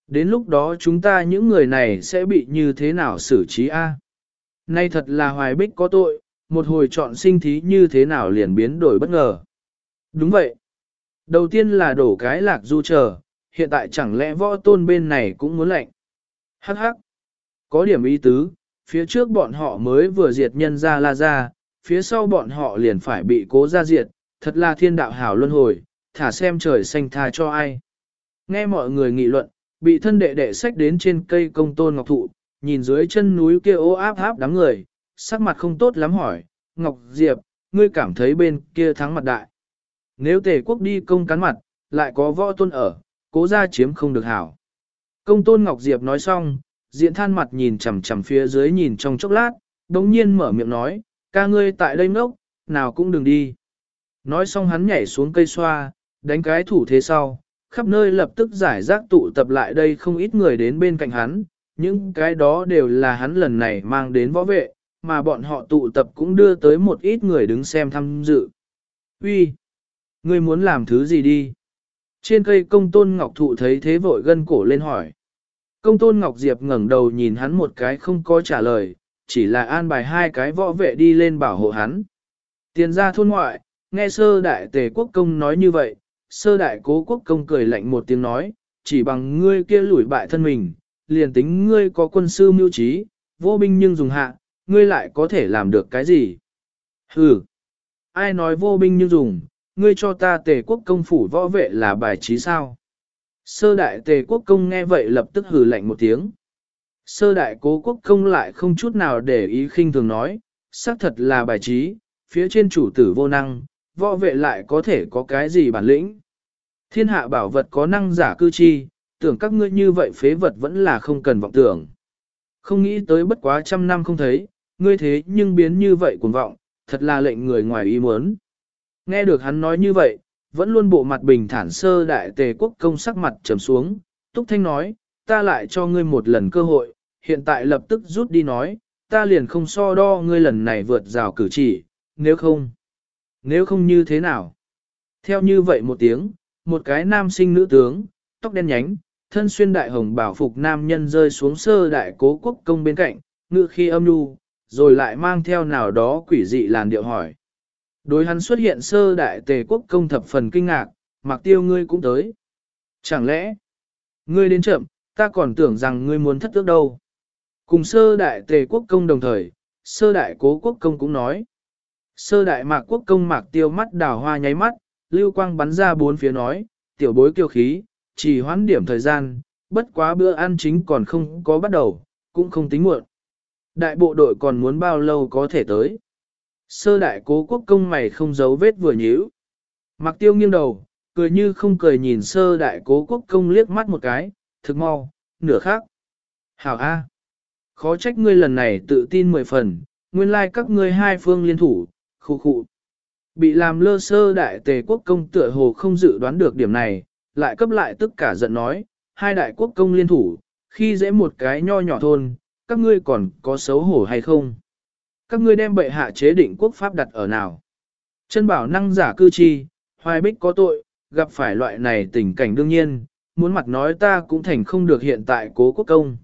Đến lúc đó chúng ta những người này sẽ bị như thế nào xử trí a? Nay thật là Hoài Bích có tội, một hồi chọn sinh thí như thế nào liền biến đổi bất ngờ. Đúng vậy. Đầu tiên là đổ cái Lạc Du chờ, hiện tại chẳng lẽ võ tôn bên này cũng muốn lệnh. Hắc hắc. Có điểm ý tứ, phía trước bọn họ mới vừa diệt nhân ra la ra, phía sau bọn họ liền phải bị cố ra diệt, thật là thiên đạo hảo luân hồi, thả xem trời xanh tha cho ai. Nghe mọi người nghị luận, bị thân đệ đệ xách đến trên cây công tôn ngọc thụ, nhìn dưới chân núi kia ô áp áp đám người, sắc mặt không tốt lắm hỏi, Ngọc Diệp, ngươi cảm thấy bên kia thắng mặt đại. Nếu tề quốc đi công cắn mặt, lại có võ tôn ở, cố ra chiếm không được hảo. Công tôn Ngọc Diệp nói xong, diện than mặt nhìn chằm chằm phía dưới nhìn trong chốc lát, đống nhiên mở miệng nói, ca ngươi tại đây ngốc, nào cũng đừng đi. Nói xong hắn nhảy xuống cây xoa, đánh cái thủ thế sau, khắp nơi lập tức giải rác tụ tập lại đây không ít người đến bên cạnh hắn, những cái đó đều là hắn lần này mang đến võ vệ, mà bọn họ tụ tập cũng đưa tới một ít người đứng xem tham dự. Uy, ngươi muốn làm thứ gì đi? Trên cây công tôn ngọc thụ thấy thế vội gân cổ lên hỏi. Công tôn ngọc diệp ngẩng đầu nhìn hắn một cái không có trả lời, chỉ là an bài hai cái võ vệ đi lên bảo hộ hắn. Tiền ra thôn ngoại, nghe sơ đại tề quốc công nói như vậy, sơ đại cố quốc công cười lạnh một tiếng nói, chỉ bằng ngươi kia lủi bại thân mình, liền tính ngươi có quân sư mưu trí, vô binh nhưng dùng hạ, ngươi lại có thể làm được cái gì? Hừ, ai nói vô binh nhưng dùng, ngươi cho ta tề quốc công phủ võ vệ là bài trí sao? Sơ đại tề quốc công nghe vậy lập tức hừ lạnh một tiếng. Sơ đại cố quốc công lại không chút nào để ý khinh thường nói, xác thật là bài trí, phía trên chủ tử vô năng, võ vệ lại có thể có cái gì bản lĩnh. Thiên hạ bảo vật có năng giả cư chi, tưởng các ngươi như vậy phế vật vẫn là không cần vọng tưởng. Không nghĩ tới bất quá 100 năm không thấy, ngươi thế nhưng biến như vậy cuồng vọng, thật là lệnh người ngoài ý muốn. Nghe được hắn nói như vậy, vẫn luôn bộ mặt bình thản sơ đại tề quốc công sắc mặt trầm xuống, Túc Thanh nói, ta lại cho ngươi một lần cơ hội, hiện tại lập tức rút đi nói, ta liền không so đo ngươi lần này vượt rào cử chỉ, nếu không như thế nào. Theo như vậy một tiếng, một cái nam sinh nữ tướng, tóc đen nhánh, thân xuyên đại hồng bảo phục nam nhân rơi xuống sơ đại cố quốc công bên cạnh, ngự khi âm nhu, rồi lại mang theo nào đó quỷ dị làn điệu hỏi. Đối hắn xuất hiện sơ đại tề quốc công thập phần kinh ngạc, Mạc Tiêu ngươi cũng tới. Chẳng lẽ, ngươi đến chậm, ta còn tưởng rằng ngươi muốn thất ước đâu. Cùng sơ đại tề quốc công đồng thời, sơ đại cố quốc công cũng nói. Sơ đại Mạc quốc công Mạc Tiêu mắt đào hoa nháy mắt, lưu quang bắn ra bốn phía nói, tiểu bối kiêu khí, chỉ hoãn điểm thời gian, bất quá bữa ăn chính còn không có bắt đầu, cũng không tính muộn. Đại bộ đội còn muốn bao lâu có thể tới. Sơ đại cố quốc công mày không giấu vết vừa nhíu. Mạc Tiêu nghiêng đầu, cười như không cười nhìn sơ đại cố quốc công liếc mắt một cái, thực mau, nửa khác. Hảo A. Khó trách ngươi lần này tự tin 10 phần, nguyên lai các ngươi hai phương liên thủ, khu khụ. Bị làm lơ sơ đại tề quốc công tựa hồ không dự đoán được điểm này, lại cấp lại tất cả giận nói, hai đại quốc công liên thủ, khi dễ một cái nho nhỏ thôn, các ngươi còn có xấu hổ hay không? Các ngươi đem bệ hạ chế định quốc pháp đặt ở nào? Chân bảo năng giả cư chi, Hoài Bích có tội, gặp phải loại này tình cảnh đương nhiên, muốn mặt nói ta cũng thành không được hiện tại cố quốc công.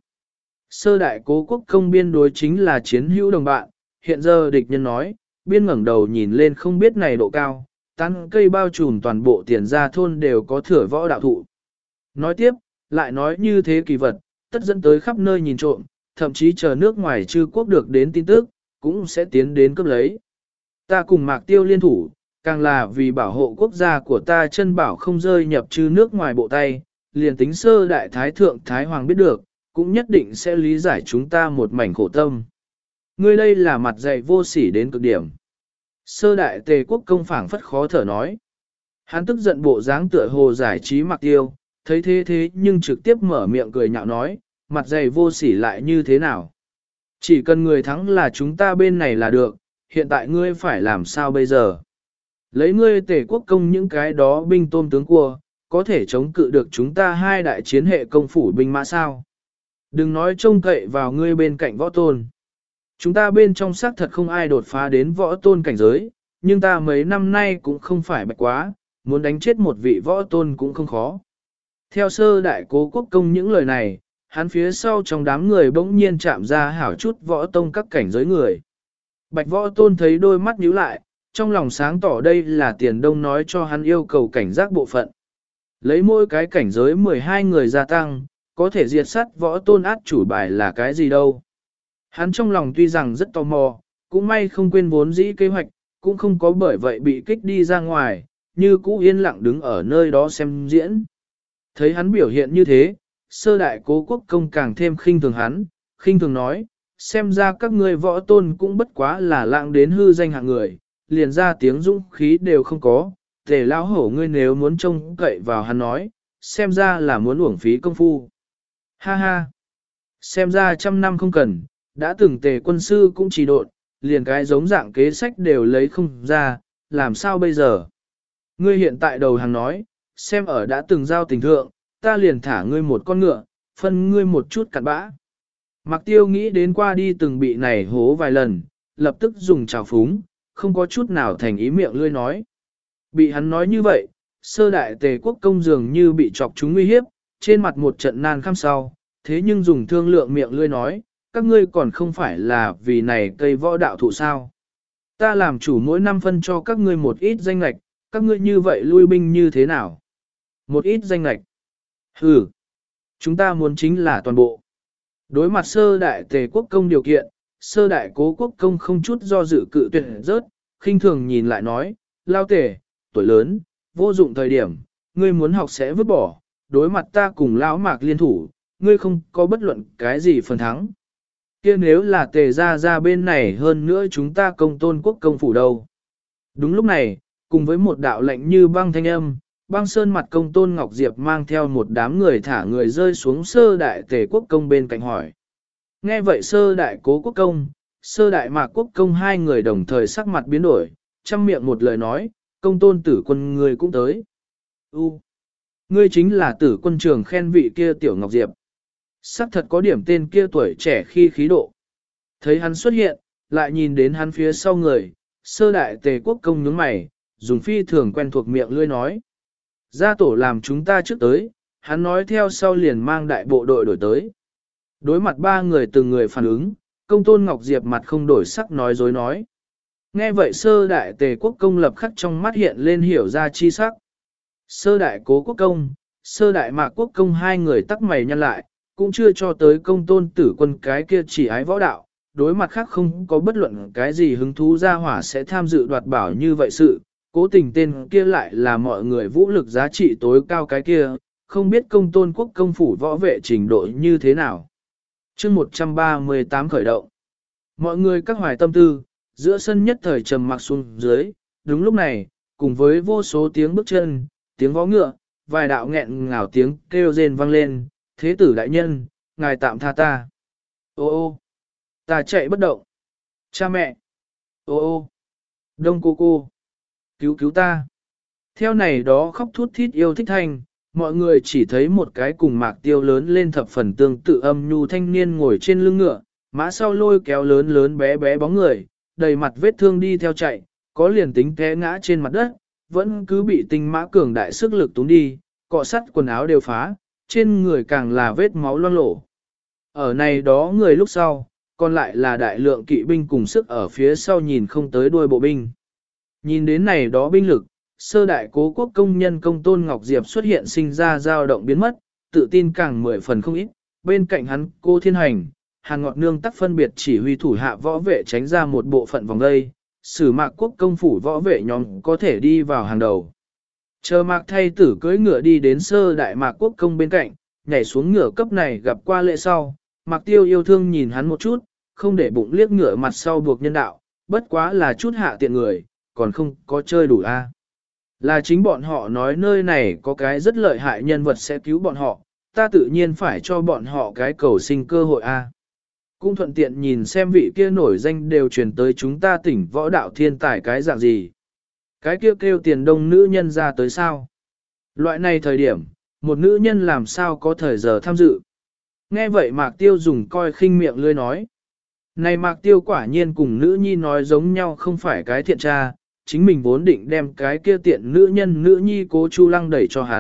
Sơ đại cố quốc công biên đối chính là chiến hữu đồng bạn, hiện giờ địch nhân nói, biên ngẩng đầu nhìn lên không biết này độ cao, tán cây bao trùm toàn bộ tiền gia thôn đều có thửa võ đạo thụ. Nói tiếp, lại nói như thế kỳ vật, tất dẫn tới khắp nơi nhìn trộm, thậm chí chờ nước ngoài chư quốc được đến tin tức, cũng sẽ tiến đến cướp lấy. Ta cùng Mạc Tiêu liên thủ, càng là vì bảo hộ quốc gia của ta chân bảo không rơi nhập chư nước ngoài bộ tay, liền tính sơ đại thái thượng thái hoàng biết được, cũng nhất định sẽ lý giải chúng ta một mảnh khổ tâm. Ngươi đây là mặt dày vô sỉ đến cực điểm. Sơ đại tề quốc công phảng phất khó thở nói. Hắn tức giận bộ dáng tựa hồ giải trí Mạc Tiêu, thấy thế nhưng trực tiếp mở miệng cười nhạo nói, mặt dày vô sỉ lại như thế nào. Chỉ cần người thắng là chúng ta bên này là được, hiện tại ngươi phải làm sao bây giờ? Lấy ngươi tề quốc công những cái đó binh tôm tướng cua, có thể chống cự được chúng ta hai đại chiến hệ công phủ binh mã sao? Đừng nói trông cậy vào ngươi bên cạnh võ tôn. Chúng ta bên trong xác thật không ai đột phá đến võ tôn cảnh giới, nhưng ta mấy năm nay cũng không phải bạch quá, muốn đánh chết một vị võ tôn cũng không khó. Theo sơ đại cố quốc công những lời này, hắn phía sau trong đám người bỗng nhiên chạm ra hảo chút võ tông các cảnh giới người. Bạch võ tôn thấy đôi mắt nhíu lại, trong lòng sáng tỏ đây là tiền đông nói cho hắn yêu cầu cảnh giác bộ phận. Lấy mỗi cái cảnh giới 12 người gia tăng, có thể diệt sát võ tôn át chủ bài là cái gì đâu. Hắn trong lòng tuy rằng rất tò mò, cũng may không quên vốn dĩ kế hoạch, cũng không có bởi vậy bị kích đi ra ngoài, như cũ yên lặng đứng ở nơi đó xem diễn. Thấy hắn biểu hiện như thế, sơ đại cố quốc công càng thêm khinh thường hắn, khinh thường nói, xem ra các ngươi võ tôn cũng bất quá là lạng đến hư danh hạng người, liền ra tiếng dũng khí đều không có, tề lão hổ ngươi nếu muốn trông cậy vào hắn nói, xem ra là muốn uổng phí công phu. Ha ha, xem ra 100 năm không cần, đã từng tề quân sư cũng chỉ độn, liền cái giống dạng kế sách đều lấy không ra, làm sao bây giờ? Ngươi hiện tại đầu hàng nói, xem ở đã từng giao tình thượng, ta liền thả ngươi một con ngựa, phân ngươi một chút cặn bã. Mạc Tiêu nghĩ đến qua đi từng bị này hố vài lần, lập tức dùng trào phúng, không có chút nào thành ý miệng lươi nói. Bị hắn nói như vậy, sơ đại tề quốc công dường như bị chọc chúng nguy hiếp, trên mặt một trận nan khăm sau, thế nhưng dùng thương lượng miệng lươi nói, các ngươi còn không phải là vì này cây võ đạo thụ sao. Ta làm chủ mỗi năm phân cho các ngươi một ít danh lạch, các ngươi như vậy lui binh như thế nào? Một ít danh lạch. Ừ, chúng ta muốn chính là toàn bộ. Đối mặt sơ đại tề quốc công điều kiện, sơ đại cố quốc công không chút do dự cự tuyệt rớt, khinh thường nhìn lại nói, lao tề, tuổi lớn, vô dụng thời điểm, ngươi muốn học sẽ vứt bỏ, đối mặt ta cùng lão mạc liên thủ, ngươi không có bất luận cái gì phần thắng. Kia nếu là tề ra bên này hơn nữa chúng ta công tôn quốc công phủ đâu. Đúng lúc này, cùng với một đạo lệnh như băng thanh âm, băng sơn mặt công tôn Ngọc Diệp mang theo một đám người thả người rơi xuống sơ đại tề quốc công bên cạnh hỏi. Nghe vậy sơ đại cố quốc công, sơ đại mạc quốc công hai người đồng thời sắc mặt biến đổi, chăm miệng một lời nói, công tôn tử quân người cũng tới. Ngươi chính là tử quân trường khen vị kia tiểu Ngọc Diệp. Sắc thật có điểm tên kia tuổi trẻ khi khí độ. Thấy hắn xuất hiện, lại nhìn đến hắn phía sau người, sơ đại tề quốc công nhướng mày, dùng phi thường quen thuộc miệng lươi nói. Gia tổ làm chúng ta trước tới, hắn nói theo sau liền mang đại bộ đội đổi tới. Đối mặt ba người từng người phản ứng, công tôn Ngọc Diệp mặt không đổi sắc nói dối nói. Nghe vậy sơ đại tề quốc công lập khắc trong mắt hiện lên hiểu ra chi sắc. Sơ đại cố quốc công, sơ đại mạc quốc công hai người tắc mày nhăn lại, cũng chưa cho tới công tôn tử quân cái kia chỉ ái võ đạo, đối mặt khác không có bất luận cái gì hứng thú ra hỏa sẽ tham dự đoạt bảo như vậy sự, cố tình tên kia lại là mọi người vũ lực giá trị tối cao cái kia, không biết công tôn quốc công phủ võ vệ trình độ như thế nào. chương 138 khởi động. Mọi người các hoài tâm tư, giữa sân nhất thời trầm mặc xuống dưới, đúng lúc này, cùng với vô số tiếng bước chân, tiếng vó ngựa, vài đạo nghẹn ngào tiếng kêu rên vang lên, thế tử đại nhân, ngài tạm tha ta. Ô, ta chạy bất động. Cha mẹ. Ô, đông cô. Cứu ta. Theo này đó khóc thút thít yêu thích thanh, mọi người chỉ thấy một cái cùng Mạc Tiêu lớn lên thập phần tương tự âm nhu thanh niên ngồi trên lưng ngựa, mã sau lôi kéo lớn lớn bé bé bóng người, đầy mặt vết thương đi theo chạy, có liền tính té ngã trên mặt đất, vẫn cứ bị tinh mã cường đại sức lực túng đi, cọ sắt quần áo đều phá, trên người càng là vết máu loang lổ. Ở này đó người lúc sau, còn lại là đại lượng kỵ binh cùng sức ở phía sau nhìn không tới đuôi bộ binh. Nhìn đến này đó binh lực, sơ đại cố quốc công nhân công tôn Ngọc Diệp xuất hiện sinh ra dao động biến mất, tự tin càng 10 phần không ít, bên cạnh hắn cô thiên hành, Hàn Ngọt Nương tắc phân biệt chỉ huy thủ hạ võ vệ tránh ra một bộ phận vòng đây, sử mạc quốc công phủ võ vệ nhóm có thể đi vào hàng đầu. Chờ mạc thay tử cưỡi ngựa đi đến sơ đại mạc quốc công bên cạnh, nhảy xuống ngựa cấp này gặp qua lễ sau, mạc tiêu yêu thương nhìn hắn một chút, không để bụng liếc ngựa mặt sau buộc nhân đạo, bất quá là chút hạ tiện người, còn không có chơi đủ a. Là chính bọn họ nói nơi này có cái rất lợi hại nhân vật sẽ cứu bọn họ, ta tự nhiên phải cho bọn họ cái cầu sinh cơ hội a. Cũng thuận tiện nhìn xem vị kia nổi danh đều truyền tới chúng ta tỉnh võ đạo thiên tài cái dạng gì. Cái kia kêu tiền đông nữ nhân ra tới sao? Loại này thời điểm, một nữ nhân làm sao có thời giờ tham dự? Nghe vậy Mạc Tiêu dùng coi khinh miệng lươi nói. Này Mạc Tiêu quả nhiên cùng nữ nhi nói giống nhau không phải cái thiện tra, chính mình vốn định đem cái kia tiện nữ nhân nữ nhi cố Chu Lăng đẩy cho hắn,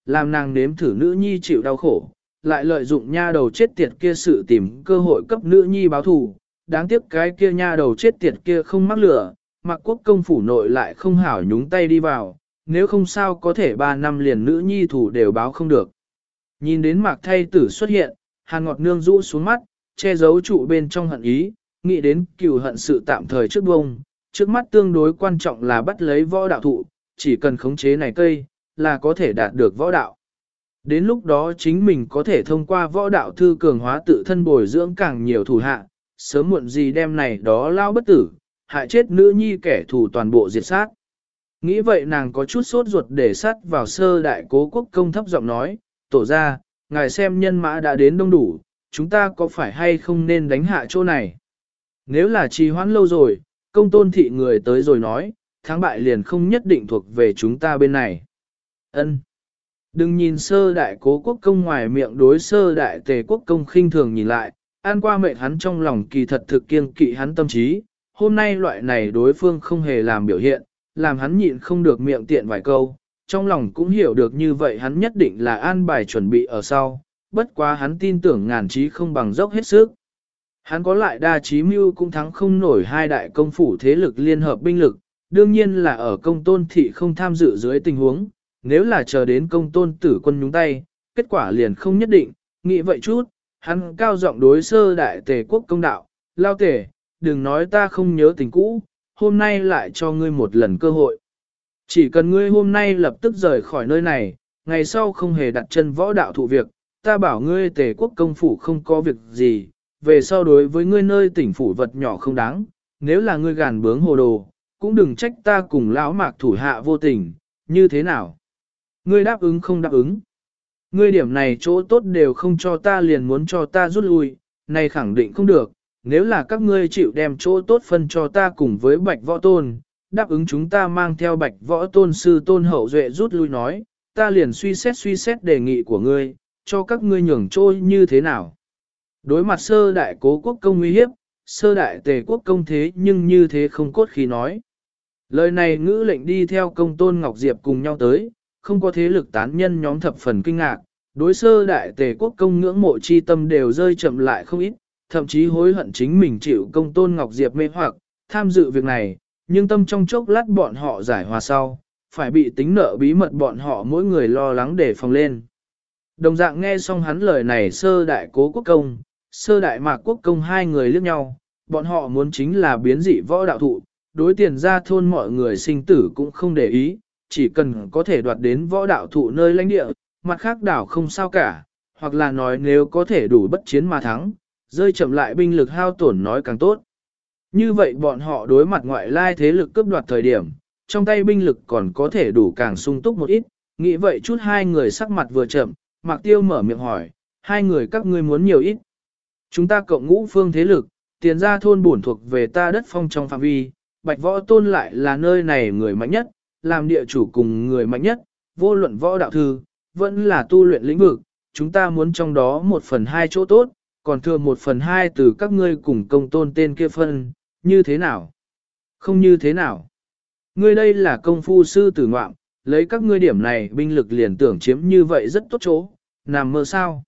làm nàng nếm thử nữ nhi chịu đau khổ, lại lợi dụng nha đầu chết tiệt kia sự tìm cơ hội cấp nữ nhi báo thù. Đáng tiếc cái kia nha đầu chết tiệt kia không mắc lửa, Mạc Quốc công phủ nội lại không hảo nhúng tay đi vào, nếu không sao có thể 3 năm liền nữ nhi thủ đều báo không được. Nhìn đến Mạc Thay Tử xuất hiện, Hàn Ngọt Nương rũ xuống mắt, che giấu trụ bên trong hận ý, nghĩ đến cừu hận sự tạm thời trước bông, trước mắt tương đối quan trọng là bắt lấy võ đạo thụ, chỉ cần khống chế này cây, là có thể đạt được võ đạo. Đến lúc đó chính mình có thể thông qua võ đạo thư cường hóa tự thân bồi dưỡng càng nhiều thủ hạ, sớm muộn gì đem này đó lao bất tử, hại chết nữ nhi kẻ thù toàn bộ diệt sát. Nghĩ vậy nàng có chút sốt ruột để sát vào Sơ Đại Cố Quốc công thấp giọng nói, tổ ra, ngài xem nhân mã đã đến đông đủ, chúng ta có phải hay không nên đánh hạ chỗ này? Nếu là trì hoãn lâu rồi, công tôn thị người tới rồi nói, thắng bại liền không nhất định thuộc về chúng ta bên này. Ân. Đừng nhìn Sơ Đại Cố Quốc công ngoài miệng đối Sơ Đại Tề Quốc công khinh thường nhìn lại, an qua mệnh hắn trong lòng kỳ thật thực kiêng kỵ hắn tâm trí, hôm nay loại này đối phương không hề làm biểu hiện, làm hắn nhịn không được miệng tiện vài câu, trong lòng cũng hiểu được như vậy hắn nhất định là an bài chuẩn bị ở sau, bất quá hắn tin tưởng ngàn trí không bằng dốc hết sức. Hắn có lại đa trí mưu cũng thắng không nổi hai đại công phủ thế lực liên hợp binh lực, đương nhiên là ở công tôn thị không tham dự dưới tình huống, nếu là chờ đến công tôn tử quân nhúng tay, kết quả liền không nhất định, nghĩ vậy chút, hắn cao giọng đối Sơ Đại Tề Quốc công đạo, lao tề, đừng nói ta không nhớ tình cũ, hôm nay lại cho ngươi một lần cơ hội. Chỉ cần ngươi hôm nay lập tức rời khỏi nơi này, ngày sau không hề đặt chân võ đạo thụ việc, ta bảo ngươi Tề Quốc công phủ không có việc gì, về sau đối với ngươi nơi tỉnh phủ vật nhỏ không đáng, nếu là ngươi gàn bướng hồ đồ, cũng đừng trách ta cùng lão Mạc thủ hạ vô tình, như thế nào? Ngươi đáp ứng không đáp ứng? Ngươi điểm này chỗ tốt đều không cho ta liền muốn cho ta rút lui, này khẳng định không được, nếu là các ngươi chịu đem chỗ tốt phân cho ta cùng với Bạch Võ Tôn, đáp ứng chúng ta mang theo Bạch Võ Tôn sư Tôn Hậu Duệ rút lui nói, ta liền suy xét đề nghị của ngươi, cho các ngươi nhường trôi như thế nào. Đối mặt Sơ Đại Cố Quốc công uy hiếp, Sơ Đại Tề Quốc công thế nhưng như thế không cốt khí nói. Lời này ngữ lệnh đi theo công tôn Ngọc Diệp cùng nhau tới, không có thế lực tán nhân nhóm thập phần kinh ngạc, đối Sơ Đại Tề Quốc công ngưỡng mộ chi tâm đều rơi chậm lại không ít, thậm chí hối hận chính mình chịu công tôn Ngọc Diệp mê hoặc, tham dự việc này, nhưng tâm trong chốc lát bọn họ giải hòa sau, phải bị tính nợ bí mật bọn họ mỗi người lo lắng để phòng lên. Đồng dạng nghe xong hắn lời này Sơ Đại Cố Quốc công, Sơ Đại Mạc Quốc công hai người liếc nhau, bọn họ muốn chính là biến dị võ đạo thụ, đối tiền ra thôn mọi người sinh tử cũng không để ý, chỉ cần có thể đoạt đến võ đạo thụ nơi lãnh địa, mặt khác đảo không sao cả, hoặc là nói nếu có thể đủ bất chiến mà thắng, rơi chậm lại binh lực hao tổn nói càng tốt. Như vậy bọn họ đối mặt ngoại lai thế lực cướp đoạt thời điểm, trong tay binh lực còn có thể đủ càng sung túc một ít, nghĩ vậy chút hai người sắc mặt vừa chậm, Mạc Tiêu mở miệng hỏi, hai người các ngươi muốn nhiều ít. Chúng ta cộng ngũ phương thế lực, tiền ra thôn bổn thuộc về ta đất phong trong phạm vi, Bạch Võ Tôn lại là nơi này người mạnh nhất, làm địa chủ cùng người mạnh nhất, vô luận võ đạo thư, vẫn là tu luyện lĩnh vực, chúng ta muốn trong đó 1/2 chỗ tốt, còn thừa 1/2 từ các ngươi cùng công tôn tên kia phân, như thế nào? Không như thế nào? Ngươi đây là công phu sư tử ngoạm, lấy các ngươi điểm này binh lực liền tưởng chiếm như vậy rất tốt chỗ, nằm mơ sao?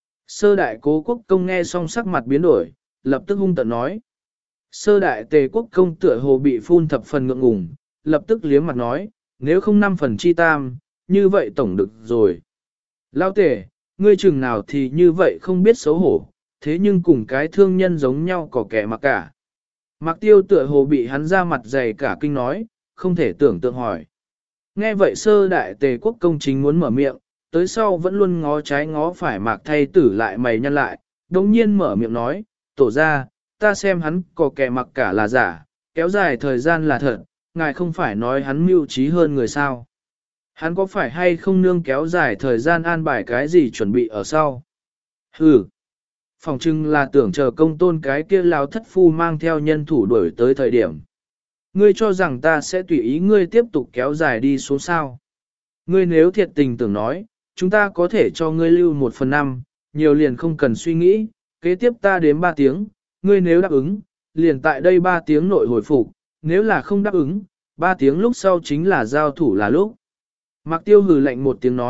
Sơ Đại Cố Quốc công nghe xong sắc mặt biến đổi, lập tức hung tợn nói. Sơ Đại Tề Quốc công tựa hồ bị phun thập phần ngượng ngùng, lập tức liếm mặt nói, nếu không 5 phần chi tam, như vậy tổng được rồi. Lao Tề, ngươi chừng nào thì như vậy không biết xấu hổ, thế nhưng cùng cái thương nhân giống nhau có kẻ mà cả. Mạc Tiêu tựa hồ bị hắn ra mặt dày cả kinh nói, không thể tưởng tượng hỏi. Nghe vậy Sơ Đại Tề Quốc công chính muốn mở miệng, tới sau vẫn luôn ngó trái ngó phải Mạc Thay Tử lại mày nhăn lại, đồng nhiên mở miệng nói, tổ ra, ta xem hắn có kẻ mặc cả là giả, kéo dài thời gian là thật, ngài không phải nói hắn mưu trí hơn người sao. Hắn có phải hay không nương kéo dài thời gian an bài cái gì chuẩn bị ở sau? Hừ, phòng trưng là tưởng chờ công tôn cái kia lao thất phu mang theo nhân thủ đuổi tới thời điểm. Ngươi cho rằng ta sẽ tùy ý ngươi tiếp tục kéo dài đi xuống sao? Ngươi nếu thiệt tình tưởng nói, chúng ta có thể cho ngươi lưu 1/5, nhiều liền không cần suy nghĩ, kế tiếp ta đếm 3 tiếng, ngươi nếu đáp ứng, liền tại đây 3 tiếng nội hồi phục, nếu là không đáp ứng, 3 tiếng lúc sau chính là giao thủ là lúc. Mạc Tiêu hừ lạnh một tiếng nói,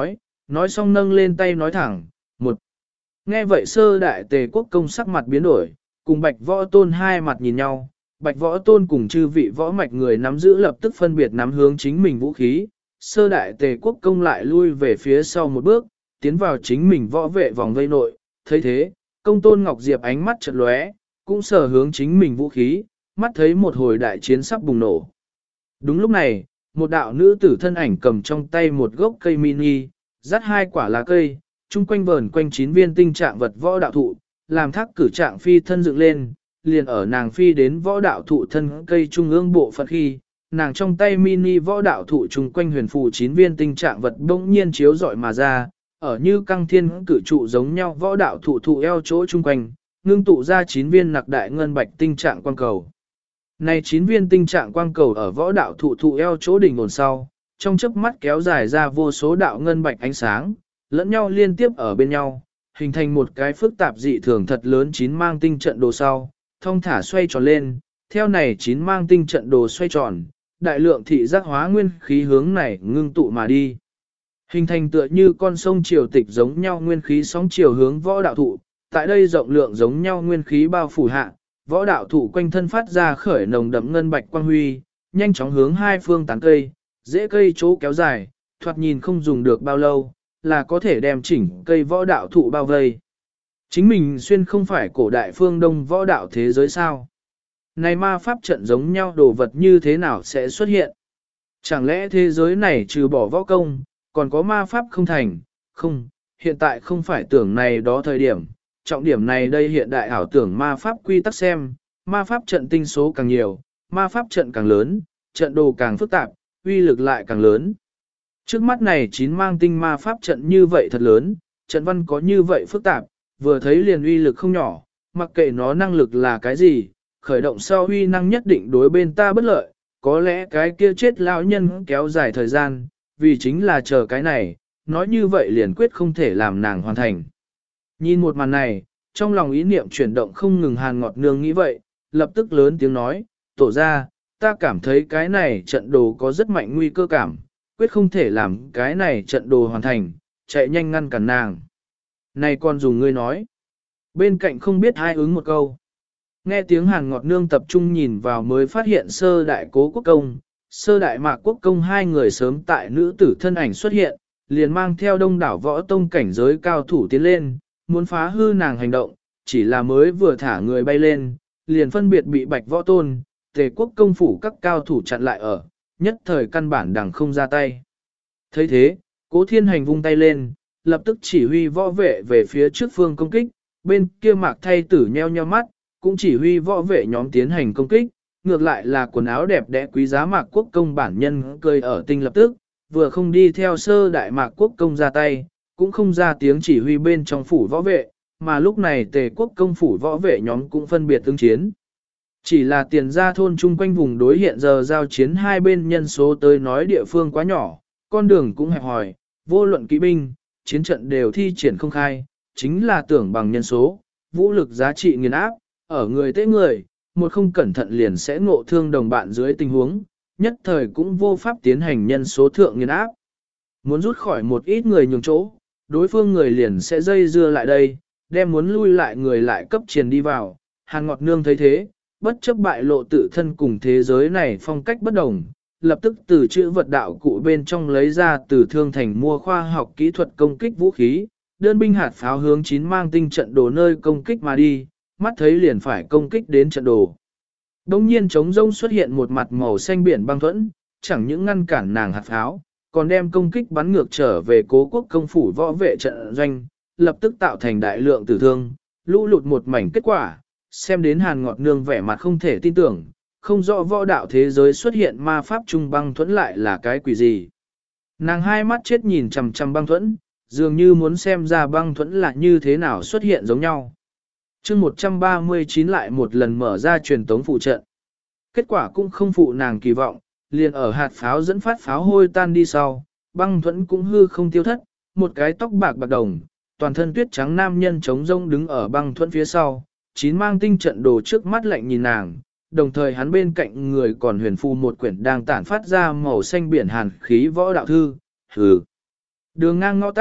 Nói xong nâng lên tay nói thẳng, một. Nghe vậy sơ đại tề quốc công sắc mặt biến đổi, cùng bạch võ tôn hai mặt nhìn nhau, bạch võ tôn cùng chư vị võ mạch người nắm giữ lập tức phân biệt nắm hướng chính mình vũ khí, sơ đại tề quốc công lại lui về phía sau một bước, tiến vào chính mình võ vệ vòng vây nội, thấy thế, công tôn Ngọc Diệp ánh mắt chợt lóe, cũng sờ hướng chính mình vũ khí, mắt thấy một hồi đại chiến sắp bùng nổ. Đúng lúc này, một đạo nữ tử thân ảnh cầm trong tay một gốc cây mini, dắt hai quả lá cây, chung quanh vờn quanh 9 viên tinh trạng vật võ đạo thụ, làm thác cử trạng phi thân dựng lên, liền ở nàng phi đến võ đạo thụ thân cây trung ương bộ phận khi, nàng trong tay mini võ đạo thụ chung quanh huyền phù 9 viên tinh trạng vật bỗng nhiên chiếu rọi mà ra, ở như căng thiên cử trụ giống nhau võ đạo thụ thụ eo chỗ chung quanh, ngưng tụ ra 9 viên nặc đại ngân bạch tinh trạng quang cầu. Này 9 viên tinh trạng quang cầu ở võ đạo thụ thụ eo chỗ đỉnh ổn sau, trong chớp mắt kéo dài ra vô số đạo ngân bạch ánh sáng, lẫn nhau liên tiếp ở bên nhau, hình thành một cái phức tạp dị thường thật lớn 9 mang tinh trận đồ sau, thông thả xoay tròn lên, theo này 9 mang tinh trận đồ xoay tròn, đại lượng thị giác hóa nguyên khí hướng này ngưng tụ mà đi. Hình thành tựa như con sông triều tịch giống nhau nguyên khí sóng chiều hướng võ đạo thụ, tại đây rộng lượng giống nhau nguyên khí bao phủ hạ, võ đạo thụ quanh thân phát ra khởi nồng đậm ngân bạch quang huy, nhanh chóng hướng hai phương tán cây, dễ cây chỗ kéo dài, thoạt nhìn không dùng được bao lâu, là có thể đem chỉnh cây võ đạo thụ bao vây. Chính mình xuyên không phải cổ đại phương đông võ đạo thế giới sao? Này ma pháp trận giống nhau đồ vật như thế nào sẽ xuất hiện? Chẳng lẽ thế giới này trừ bỏ võ công, còn có ma pháp không thành? Không, hiện tại không phải tưởng này đó thời điểm. Trọng điểm này đây hiện đại ảo tưởng ma pháp quy tắc xem, ma pháp trận tinh số càng nhiều, ma pháp trận càng lớn, trận đồ càng phức tạp, uy lực lại càng lớn. Trước mắt này 9 mang tinh ma pháp trận như vậy thật lớn, trận văn có như vậy phức tạp, vừa thấy liền uy lực không nhỏ, mặc kệ nó năng lực là cái gì, khởi động sau uy năng nhất định đối bên ta bất lợi, có lẽ cái kia chết lão nhân kéo dài thời gian, vì chính là chờ cái này, nói như vậy liền quyết không thể làm nàng hoàn thành. Nhìn một màn này, trong lòng ý niệm chuyển động không ngừng Hàn Ngọt Nương nghĩ vậy, lập tức lớn tiếng nói, tổ ra, ta cảm thấy cái này trận đồ có rất mạnh nguy cơ cảm, quyết không thể làm cái này trận đồ hoàn thành, chạy nhanh ngăn cản nàng. Này con dùng ngươi nói. Bên cạnh không biết ai ứng một câu. Nghe tiếng Hàn Ngọt Nương tập trung nhìn vào mới phát hiện sơ đại cố quốc công, sơ đại mạc quốc công hai người sớm tại nữ tử thân ảnh xuất hiện, liền mang theo đông đảo võ tông cảnh giới cao thủ tiến lên, muốn phá hư nàng hành động, chỉ là mới vừa thả người bay lên, liền phân biệt bị bạch võ tôn, tề quốc công phủ các cao thủ chặn lại ở, nhất thời căn bản đằng không ra tay. thấy thế, cố thiên hành vung tay lên, lập tức chỉ huy võ vệ về phía trước phương công kích, bên kia mạc thay tử nheo nheo mắt, cũng chỉ huy võ vệ nhóm tiến hành công kích, ngược lại là quần áo đẹp đẽ quý giá mạc quốc công bản nhân cười ở tinh lập tức, vừa không đi theo sơ đại mạc quốc công ra tay, cũng không ra tiếng chỉ huy bên trong phủ võ vệ, mà lúc này tề quốc công phủ võ vệ nhóm cũng phân biệt tương chiến. Chỉ là tiền gia thôn chung quanh vùng đối hiện giờ giao chiến hai bên nhân số tới nói địa phương quá nhỏ, con đường cũng hẹp hòi, vô luận kỵ binh, chiến trận đều thi triển không khai, chính là tưởng bằng nhân số, vũ lực giá trị nghiền áp, ở người tế người, một không cẩn thận liền sẽ ngộ thương đồng bạn dưới tình huống, nhất thời cũng vô pháp tiến hành nhân số thượng nghiền áp. Muốn rút khỏi một ít người nhường chỗ, đối phương người liền sẽ dây dưa lại đây, đem muốn lui lại người lại cấp triền đi vào. Hàn Ngọt Nương thấy thế, bất chấp bại lộ tự thân cùng thế giới này phong cách bất đồng, lập tức từ chữ vật đạo cụ bên trong lấy ra từ thương thành mua khoa học kỹ thuật công kích vũ khí, đơn binh hạt pháo hướng 9 mang tinh trận đồ nơi công kích mà đi, mắt thấy liền phải công kích đến trận đồ. Đông nhiên trống rông xuất hiện một mặt màu xanh biển băng thuẫn, chẳng những ngăn cản nàng hạt pháo, còn đem công kích bắn ngược trở về cố quốc công phủ võ vệ trận doanh, lập tức tạo thành đại lượng tử thương, lũ lụt một mảnh kết quả, xem đến Hàn Ngọt Nương vẻ mặt không thể tin tưởng, không rõ võ đạo thế giới xuất hiện ma pháp trung băng thuẫn lại là cái quỷ gì. Nàng hai mắt chết nhìn chằm chằm băng thuẫn, dường như muốn xem ra băng thuẫn là như thế nào xuất hiện giống nhau. chương 139 lại một lần mở ra truyền tống phụ trận. Kết quả cũng không phụ nàng kỳ vọng, liền ở hạt pháo dẫn phát pháo hôi tan đi sau, băng thuẫn cũng hư không tiêu thất, một cái tóc bạc bạc đồng, toàn thân tuyết trắng nam nhân trống rông đứng ở băng thuẫn phía sau, 9 mang tinh trận đồ trước mắt lạnh nhìn nàng, đồng thời hắn bên cạnh người còn huyền phù một quyển đang tản phát ra màu xanh biển hàn khí võ đạo thư, hừ. Đường ngang ngõ tắt,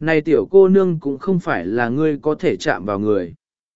này tiểu cô nương cũng không phải là ngươi có thể chạm vào người.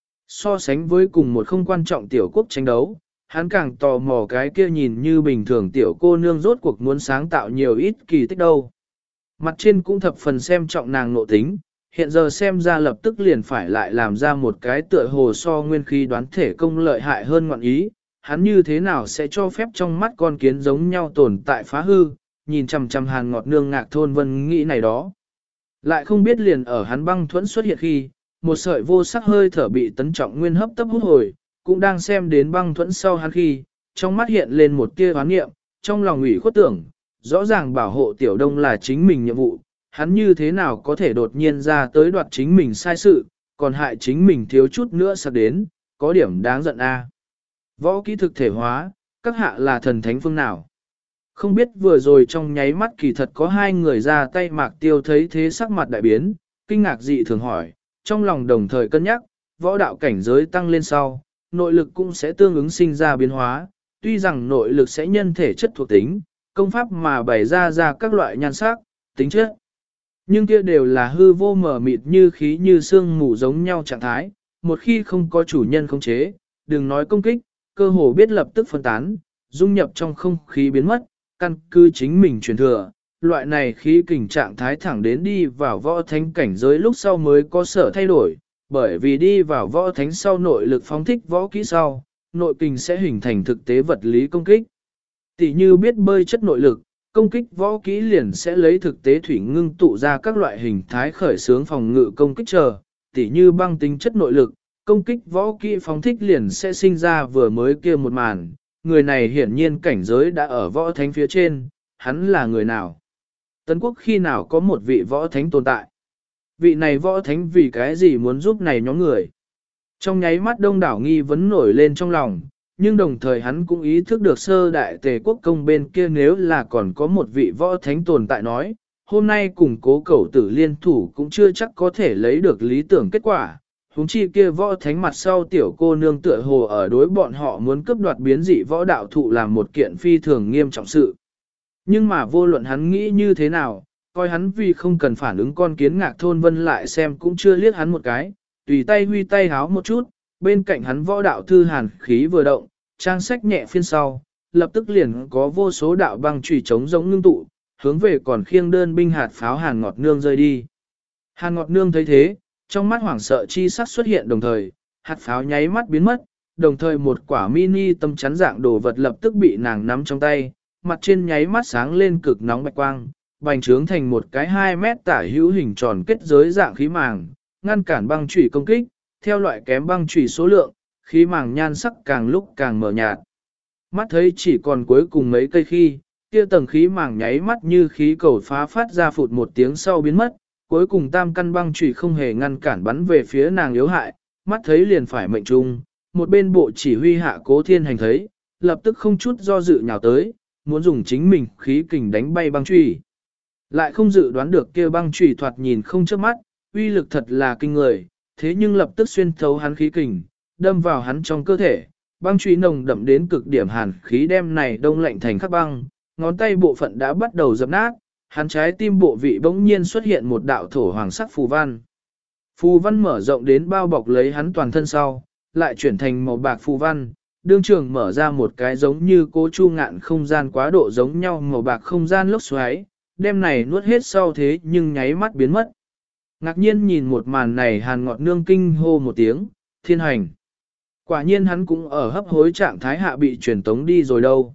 So sánh với cùng một không quan trọng tiểu quốc tranh đấu, hắn càng tò mò cái kia nhìn như bình thường tiểu cô nương rốt cuộc muốn sáng tạo nhiều ít kỳ tích đâu. Mặt trên cũng thập phần xem trọng nàng nộ tính, hiện giờ xem ra lập tức liền phải lại làm ra một cái tựa hồ so nguyên khí đoán thể công lợi hại hơn ngọn ý, hắn như thế nào sẽ cho phép trong mắt con kiến giống nhau tồn tại phá hư, nhìn chằm chằm Hàn Ngọt Nương Ngạc Thôn Vân nghĩ này đó. Lại không biết liền ở hắn băng thuẫn xuất hiện khi, một sợi vô sắc hơi thở bị Tấn Trọng Nguyên hấp tấp hút hồi, cũng đang xem đến băng thuẫn sau hắn khi, trong mắt hiện lên một tia oán nghiệm, trong lòng ủy khuất tưởng, rõ ràng bảo hộ Tiểu Đông là chính mình nhiệm vụ, hắn như thế nào có thể đột nhiên ra tới đoạt chính mình sai sự, còn hại chính mình thiếu chút nữa sắp đến, có điểm đáng giận a. Võ kỹ thực thể hóa, các hạ là thần thánh phương nào? Không biết vừa rồi trong nháy mắt kỳ thật có hai người ra tay Mạc Tiêu thấy thế sắc mặt đại biến, kinh ngạc dị thường hỏi, trong lòng đồng thời cân nhắc, võ đạo cảnh giới tăng lên sau, nội lực cũng sẽ tương ứng sinh ra biến hóa, tuy rằng nội lực sẽ nhân thể chất thuộc tính, công pháp mà bày ra các loại nhan sắc, tính chất. Nhưng kia đều là hư vô mở mịt như khí như xương mù giống nhau trạng thái, một khi không có chủ nhân khống chế, đừng nói công kích, cơ hồ biết lập tức phân tán, dung nhập trong không khí biến mất, căn cứ chính mình truyền thừa, loại này khí kình trạng thái thẳng đến đi vào võ thánh cảnh giới lúc sau mới có sở thay đổi, bởi vì đi vào võ thánh sau nội lực phóng thích võ kỹ sau, nội kình sẽ hình thành thực tế vật lý công kích. Tỷ như biết bơi chất nội lực, công kích võ kỹ liền sẽ lấy thực tế thủy ngưng tụ ra các loại hình thái khởi xướng phòng ngự công kích chờ, tỷ như băng tính chất nội lực, công kích võ kỹ phóng thích liền sẽ sinh ra vừa mới kia một màn, người này hiển nhiên cảnh giới đã ở võ thánh phía trên, hắn là người nào? Tấn quốc khi nào có một vị võ thánh tồn tại? Vị này võ thánh vì cái gì muốn giúp này nhóm người? Trong nháy mắt đông đảo nghi vấn nổi lên trong lòng, nhưng đồng thời hắn cũng ý thức được sơ đại tề quốc công bên kia nếu là còn có một vị võ thánh tồn tại nói, hôm nay cùng cố cẩu tử liên thủ cũng chưa chắc có thể lấy được lý tưởng kết quả. Hùng chi kia võ thánh mặt sau tiểu cô nương tựa hồ ở đối bọn họ muốn cướp đoạt biến dị võ đạo thụ làm một kiện phi thường nghiêm trọng sự. Nhưng mà vô luận hắn nghĩ như thế nào, coi hắn vì không cần phản ứng con kiến Ngạc Thôn Vân lại xem cũng chưa liếc hắn một cái, tùy tay huy tay háo một chút, bên cạnh hắn võ đạo thư hàn khí vừa động, trang sách nhẹ phiên sau, lập tức liền có vô số đạo băng chùy chống giống ngưng tụ, hướng về còn khiêng đơn binh hạt pháo Hàn Ngọt Nương rơi đi. Hàn Ngọt Nương thấy thế, trong mắt hoảng sợ chi sắc xuất hiện đồng thời, hạt pháo nháy mắt biến mất, đồng thời một quả mini tâm chắn dạng đồ vật lập tức bị nàng nắm trong tay, mặt trên nháy mắt sáng lên cực nóng bạch quang, bành trướng thành một cái 2 mét tả hữu hình tròn kết giới dạng khí màng, ngăn cản băng chủy công kích, theo loại kém băng chủy số lượng, khí màng nhan sắc càng lúc càng mờ nhạt. Mắt thấy chỉ còn cuối cùng mấy cây khi, kia tầng khí màng nháy mắt như khí cầu phá phát ra phụt một tiếng sau biến mất, cuối cùng tam căn băng chủy không hề ngăn cản bắn về phía nàng yếu hại, mắt thấy liền phải mệnh trung, một bên bộ chỉ huy hạ Cố Thiên Hành thấy, lập tức không chút do dự nhào tới, muốn dùng chính mình khí kình đánh bay băng chủy. Lại không dự đoán được kia băng chủy thoạt nhìn không chớp mắt, uy lực thật là kinh người, thế nhưng lập tức xuyên thấu hắn khí kình, đâm vào hắn trong cơ thể, băng chủy nồng đậm đến cực điểm hàn khí đem này đông lạnh thành khắc băng, ngón tay bộ phận đã bắt đầu dập nát, hắn trái tim bộ vị bỗng nhiên xuất hiện một đạo thổ hoàng sắc phù văn. Phù văn mở rộng đến bao bọc lấy hắn toàn thân sau, lại chuyển thành màu bạc phù văn, đương trường mở ra một cái giống như Cố Chu Ngạn không gian quá độ giống nhau màu bạc không gian lốc xoáy, đem này nuốt hết sau thế nhưng nháy mắt biến mất. Ngạc nhiên nhìn một màn này Hàn Ngọt Nương kinh hô một tiếng, Thiên Hành. Quả nhiên hắn cũng ở hấp hối trạng thái hạ bị truyền tống đi rồi đâu.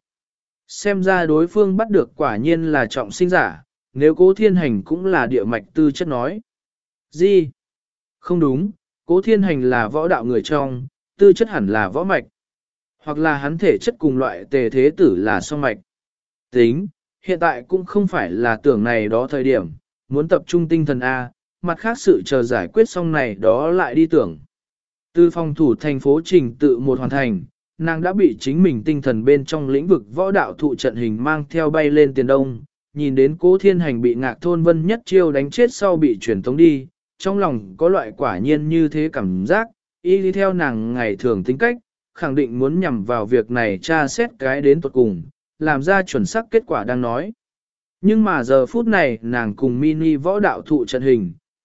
Xem ra đối phương bắt được quả nhiên là trọng sinh giả, nếu Cố Thiên Hành cũng là địa mạch tư chất nói. Gì? Không đúng, Cố Thiên Hành là võ đạo người trong, tư chất hẳn là võ mạch. Hoặc là hắn thể chất cùng loại Tề Thế Tử là song mạch. Tính, hiện tại cũng không phải là tưởng này đó thời điểm, muốn tập trung tinh thần A, mặt khác sự chờ giải quyết xong này đó lại đi tưởng. Từ phòng thủ thành phố trình tự một hoàn thành, nàng đã bị chính mình tinh thần bên trong lĩnh vực võ đạo thụ trận hình mang theo bay lên tiền đông, nhìn đến Cố Thiên Hành bị Ngạc Thôn Vân nhất chiêu đánh chết sau bị chuyển tống đi, trong lòng có loại quả nhiên như thế cảm giác, y đi theo nàng ngày thường tính cách, khẳng định muốn nhằm vào việc này tra xét cái đến tuột cùng, làm ra chuẩn xác kết quả đang nói. Nhưng mà giờ phút này nàng cùng mini võ đạo thụ trận hình,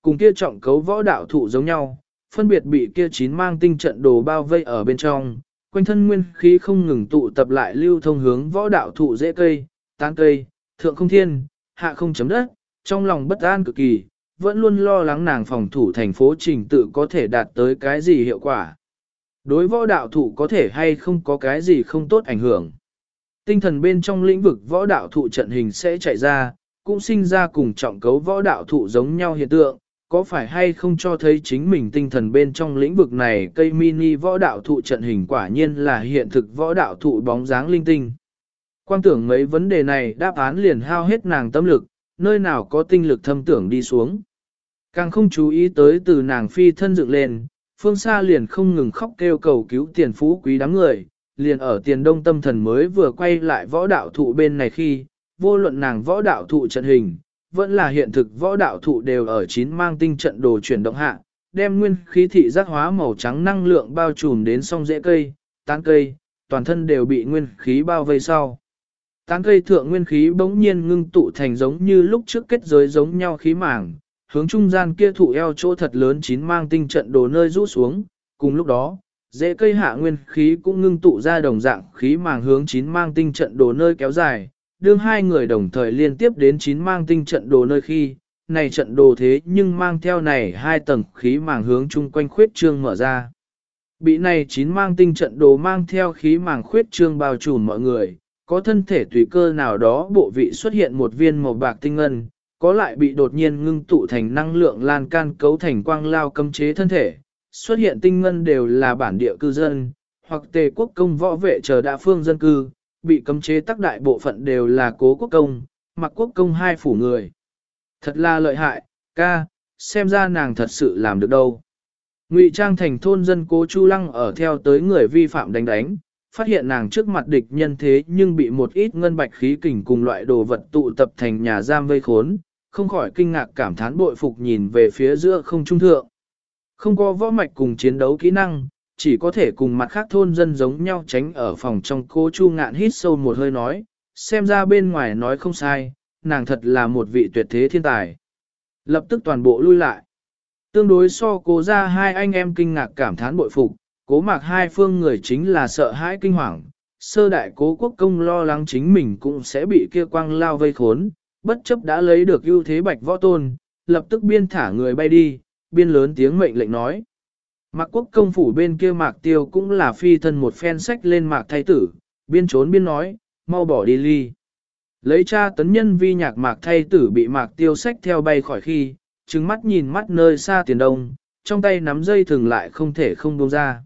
cùng kia trọng cấu võ đạo thụ giống nhau, phân biệt bị kia 9 mang tinh trận đồ bao vây ở bên trong, quanh thân nguyên khí không ngừng tụ tập lại lưu thông hướng võ đạo thụ rễ cây, tán cây, thượng không thiên, hạ không chấm đất, trong lòng bất an cực kỳ, vẫn luôn lo lắng nàng phòng thủ thành phố trình tự có thể đạt tới cái gì hiệu quả. Đối võ đạo thụ có thể hay không có cái gì không tốt ảnh hưởng. Tinh thần bên trong lĩnh vực võ đạo thụ trận hình sẽ chạy ra, cũng sinh ra cùng trọng cấu võ đạo thụ giống nhau hiện tượng, có phải hay không cho thấy chính mình tinh thần bên trong lĩnh vực này cây mini võ đạo thụ trận hình quả nhiên là hiện thực võ đạo thụ bóng dáng linh tinh. Quang tưởng mấy vấn đề này đáp án liền hao hết nàng tâm lực, nơi nào có tinh lực thâm tưởng đi xuống. Càng không chú ý tới từ nàng phi thân dựng lên, phương xa liền không ngừng khóc kêu cầu cứu tiền phú quý đám người, liền ở tiền đông tâm thần mới vừa quay lại võ đạo thụ bên này khi, vô luận nàng võ đạo thụ trận hình, vẫn là hiện thực võ đạo thụ đều ở 9 mang tinh trận đồ chuyển động hạ, đem nguyên khí thị giác hóa màu trắng năng lượng bao trùm đến song rễ cây, tán cây, toàn thân đều bị nguyên khí bao vây sau. Tán cây thượng nguyên khí bỗng nhiên ngưng tụ thành giống như lúc trước kết giới giống nhau khí mảng, hướng trung gian kia thụ eo chỗ thật lớn 9 mang tinh trận đồ nơi rũ xuống, cùng lúc đó, rễ cây hạ nguyên khí cũng ngưng tụ ra đồng dạng khí màng hướng 9 mang tinh trận đồ nơi kéo dài, đương hai người đồng thời liên tiếp đến 9 mang tinh trận đồ nơi khi, này trận đồ thế nhưng mang theo này hai tầng khí màng hướng chung quanh khuyết trương mở ra. Bị này 9 mang tinh trận đồ mang theo khí màng khuyết trương bao trùm mọi người, có thân thể tùy cơ nào đó bộ vị xuất hiện một viên màu bạc tinh ngân, có lại bị đột nhiên ngưng tụ thành năng lượng lan can cấu thành quang lao cấm chế thân thể, xuất hiện tinh ngân đều là bản địa cư dân, hoặc tề quốc công võ vệ chờ đa phương dân cư, bị cấm chế tác đại bộ phận đều là cố quốc công, mặc quốc công hai phủ người. Thật là lợi hại, ca, xem ra nàng thật sự làm được đâu. Ngụy trang thành thôn dân cố Chu Lăng ở theo tới người vi phạm đánh, phát hiện nàng trước mặt địch nhân thế nhưng bị một ít ngân bạch khí kình cùng loại đồ vật tụ tập thành nhà giam vây khốn, không khỏi kinh ngạc cảm thán bội phục nhìn về phía giữa không trung thượng. Không có võ mạch cùng chiến đấu kỹ năng, chỉ có thể cùng mặt khác thôn dân giống nhau tránh ở phòng trong. Cô Chu Ngạn hít sâu một hơi nói, xem ra bên ngoài nói không sai, nàng thật là một vị tuyệt thế thiên tài. Lập tức toàn bộ lui lại. Tương đối so cố ra hai anh em kinh ngạc cảm thán bội phục, cố mạc hai phương người chính là sợ hãi kinh hoàng. Sơ đại cố quốc công lo lắng chính mình cũng sẽ bị kia quang lao vây khốn, bất chấp đã lấy được ưu thế bạch võ tôn, lập tức biên thả người bay đi, biên lớn tiếng mệnh lệnh nói. Mạc quốc công phủ bên kia Mạc Tiêu cũng là phi thân một phen sách lên Mạc Thái Tử, biên trốn biên nói, mau bỏ đi ly. Lấy cha tấn nhân vi nhạc Mạc Thái Tử bị Mạc Tiêu sách theo bay khỏi khi, trừng mắt nhìn mắt nơi xa tiền đông, trong tay nắm dây thừng lại không thể không buông ra.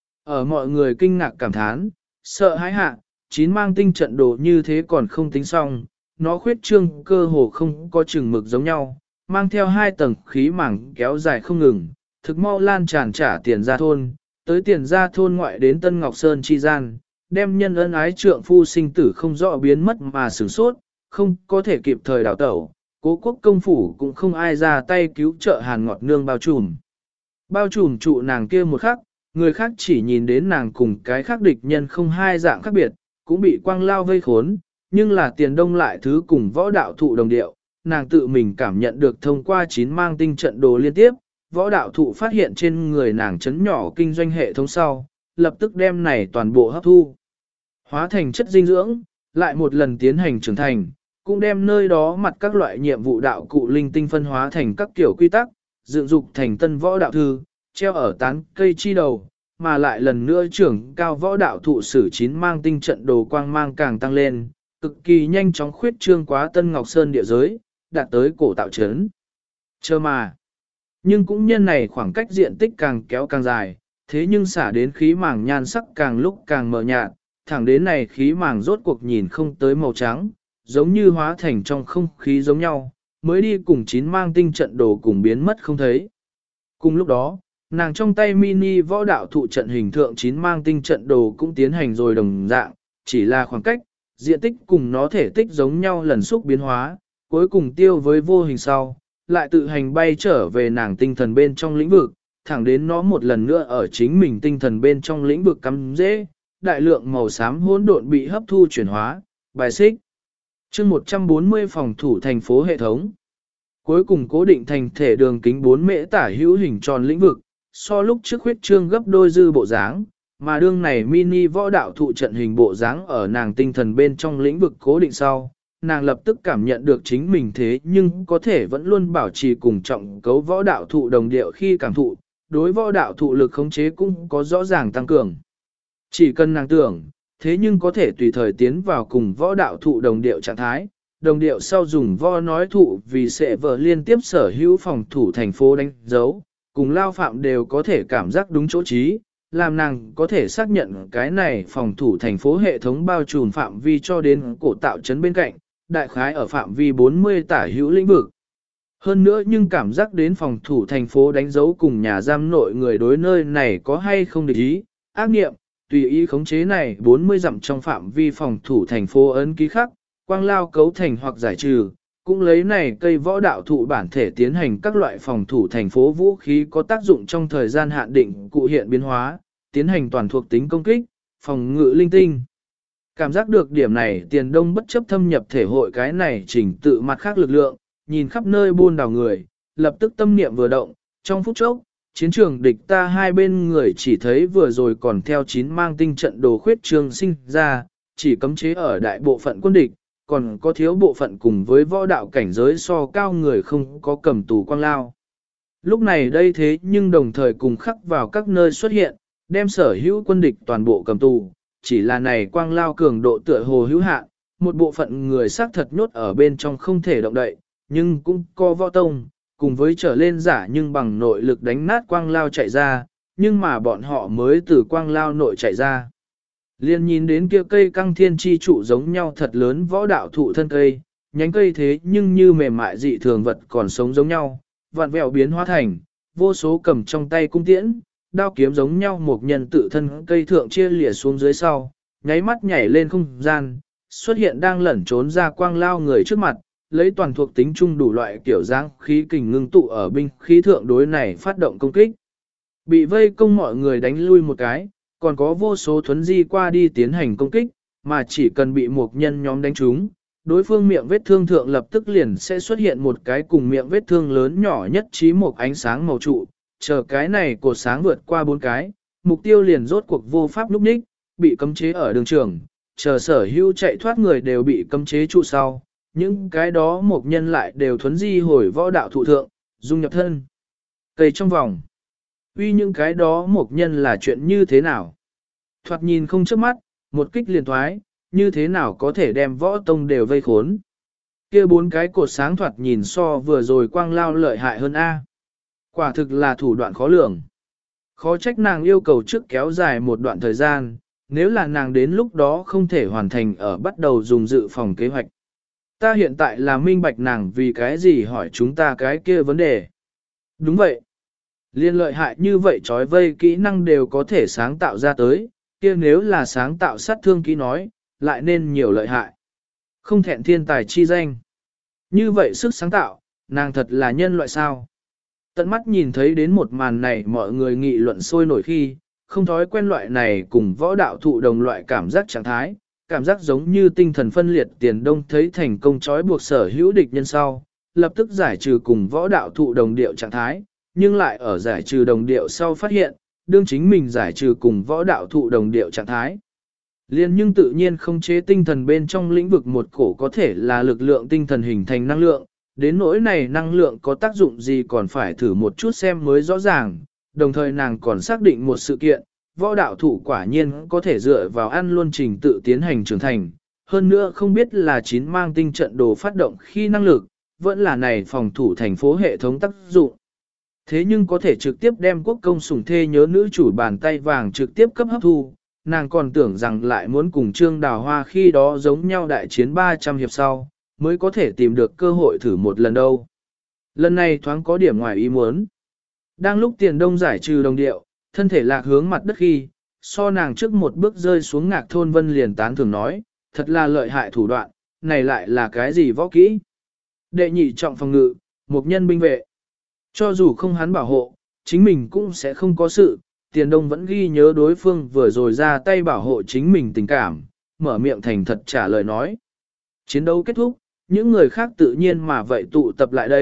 Ở mọi người kinh ngạc cảm thán, sợ hãi hạ, 9 mang tinh trận đồ như thế còn không tính xong, nó khuyết trương cơ hồ không có chừng mực giống nhau, mang theo hai tầng khí mảng kéo dài không ngừng, thực mau lan tràn trả tiền ra thôn, tới tiền ra thôn ngoại đến Tân Ngọc Sơn chi gian, đem nhân ân ái trượng phu sinh tử không rõ biến mất mà sửng sốt, không có thể kịp thời đào tẩu, cố quốc công phủ cũng không ai ra tay cứu trợ hàn ngọt nương bao trùm. Bao trùm trụ nàng kia một khắc, người khác chỉ nhìn đến nàng cùng cái khác địch nhân không hai dạng khác biệt, cũng bị quang lao vây khốn, nhưng là tiền đông lại thứ cùng võ đạo thụ đồng điệu, nàng tự mình cảm nhận được thông qua 9 mang tinh trận đồ liên tiếp, võ đạo thụ phát hiện trên người nàng chấn nhỏ kinh doanh hệ thống sau, lập tức đem này toàn bộ hấp thu. Hóa thành chất dinh dưỡng, lại một lần tiến hành trưởng thành, cũng đem nơi đó mặt các loại nhiệm vụ đạo cụ linh tinh phân hóa thành các kiểu quy tắc, dựng dục thành tân võ đạo thư, treo ở tán cây chi đầu, mà lại lần nữa trưởng cao võ đạo thụ sử 9 mang tinh trận đồ quang mang càng tăng lên, cực kỳ nhanh chóng khuyết trương quá Tân Ngọc Sơn địa giới, đạt tới cổ tạo trấn. Chờ mà, nhưng cũng nhân này khoảng cách diện tích càng kéo càng dài, thế nhưng xả đến khí màng nhan sắc càng lúc càng mờ nhạt, thẳng đến này khí màng rốt cuộc nhìn không tới màu trắng, giống như hóa thành trong không khí giống nhau, mới đi cùng 9 mang tinh trận đồ cùng biến mất không thấy. Cùng lúc đó, nàng trong tay mini võ đạo thụ trận hình thượng 9 mang tinh trận đồ cũng tiến hành rồi đồng dạng, chỉ là khoảng cách, diện tích cùng nó thể tích giống nhau lần xúc biến hóa, cuối cùng tiêu với vô hình sau, lại tự hành bay trở về nàng tinh thần bên trong lĩnh vực, thẳng đến nó một lần nữa ở chính mình tinh thần bên trong lĩnh vực cắm dễ, đại lượng màu xám hỗn độn bị hấp thu chuyển hóa, bài xích. Chương 140 phòng thủ thành phố hệ thống. Cuối cùng cố định thành thể đường kính 4 mễ tả hữu hình tròn lĩnh vực, so lúc trước huyết trương gấp đôi dư bộ dáng, mà đương này mini võ đạo thụ trận hình bộ dáng ở nàng tinh thần bên trong lĩnh vực cố định sau, nàng lập tức cảm nhận được chính mình thế nhưng có thể vẫn luôn bảo trì cùng trọng cấu võ đạo thụ đồng điệu khi cảm thụ, đối võ đạo thụ lực khống chế cũng có rõ ràng tăng cường. Chỉ cần nàng tưởng, thế nhưng có thể tùy thời tiến vào cùng võ đạo thụ đồng điệu trạng thái, đồng điệu sau dùng vo nói thụ vì sẽ vở liên tiếp sở hữu phòng thủ thành phố đánh dấu, cùng lao phạm đều có thể cảm giác đúng chỗ trí, làm nàng có thể xác nhận cái này phòng thủ thành phố hệ thống bao trùm phạm vi cho đến cổ tạo trấn bên cạnh, đại khái ở phạm vi 40 tả hữu lĩnh vực. Hơn nữa nhưng cảm giác đến phòng thủ thành phố đánh dấu cùng nhà giam nội người đối nơi này có hay không địch ý, ác nghiệm, tùy ý khống chế này 40 dặm trong phạm vi phòng thủ thành phố ấn ký khắc, quang lao cấu thành hoặc giải trừ, cũng lấy này cây võ đạo thụ bản thể tiến hành các loại phòng thủ thành phố vũ khí có tác dụng trong thời gian hạn định cụ hiện biến hóa, tiến hành toàn thuộc tính công kích, phòng ngự linh tinh. Cảm giác được điểm này Tiền Đông bất chấp thâm nhập thể hội cái này chỉnh tự mặt khác lực lượng, nhìn khắp nơi buôn đảo người, lập tức tâm niệm vừa động, trong phút chốc, chiến trường địch ta hai bên người chỉ thấy vừa rồi còn theo 9 mang tinh trận đồ khuyết trường sinh ra, chỉ cấm chế ở đại bộ phận quân địch, còn có thiếu bộ phận cùng với võ đạo cảnh giới so cao người không có cầm tù quang lao. Lúc này đây thế nhưng đồng thời cùng khắc vào các nơi xuất hiện, đem sở hữu quân địch toàn bộ cầm tù, chỉ là này quang lao cường độ tựa hồ hữu hạn, một bộ phận người xác thật nhốt ở bên trong không thể động đậy, nhưng cũng có võ tông, cùng với trở lên giả nhưng bằng nội lực đánh nát quang lao chạy ra, nhưng mà bọn họ mới từ quang lao nội chạy ra. Liên nhìn đến kia cây căng thiên chi trụ giống nhau thật lớn võ đạo thụ thân cây, nhánh cây thế nhưng như mềm mại dị thường vật còn sống giống nhau, vạn vẹo biến hóa thành, vô số cầm trong tay cung tiễn, đao kiếm giống nhau một nhân tự thân cây thượng chia lìa xuống dưới sau, nháy mắt nhảy lên không gian, xuất hiện đang lẩn trốn ra quang lao người trước mặt, lấy toàn thuộc tính chung đủ loại kiểu dáng khí kình ngưng tụ ở binh khí thượng đối này phát động công kích. Bị vây công mọi người đánh lui một cái, còn có vô số thuấn di qua đi tiến hành công kích, mà chỉ cần bị một nhân nhóm đánh trúng, đối phương miệng vết thương thượng lập tức liền sẽ xuất hiện một cái cùng miệng vết thương lớn nhỏ nhất trí một ánh sáng màu trụ, chờ cái này cột sáng vượt qua 4 cái, mục tiêu liền rốt cuộc vô pháp núp ních, bị cấm chế ở đường trường, chờ sở hữu chạy thoát người đều bị cấm chế trụ sau, những cái đó một nhân lại đều thuấn di hồi võ đạo thụ thượng, dung nhập thân. Cây trong vòng. Uy những cái đó một nhân là chuyện như thế nào? Thoạt nhìn không trước mắt, một kích liền thoái, như thế nào có thể đem võ tông đều vây khốn? Kia 4 cái cột sáng thoạt nhìn so vừa rồi quang lao lợi hại hơn A. Quả thực là thủ đoạn khó lường. Khó trách nàng yêu cầu trước kéo dài một đoạn thời gian, nếu là nàng đến lúc đó không thể hoàn thành ở bắt đầu dùng dự phòng kế hoạch. Ta hiện tại là minh bạch nàng vì cái gì hỏi chúng ta cái kia vấn đề. Đúng vậy. Liên lợi hại như vậy trói vây kỹ năng đều có thể sáng tạo ra tới, kia nếu là sáng tạo sát thương kỹ nói, lại nên nhiều lợi hại. Không thẹn thiên tài chi danh. Như vậy sức sáng tạo, nàng thật là nhân loại sao. Tận mắt nhìn thấy đến một màn này mọi người nghị luận sôi nổi khi, không thói quen loại này cùng võ đạo thụ đồng loại cảm giác trạng thái, cảm giác giống như tinh thần phân liệt Tiền Đông thấy thành công trói buộc sở hữu địch nhân sau, lập tức giải trừ cùng võ đạo thụ đồng điệu trạng thái, nhưng lại ở giải trừ đồng điệu sau phát hiện, đương chính mình giải trừ cùng võ đạo thụ đồng điệu trạng thái. Liên nhưng tự nhiên không chế tinh thần bên trong lĩnh vực một cổ có thể là lực lượng tinh thần hình thành năng lượng, đến nỗi này năng lượng có tác dụng gì còn phải thử một chút xem mới rõ ràng, đồng thời nàng còn xác định một sự kiện, võ đạo thụ quả nhiên có thể dựa vào ăn luôn trình tự tiến hành trưởng thành, hơn nữa không biết là 9 mang tinh trận đồ phát động khi năng lực, vẫn là này phòng thủ thành phố hệ thống tác dụng. Thế nhưng có thể trực tiếp đem quốc công sủng thê nhớ nữ chủ bàn tay vàng trực tiếp cấp hấp thu, nàng còn tưởng rằng lại muốn cùng Trương Đào Hoa khi đó giống nhau đại chiến 300 hiệp sau, mới có thể tìm được cơ hội thử một lần đâu. Lần này thoáng có điểm ngoài ý muốn. Đang lúc Tiền Đông giải trừ đồng điệu, thân thể lạc hướng mặt đất khi, so nàng trước một bước rơi xuống Ngạc Thôn Vân liền tán thường nói, thật là lợi hại thủ đoạn, này lại là cái gì võ kỹ? Đệ nhị trọng phòng ngự, một nhân binh vệ. Cho dù không hắn bảo hộ, chính mình cũng sẽ không có sự, Tiền Đông vẫn ghi nhớ đối phương vừa rồi ra tay bảo hộ chính mình tình cảm, mở miệng thành thật trả lời nói. Chiến đấu kết thúc, những người khác tự nhiên mà vậy tụ tập lại đây,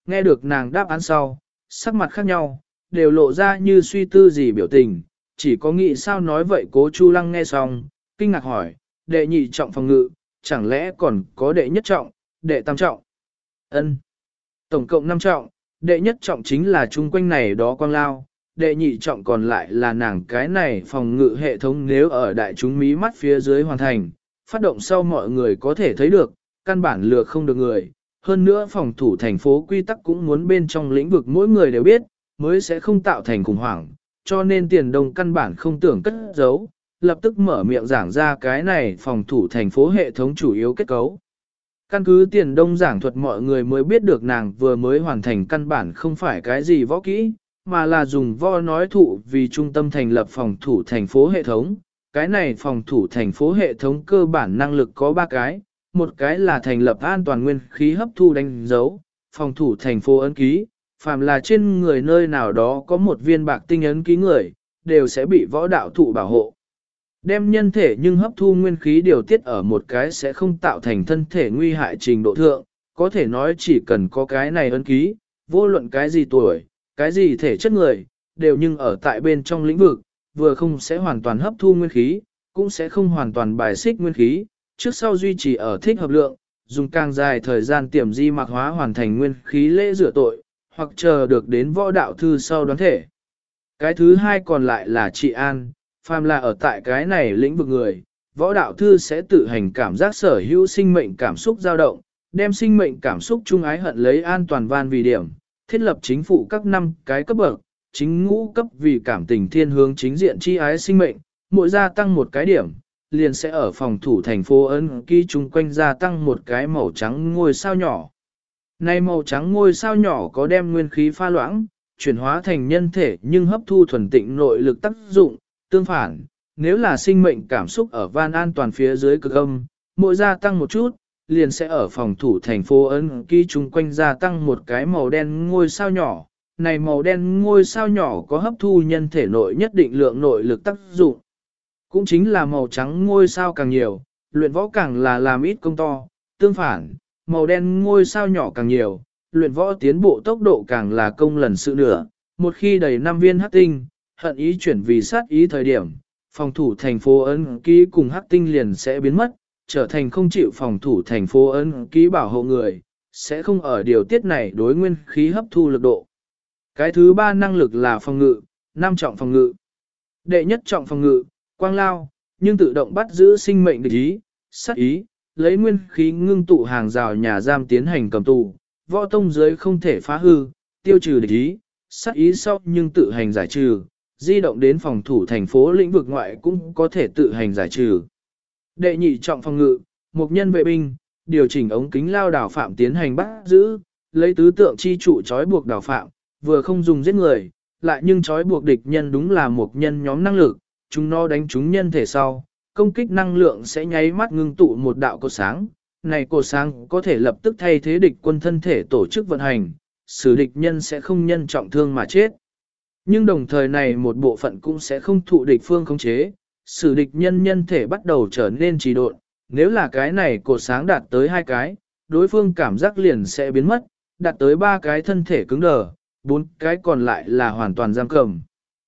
nghe được nàng đáp án sau, sắc mặt khác nhau, đều lộ ra như suy tư gì biểu tình, chỉ có nghĩ sao nói vậy Cố Chu Lăng nghe xong, kinh ngạc hỏi, đệ nhị trọng phòng ngự, chẳng lẽ còn có đệ nhất trọng, đệ tam trọng? Ân, tổng cộng 5 trọng, đệ nhất trọng chính là chung quanh này đó quang lao, đệ nhị trọng còn lại là nàng cái này phòng ngự hệ thống nếu ở đại chúng mí mắt phía dưới hoàn thành, phát động sau mọi người có thể thấy được, căn bản lừa không được người. Hơn nữa phòng thủ thành phố quy tắc cũng muốn bên trong lĩnh vực mỗi người đều biết, mới sẽ không tạo thành khủng hoảng, cho nên Tiền Đông căn bản không tưởng cất giấu, lập tức mở miệng giảng ra cái này phòng thủ thành phố hệ thống chủ yếu kết cấu. Căn cứ Tiền Đông giảng thuật mọi người mới biết được nàng vừa mới hoàn thành căn bản không phải cái gì võ kỹ, mà là dùng vo nói thụ vì trung tâm thành lập phòng thủ thành phố hệ thống. Cái này phòng thủ thành phố hệ thống cơ bản năng lực có 3 cái, một cái là thành lập an toàn nguyên khí hấp thu đánh dấu, phòng thủ thành phố ấn ký, phàm là trên người nơi nào đó có một viên bạc tinh ấn ký người, đều sẽ bị võ đạo thụ bảo hộ. Đem nhân thể nhưng hấp thu nguyên khí điều tiết ở một cái sẽ không tạo thành thân thể nguy hại trình độ thượng, có thể nói chỉ cần có cái này ấn ký, vô luận cái gì tuổi, cái gì thể chất người, đều nhưng ở tại bên trong lĩnh vực, vừa không sẽ hoàn toàn hấp thu nguyên khí, cũng sẽ không hoàn toàn bài xích nguyên khí, trước sau duy trì ở thích hợp lượng, dùng càng dài thời gian tiềm di mạc hóa hoàn thành nguyên khí lễ rửa tội, hoặc chờ được đến võ đạo thư sau đoán thể. Cái thứ hai còn lại là trị an, phàm là ở tại cái này lĩnh vực người, võ đạo thư sẽ tự hành cảm giác sở hữu sinh mệnh cảm xúc dao động, đem sinh mệnh cảm xúc chung ái hận lấy an toàn van vì điểm, thiết lập chính phủ các năm cái cấp bậc, chính ngũ cấp vì cảm tình thiên hướng chính diện chi ái sinh mệnh, mỗi gia tăng một cái điểm, liền sẽ ở phòng thủ thành phố ấn ký chung quanh gia tăng một cái màu trắng ngôi sao nhỏ. Này màu trắng ngôi sao nhỏ có đem nguyên khí pha loãng, chuyển hóa thành nhân thể nhưng hấp thu thuần tịnh nội lực tác dụng, tương phản, nếu là sinh mệnh cảm xúc ở van an toàn phía dưới cực âm, mỗi gia tăng một chút, liền sẽ ở phòng thủ thành phố ấn ký chung quanh gia tăng một cái màu đen ngôi sao nhỏ. Này màu đen ngôi sao nhỏ có hấp thu nhân thể nội nhất định lượng nội lực tác dụng. Cũng chính là màu trắng ngôi sao càng nhiều, luyện võ càng là làm ít công to, tương phản, màu đen ngôi sao nhỏ càng nhiều, luyện võ tiến bộ tốc độ càng là công lần sự nửa. Một khi đầy 5 viên hắc tinh, hận ý chuyển vì sát ý thời điểm, phòng thủ thành phố ấn ký cùng hắc tinh liền sẽ biến mất, trở thành không chịu phòng thủ thành phố ấn ký bảo hộ người, sẽ không ở điều tiết này đối nguyên khí hấp thu lực độ. Cái thứ ba năng lực là phòng ngự, 5 trọng phòng ngự. Đệ nhất trọng phòng ngự, quang lao, nhưng tự động bắt giữ sinh mệnh địch ý, sát ý, lấy nguyên khí ngưng tụ hàng rào nhà giam tiến hành cầm tù, võ tông dưới không thể phá hư, tiêu trừ địch ý, sát ý sau nhưng tự hành giải trừ, di động đến phòng thủ thành phố lĩnh vực ngoại cũng có thể tự hành giải trừ. Đệ nhị trọng phòng ngự, một nhân vệ binh, điều chỉnh ống kính lao đảo phạm tiến hành bắt giữ, lấy tứ tượng chi trụ trói buộc đảo phạm, vừa không dùng giết người, lại nhưng trói buộc địch nhân đúng là một nhân nhóm năng lực, chúng nó đánh trúng nhân thể sau, công kích năng lượng sẽ nháy mắt ngưng tụ một đạo cột sáng, này cột sáng có thể lập tức thay thế địch quân thân thể tổ chức vận hành, xử địch nhân sẽ không nhân trọng thương mà chết. Nhưng đồng thời này một bộ phận cũng sẽ không thụ địch phương khống chế, xử địch nhân nhân thể bắt đầu trở nên trì độn, nếu là cái này cột sáng đạt tới 2 cái, đối phương cảm giác liền sẽ biến mất, đạt tới 3 cái thân thể cứng đờ, 4 cái còn lại là hoàn toàn giam cầm.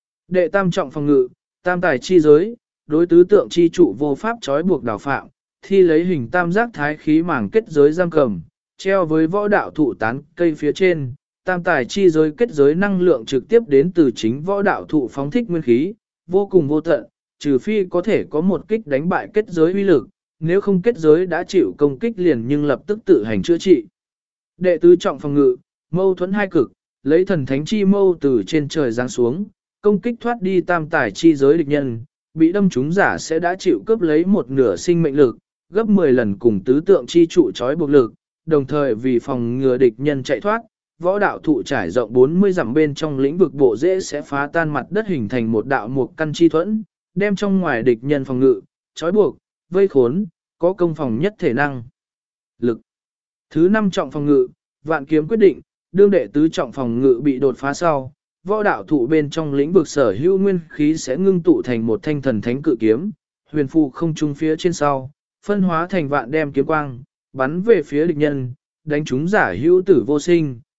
Đệ tam trọng phòng ngự, tam tài chi giới, đối tứ tượng chi trụ vô pháp trói buộc đào phạm, thi lấy hình tam giác thái khí màng kết giới giam cầm, treo với võ đạo thụ tán cây phía trên, tam tài chi giới kết giới năng lượng trực tiếp đến từ chính võ đạo thụ phóng thích nguyên khí, vô cùng vô tận, trừ phi có thể có một kích đánh bại kết giới uy lực, nếu không kết giới đã chịu công kích liền nhưng lập tức tự hành chữa trị. Đệ tứ trọng phòng ngự, mâu thuẫn hai cực, lấy thần thánh chi mâu từ trên trời giáng xuống, công kích thoát đi tam tài chi giới địch nhân, bị đâm trúng giả sẽ đã chịu cướp lấy một nửa sinh mệnh lực, gấp 10 lần cùng tứ tượng chi trụ trói buộc lực, đồng thời vì phòng ngừa địch nhân chạy thoát, võ đạo thụ trải rộng 40 dặm bên trong lĩnh vực bộ rễ sẽ phá tan mặt đất hình thành một đạo mục căn chi thuẫn, đem trong ngoài địch nhân phòng ngự, trói buộc, vây khốn, có công phòng nhất thể năng. Lực. Thứ 5 trọng phòng ngự, vạn kiếm quyết định, đương đệ tứ trọng phòng ngự bị đột phá sau, võ đạo thụ bên trong lĩnh vực sở hữu nguyên khí sẽ ngưng tụ thành một thanh thần thánh cự kiếm, huyền phù không trung phía trên sau, phân hóa thành vạn đem kiếm quang, bắn về phía địch nhân, đánh chúng giả hữu tử vô sinh,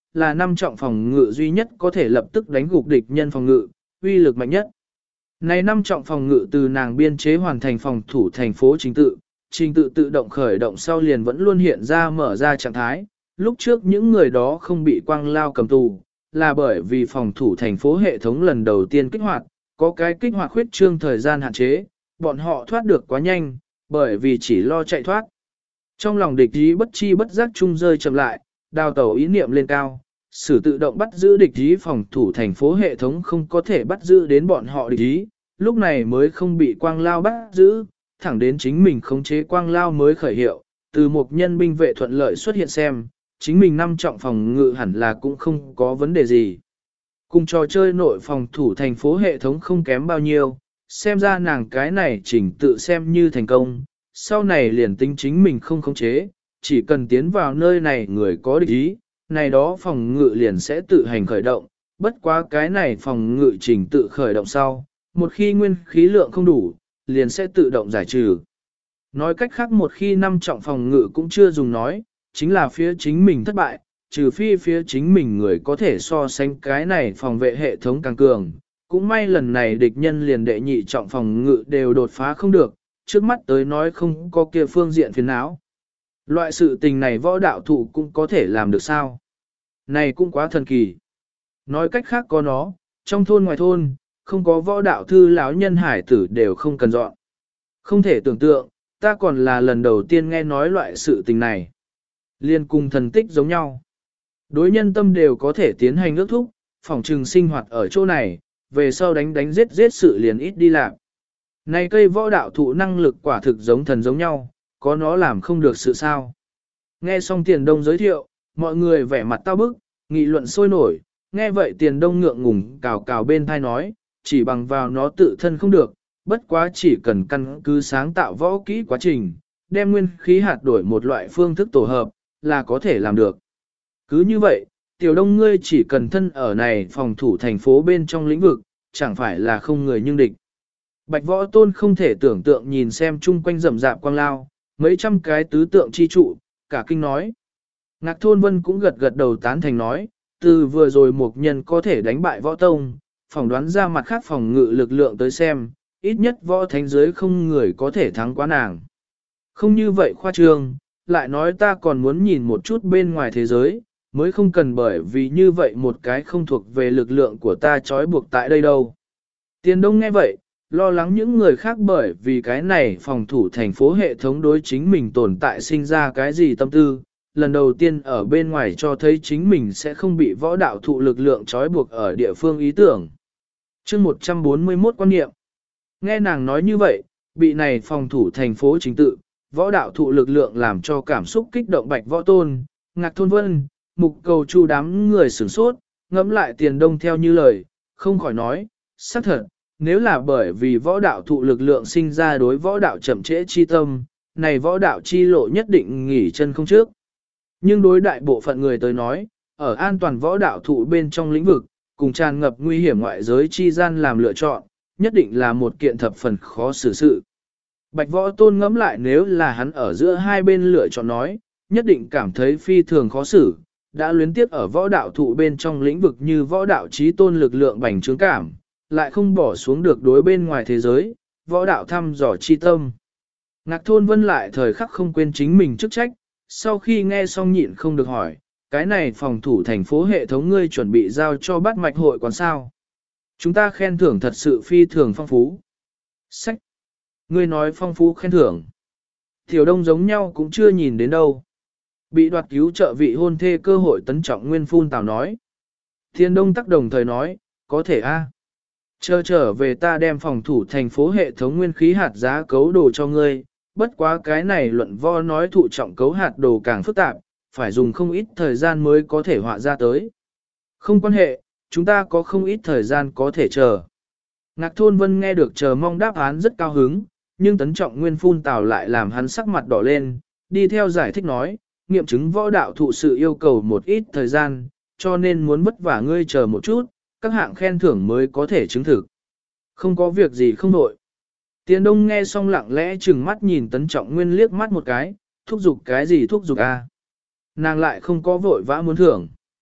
là 5 trọng phòng ngự duy nhất có thể lập tức đánh gục địch nhân phòng ngự, uy lực mạnh nhất. Này 5 trọng phòng ngự từ nàng biên chế hoàn thành phòng thủ thành phố trình tự tự động khởi động sau liền vẫn luôn hiện ra mở ra trạng thái. Lúc trước những người đó không bị quang lao cầm tù, là bởi vì phòng thủ thành phố hệ thống lần đầu tiên kích hoạt, có cái kích hoạt khuyết trương thời gian hạn chế, bọn họ thoát được quá nhanh, bởi vì chỉ lo chạy thoát. Trong lòng địch ý bất chi bất giác chung rơi chậm lại, đào tẩu ý niệm lên cao, sử tự động bắt giữ địch ý phòng thủ thành phố hệ thống không có thể bắt giữ đến bọn họ địch ý, lúc này mới không bị quang lao bắt giữ, thẳng đến chính mình khống chế quang lao mới khởi hiệu, từ một nhân binh vệ thuận lợi xuất hiện xem, chính mình 5 trọng phòng ngự hẳn là cũng không có vấn đề gì. Cùng trò chơi nội phòng thủ thành phố hệ thống không kém bao nhiêu, xem ra nàng cái này chỉnh tự xem như thành công, sau này liền tính chính mình không khống chế, chỉ cần tiến vào nơi này người có địch ý, này đó phòng ngự liền sẽ tự hành khởi động, bất quá cái này phòng ngự chỉnh tự khởi động sau, một khi nguyên khí lượng không đủ, liền sẽ tự động giải trừ. Nói cách khác một khi 5 trọng phòng ngự cũng chưa dùng nói, chính là phía chính mình thất bại, trừ phi phía chính mình người có thể so sánh cái này phòng vệ hệ thống càng cường. Cũng may lần này địch nhân liền đệ nhị trọng phòng ngự đều đột phá không được, trước mắt tới nói không có kia phương diện phiền não. Loại sự tình này võ đạo thụ cũng có thể làm được sao? Này cũng quá thần kỳ. Nói cách khác có nó, trong thôn ngoài thôn, không có võ đạo thư lão nhân hải tử đều không cần dọn. Không thể tưởng tượng, ta còn là lần đầu tiên nghe nói loại sự tình này. Liên cùng thần tích giống nhau. Đối nhân tâm đều có thể tiến hành ước thúc, phòng trừng sinh hoạt ở chỗ này, về sau đánh giết sự liền ít đi làm. Này cây võ đạo thụ năng lực quả thực giống thần giống nhau, có nó làm không được sự sao. Nghe xong Tiền Đông giới thiệu, mọi người vẻ mặt tao bức, nghị luận sôi nổi, nghe vậy Tiền Đông ngượng ngùng cào cào bên thai nói, chỉ bằng vào nó tự thân không được, bất quá chỉ cần căn cứ sáng tạo võ kỹ quá trình, đem nguyên khí hạt đổi một loại phương thức tổ hợp, là có thể làm được. Cứ như vậy, Tiểu Đông ngươi chỉ cần thân ở này phòng thủ thành phố bên trong lĩnh vực, chẳng phải là không người nhưng địch. Bạch Võ Tôn không thể tưởng tượng nhìn xem chung quanh rậm rạp quang lao, mấy trăm cái tứ tượng chi trụ, cả kinh nói. Ngạc Thôn Vân cũng gật gật đầu tán thành nói, từ vừa rồi một nhân có thể đánh bại Võ Tông, phỏng đoán ra mặt khác phòng ngự lực lượng tới xem, ít nhất Võ Thánh giới không người có thể thắng quá nàng. Không như vậy khoa trương, lại nói ta còn muốn nhìn một chút bên ngoài thế giới, mới không cần bởi vì như vậy một cái không thuộc về lực lượng của ta trói buộc tại đây đâu. Tiền Đông nghe vậy, lo lắng những người khác bởi vì cái này phòng thủ thành phố hệ thống đối chính mình tồn tại sinh ra cái gì tâm tư, lần đầu tiên ở bên ngoài cho thấy chính mình sẽ không bị võ đạo thụ lực lượng trói buộc ở địa phương ý tưởng. Chương 141 quan niệm. Nghe nàng nói như vậy, bị này phòng thủ thành phố chính tự, võ đạo thụ lực lượng làm cho cảm xúc kích động Bạch Võ Tôn, Ngạc Thôn Vân, Mục Cầu Chu đám người sửng sốt, ngẫm lại Tiền Đông theo như lời, không khỏi nói, xác thật, nếu là bởi vì võ đạo thụ lực lượng sinh ra đối võ đạo chậm trễ chi tâm, này võ đạo chi lộ nhất định nghỉ chân không trước. Nhưng đối đại bộ phận người tới nói, ở an toàn võ đạo thụ bên trong lĩnh vực, cùng tràn ngập nguy hiểm ngoại giới chi gian làm lựa chọn, nhất định là một kiện thập phần khó xử sự. Bạch Võ Tôn ngẫm lại nếu là hắn ở giữa hai bên lựa chọn nói, nhất định cảm thấy phi thường khó xử, đã luyến tiếp ở võ đạo thụ bên trong lĩnh vực như võ đạo trí tôn lực lượng bành trướng cảm, lại không bỏ xuống được đối bên ngoài thế giới, võ đạo thăm dò chi tâm. Ngạc Thôn Vân lại thời khắc không quên chính mình chức trách, sau khi nghe xong nhịn không được hỏi, cái này phòng thủ thành phố hệ thống ngươi chuẩn bị giao cho bát mạch hội quán sao? Chúng ta khen thưởng thật sự phi thường phong phú. Sách! Ngươi nói phong phú khen thưởng. Tiểu Đông giống nhau cũng chưa nhìn đến đâu. Bị đoạt cứu trợ vị hôn thê cơ hội tấn trọng nguyên phun tào nói. Thiên Đông tắc đồng thời nói, có thể a. Chờ trở về ta đem phòng thủ thành phố hệ thống nguyên khí hạt giá cấu đồ cho ngươi, bất quá cái này luận vo nói thụ trọng cấu hạt đồ càng phức tạp, phải dùng không ít thời gian mới có thể họa ra tới. Không quan hệ, chúng ta có không ít thời gian có thể chờ. Ngạc Thôn Vân nghe được chờ mong đáp án rất cao hứng, nhưng tấn trọng nguyên phun tào lại làm hắn sắc mặt đỏ lên, đi theo giải thích nói, nghiệm chứng võ đạo thụ sự yêu cầu một ít thời gian, cho nên muốn vất vả ngươi chờ một chút, các hạng khen thưởng mới có thể chứng thực. Không có việc gì không đổi. Tiền Đông nghe xong lặng lẽ chừng mắt nhìn tấn trọng nguyên liếc mắt một cái, thúc giục cái gì thúc giục a? Nàng lại không có vội vã muốn thưởng.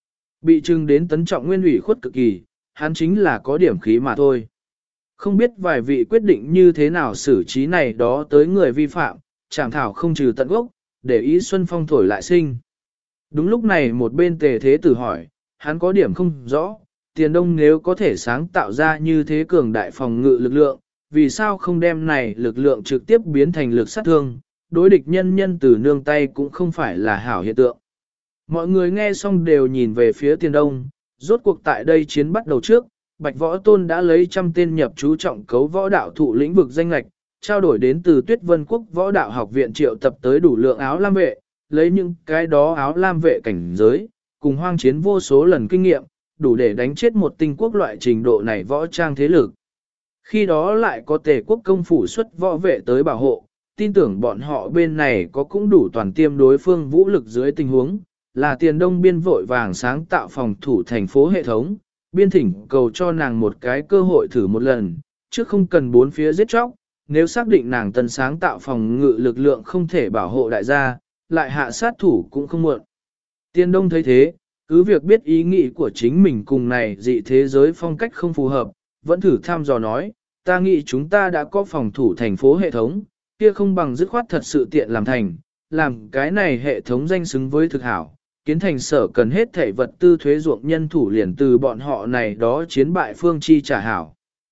bị trưng đến tấn trọng nguyên ủy khuất cực kỳ, hắn chính là có điểm khí mà thôi. Không biết vài vị quyết định như thế nào xử trí này đó tới người vi phạm, chẳng thảo không trừ tận gốc, để ý Xuân Phong thổi lại sinh. Đúng lúc này một bên Tề Thế Tử hỏi, hắn có điểm không rõ, Tiền Đông nếu có thể sáng tạo ra như thế cường đại phòng ngự lực lượng, vì sao không đem này lực lượng trực tiếp biến thành lực sát thương, đối địch nhân từ nương tay cũng không phải là hảo hiện tượng. Mọi người nghe xong đều nhìn về phía Tiền Đông, rốt cuộc tại đây chiến bắt đầu trước, Bạch Võ Tôn đã lấy 100 tên nhập chú trọng cấu võ đạo thụ lĩnh vực danh lạch, trao đổi đến từ Tuyết Vân Quốc Võ Đạo Học viện triệu tập tới đủ lượng áo lam vệ, lấy những cái đó áo lam vệ cảnh giới, cùng hoang chiến vô số lần kinh nghiệm, đủ để đánh chết một tinh quốc loại trình độ này võ trang thế lực. Khi đó lại có Tề quốc công phủ xuất võ vệ tới bảo hộ, tin tưởng bọn họ bên này có cũng đủ toàn tiêm đối phương vũ lực dưới tình huống, là Tiền Đông biên vội vàng sáng tạo phòng thủ thành phố hệ thống, biên thỉnh cầu cho nàng một cái cơ hội thử một lần, chứ không cần bốn phía giết chóc, nếu xác định nàng tân sáng tạo phòng ngự lực lượng không thể bảo hộ đại gia, lại hạ sát thủ cũng không muộn. Tiền Đông thấy thế, cứ việc biết ý nghĩ của chính mình cùng này dị thế giới phong cách không phù hợp, vẫn thử thăm dò nói, ta nghĩ chúng ta đã có phòng thủ thành phố hệ thống, kia không bằng dứt khoát thật sự tiện làm thành, làm cái này hệ thống danh xứng với thực hảo, kiến thành sở cần hết thể vật tư thuế ruộng nhân thủ liền từ bọn họ này đó chiến bại phương chi trả hảo.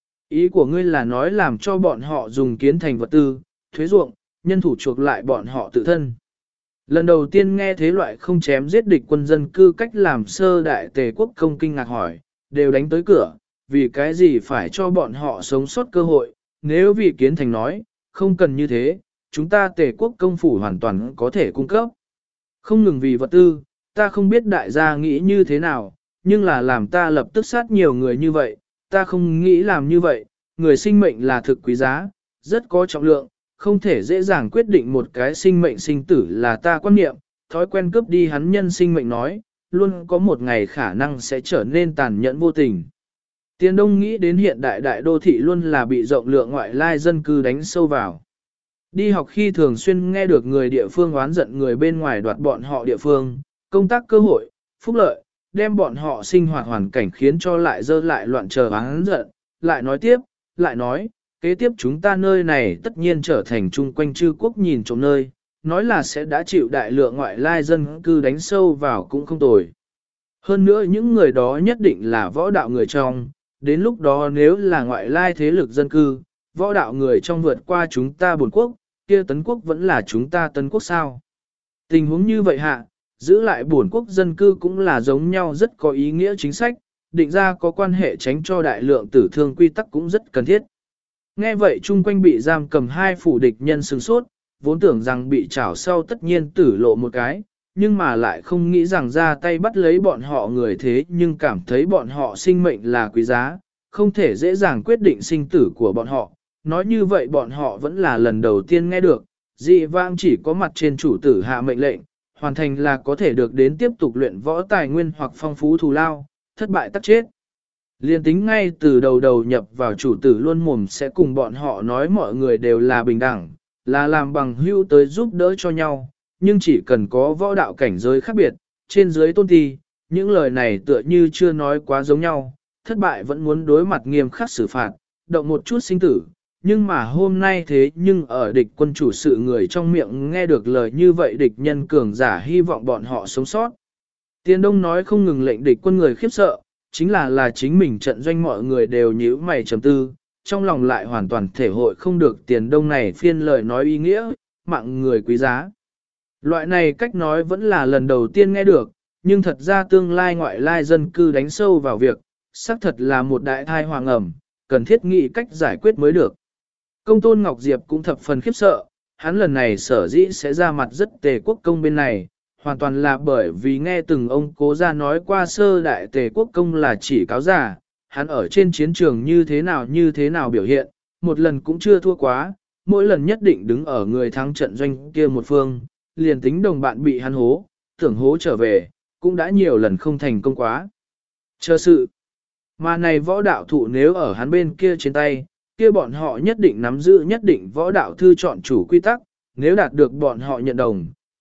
Ý của ngươi là nói làm cho bọn họ dùng kiến thành vật tư, thuế ruộng, nhân thủ chuộc lại bọn họ tự thân. Lần đầu tiên nghe thế loại không chém giết địch quân dân cư cách làm sơ đại Tề quốc công kinh ngạc hỏi, đều đánh tới cửa, vì cái gì phải cho bọn họ sống sót cơ hội, nếu vì kiến thành nói, không cần như thế, chúng ta Tề quốc công phủ hoàn toàn có thể cung cấp. Không ngừng vì vật tư, ta không biết đại gia nghĩ như thế nào, nhưng là làm ta lập tức sát nhiều người như vậy, ta không nghĩ làm như vậy, người sinh mệnh là thực quý giá, rất có trọng lượng, không thể dễ dàng quyết định một cái sinh mệnh sinh tử là ta quan niệm, thói quen cướp đi hắn nhân sinh mệnh nói, luôn có một ngày khả năng sẽ trở nên tàn nhẫn vô tình. Tiền Đông nghĩ đến hiện đại đại đô thị luôn là bị rộng lượng ngoại lai dân cư đánh sâu vào. Đi học khi thường xuyên nghe được người địa phương oán giận người bên ngoài đoạt bọn họ địa phương, công tác cơ hội, phúc lợi, đem bọn họ sinh hoạt hoàn cảnh khiến cho lại dơ lại loạn chờ oán giận, lại nói tiếp, lại nói, kế tiếp chúng ta nơi này tất nhiên trở thành chung quanh chư quốc nhìn trộm nơi, nói là sẽ đã chịu đại lượng ngoại lai dân cư đánh sâu vào cũng không tồi. Hơn nữa những người đó nhất định là võ đạo người trong, đến lúc đó nếu là ngoại lai thế lực dân cư, võ đạo người trong vượt qua chúng ta bổn quốc, kia tấn quốc vẫn là chúng ta tấn quốc sao. Tình huống như vậy hạ, giữ lại bổn quốc dân cư cũng là giống nhau rất có ý nghĩa chính sách, định ra có quan hệ tránh cho đại lượng tử thương quy tắc cũng rất cần thiết. Nghe vậy chung quanh bị giam cầm hai phủ địch nhân sừng sốt, vốn tưởng rằng bị trảo sau tất nhiên tử lộ một cái, nhưng mà lại không nghĩ rằng ra tay bắt lấy bọn họ người thế nhưng cảm thấy bọn họ sinh mệnh là quý giá, không thể dễ dàng quyết định sinh tử của bọn họ. Nói như vậy bọn họ vẫn là lần đầu tiên nghe được, dị vãng chỉ có mặt trên chủ tử hạ mệnh lệnh, hoàn thành là có thể được đến tiếp tục luyện võ tài nguyên hoặc phong phú thù lao, thất bại tắc chết. Liên tính ngay từ đầu nhập vào chủ tử luôn mồm sẽ cùng bọn họ nói mọi người đều là bình đẳng, là làm bằng hữu tới giúp đỡ cho nhau, nhưng chỉ cần có võ đạo cảnh giới khác biệt, trên dưới tôn ti, những lời này tựa như chưa nói quá giống nhau, thất bại vẫn muốn đối mặt nghiêm khắc xử phạt, động một chút sinh tử, nhưng mà hôm nay thế nhưng ở địch quân chủ sự người trong miệng nghe được lời như vậy địch nhân cường giả hy vọng bọn họ sống sót. Tiền Đông nói không ngừng lệnh địch quân người khiếp sợ, chính là chính mình trận doanh mọi người đều nhíu mày trầm tư, trong lòng lại hoàn toàn thể hội không được Tiền Đông này phiên lời nói ý nghĩa, mạng người quý giá. Loại này cách nói vẫn là lần đầu tiên nghe được, nhưng thật ra tương lai ngoại lai dân cư đánh sâu vào việc, xác thật là một đại thai hoàng ẩm, cần thiết nghĩ cách giải quyết mới được. Công tôn Ngọc Diệp cũng thập phần khiếp sợ, hắn lần này sở dĩ sẽ ra mặt rất Tề quốc công bên này, hoàn toàn là bởi vì nghe từng ông cố gia nói qua sơ đại Tề quốc công là chỉ cáo giả, hắn ở trên chiến trường như thế nào biểu hiện, một lần cũng chưa thua quá, mỗi lần nhất định đứng ở người thắng trận doanh kia một phương, liền tính đồng bạn bị hắn hố, tưởng hố trở về, cũng đã nhiều lần không thành công quá. Chờ sự, mà này võ đạo thụ nếu ở hắn bên kia trên tay, kia bọn họ nhất định nắm giữ nhất định võ đạo thư chọn chủ quy tắc, nếu đạt được bọn họ nhận đồng,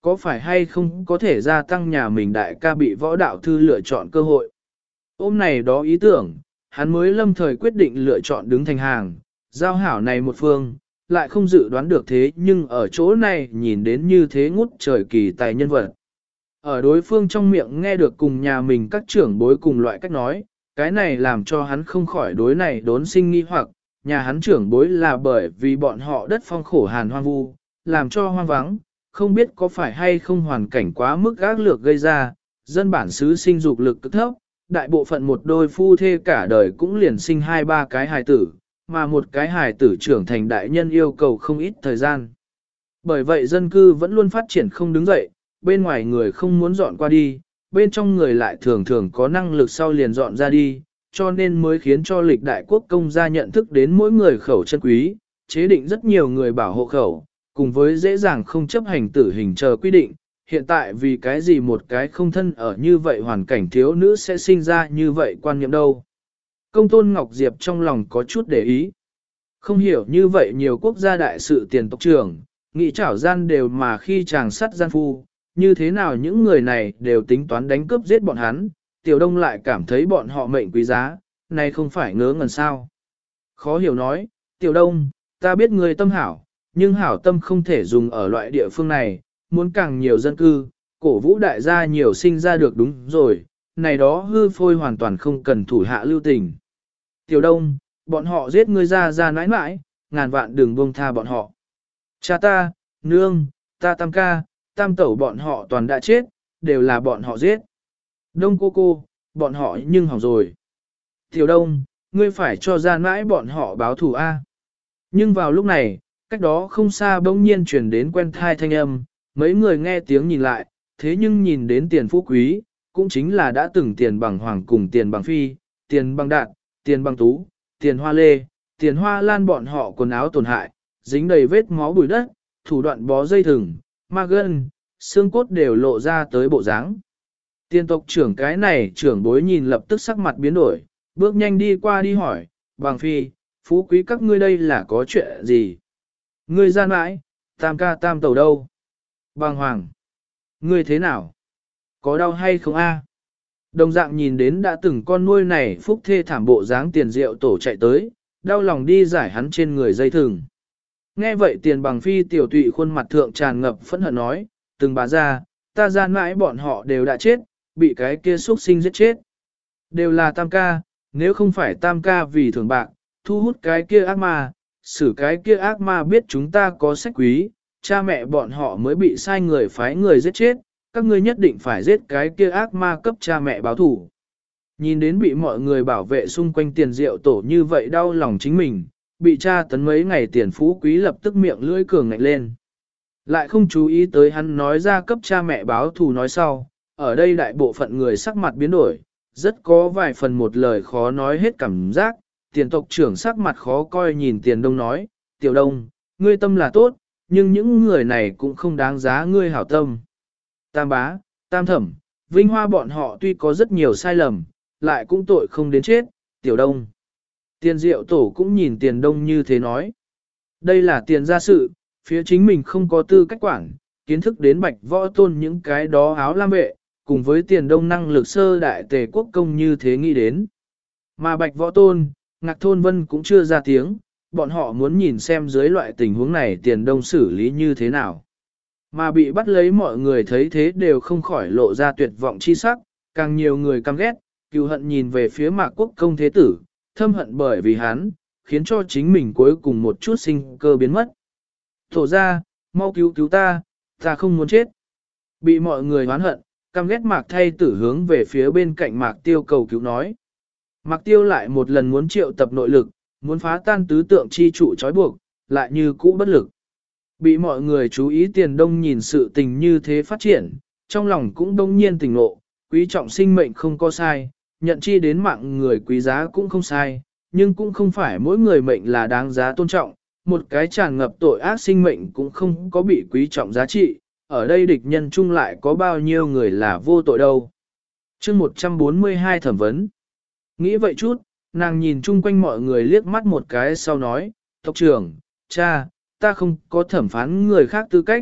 có phải hay không có thể gia tăng nhà mình đại ca bị võ đạo thư lựa chọn cơ hội. Ôm này đó ý tưởng, hắn mới lâm thời quyết định lựa chọn đứng thành hàng, giao hảo này một phương, lại không dự đoán được thế nhưng ở chỗ này nhìn đến như thế ngút trời kỳ tài nhân vật. Ở đối phương trong miệng nghe được cùng nhà mình các trưởng bối cùng loại cách nói, cái này làm cho hắn không khỏi đối này đốn sinh nghi hoặc, nhà hắn trưởng bối là bởi vì bọn họ đất phong khổ hàn hoang vu, làm cho hoang vắng, không biết có phải hay không hoàn cảnh quá mức ác lược gây ra, dân bản xứ sinh dục lực cực thấp, đại bộ phận một đôi phu thê cả đời cũng liền sinh 2-3 cái hài tử, mà một cái hài tử trưởng thành đại nhân yêu cầu không ít thời gian. Bởi vậy dân cư vẫn luôn phát triển không đứng dậy, bên ngoài người không muốn dọn qua đi, bên trong người lại thường thường có năng lực sau liền dọn ra đi, cho nên mới khiến cho lịch đại quốc công gia nhận thức đến mỗi người khẩu chân quý, chế định rất nhiều người bảo hộ khẩu, cùng với dễ dàng không chấp hành tử hình chờ quy định. Hiện tại vì cái gì một cái không thân ở như vậy hoàn cảnh thiếu nữ sẽ sinh ra như vậy quan niệm đâu. Công tôn Ngọc Diệp trong lòng có chút để ý. Không hiểu như vậy nhiều quốc gia đại sự tiền tộc trưởng, nghị trảo gian đều mà khi chàng sắt gian phu, như thế nào những người này đều tính toán đánh cướp giết bọn hắn, Tiểu Đông lại cảm thấy bọn họ mệnh quý giá, này không phải ngớ ngẩn sao. Khó hiểu nói, Tiểu Đông, ta biết người tâm hảo, nhưng hảo tâm không thể dùng ở loại địa phương này, muốn càng nhiều dân cư, cổ vũ đại gia nhiều sinh ra được đúng rồi, này đó hư phôi hoàn toàn không cần thủ hạ lưu tình. Tiểu Đông, bọn họ giết ngươi ra nãi nãi, ngàn vạn đừng buông tha bọn họ. Cha ta, nương, ta tam ca, tam tẩu bọn họ toàn đã chết, đều là bọn họ giết. Đông cô, bọn họ nhưng hỏng rồi. Tiểu Đông, ngươi phải cho ra nãi bọn họ báo thù A. Nhưng vào lúc này, cách đó không xa bỗng nhiên truyền đến quen thai thanh âm, mấy người nghe tiếng nhìn lại, thế nhưng nhìn đến tiền phú quý, cũng chính là đã từng tiền bằng hoàng cùng tiền bằng phi, tiền bằng đạn, tiền bằng tú, tiền hoa lê, tiền hoa lan bọn họ quần áo tổn hại, dính đầy vết máu bụi đất, thủ đoạn bó dây thừng, ma gân, xương cốt đều lộ ra tới bộ dáng. Tiền tộc trưởng cái này trưởng bối nhìn lập tức sắc mặt biến đổi, bước nhanh đi qua đi hỏi, bằng phi, phú quý các ngươi đây là có chuyện gì? Ngươi gian mãi, tam ca tam tẩu đâu? Bằng hoàng, ngươi thế nào? Có đau hay không a? Đồng dạng nhìn đến đã từng con nuôi này phúc thê thảm bộ dáng tiền rượu tổ chạy tới, đau lòng đi giải hắn trên người dây thừng. Nghe vậy tiền bằng phi tiểu tụy khuôn mặt thượng tràn ngập phẫn hận nói, từng bà ra, ta gian mãi bọn họ đều đã chết, bị cái kia xuất sinh giết chết. Đều là tam ca, nếu không phải tam ca vì thường bạc, thu hút cái kia ác ma, xử cái kia ác ma biết chúng ta có sách quý, cha mẹ bọn họ mới bị sai người phái người giết chết, các ngươi nhất định phải giết cái kia ác ma cấp cha mẹ báo thủ. Nhìn đến bị mọi người bảo vệ xung quanh tiền rượu tổ như vậy đau lòng chính mình, bị cha tấn mấy ngày tiền phú quý lập tức miệng lưỡi cường ngạnh lên. Lại không chú ý tới hắn nói ra cấp cha mẹ báo thù nói sau, ở đây đại bộ phận người sắc mặt biến đổi, rất có vài phần một lời khó nói hết cảm giác, tiền tộc trưởng sắc mặt khó coi nhìn tiền đông nói, tiểu đông, ngươi tâm là tốt, nhưng những người này cũng không đáng giá ngươi hảo tâm. Tam bá, tam thẩm, vinh hoa bọn họ tuy có rất nhiều sai lầm, lại cũng tội không đến chết, tiểu đông. Tiền diệu tổ cũng nhìn tiền đông như thế nói. Đây là tiền gia sự, phía chính mình không có tư cách quản, kiến thức đến bạch võ tôn những cái đó áo lam vệ, cùng với tiền đông năng lực sơ đại tề quốc công như thế nghĩ đến. Mà bạch võ tôn, ngạc thôn vân cũng chưa ra tiếng, bọn họ muốn nhìn xem dưới loại tình huống này tiền đông xử lý như thế nào. Mà bị bắt lấy mọi người thấy thế đều không khỏi lộ ra tuyệt vọng chi sắc, càng nhiều người căm ghét, cừu hận nhìn về phía mạc quốc công thế tử, thâm hận bởi vì hắn, khiến cho chính mình cuối cùng một chút sinh cơ biến mất. Thổ ra, mau cứu cứu ta không muốn chết. Bị mọi người oán hận, căm ghét mạc thay tử hướng về phía bên cạnh mạc tiêu cầu cứu nói. Mạc tiêu lại một lần muốn triệu tập nội lực, muốn phá tan tứ tượng chi trụ trói buộc, lại như cũ bất lực. Bị mọi người chú ý tiền đông nhìn sự tình như thế phát triển, trong lòng cũng đông nhiên tỉnh ngộ, quý trọng sinh mệnh không có sai, nhận chi đến mạng người quý giá cũng không sai, nhưng cũng không phải mỗi người mệnh là đáng giá tôn trọng, một cái tràn ngập tội ác sinh mệnh cũng không có bị quý trọng giá trị, ở đây địch nhân chung lại có bao nhiêu người là vô tội đâu. Chương 142 thẩm vấn. Nghĩ vậy chút, nàng nhìn chung quanh mọi người liếc mắt một cái sau nói, tộc trưởng, cha, ta không có thẩm phán người khác tư cách,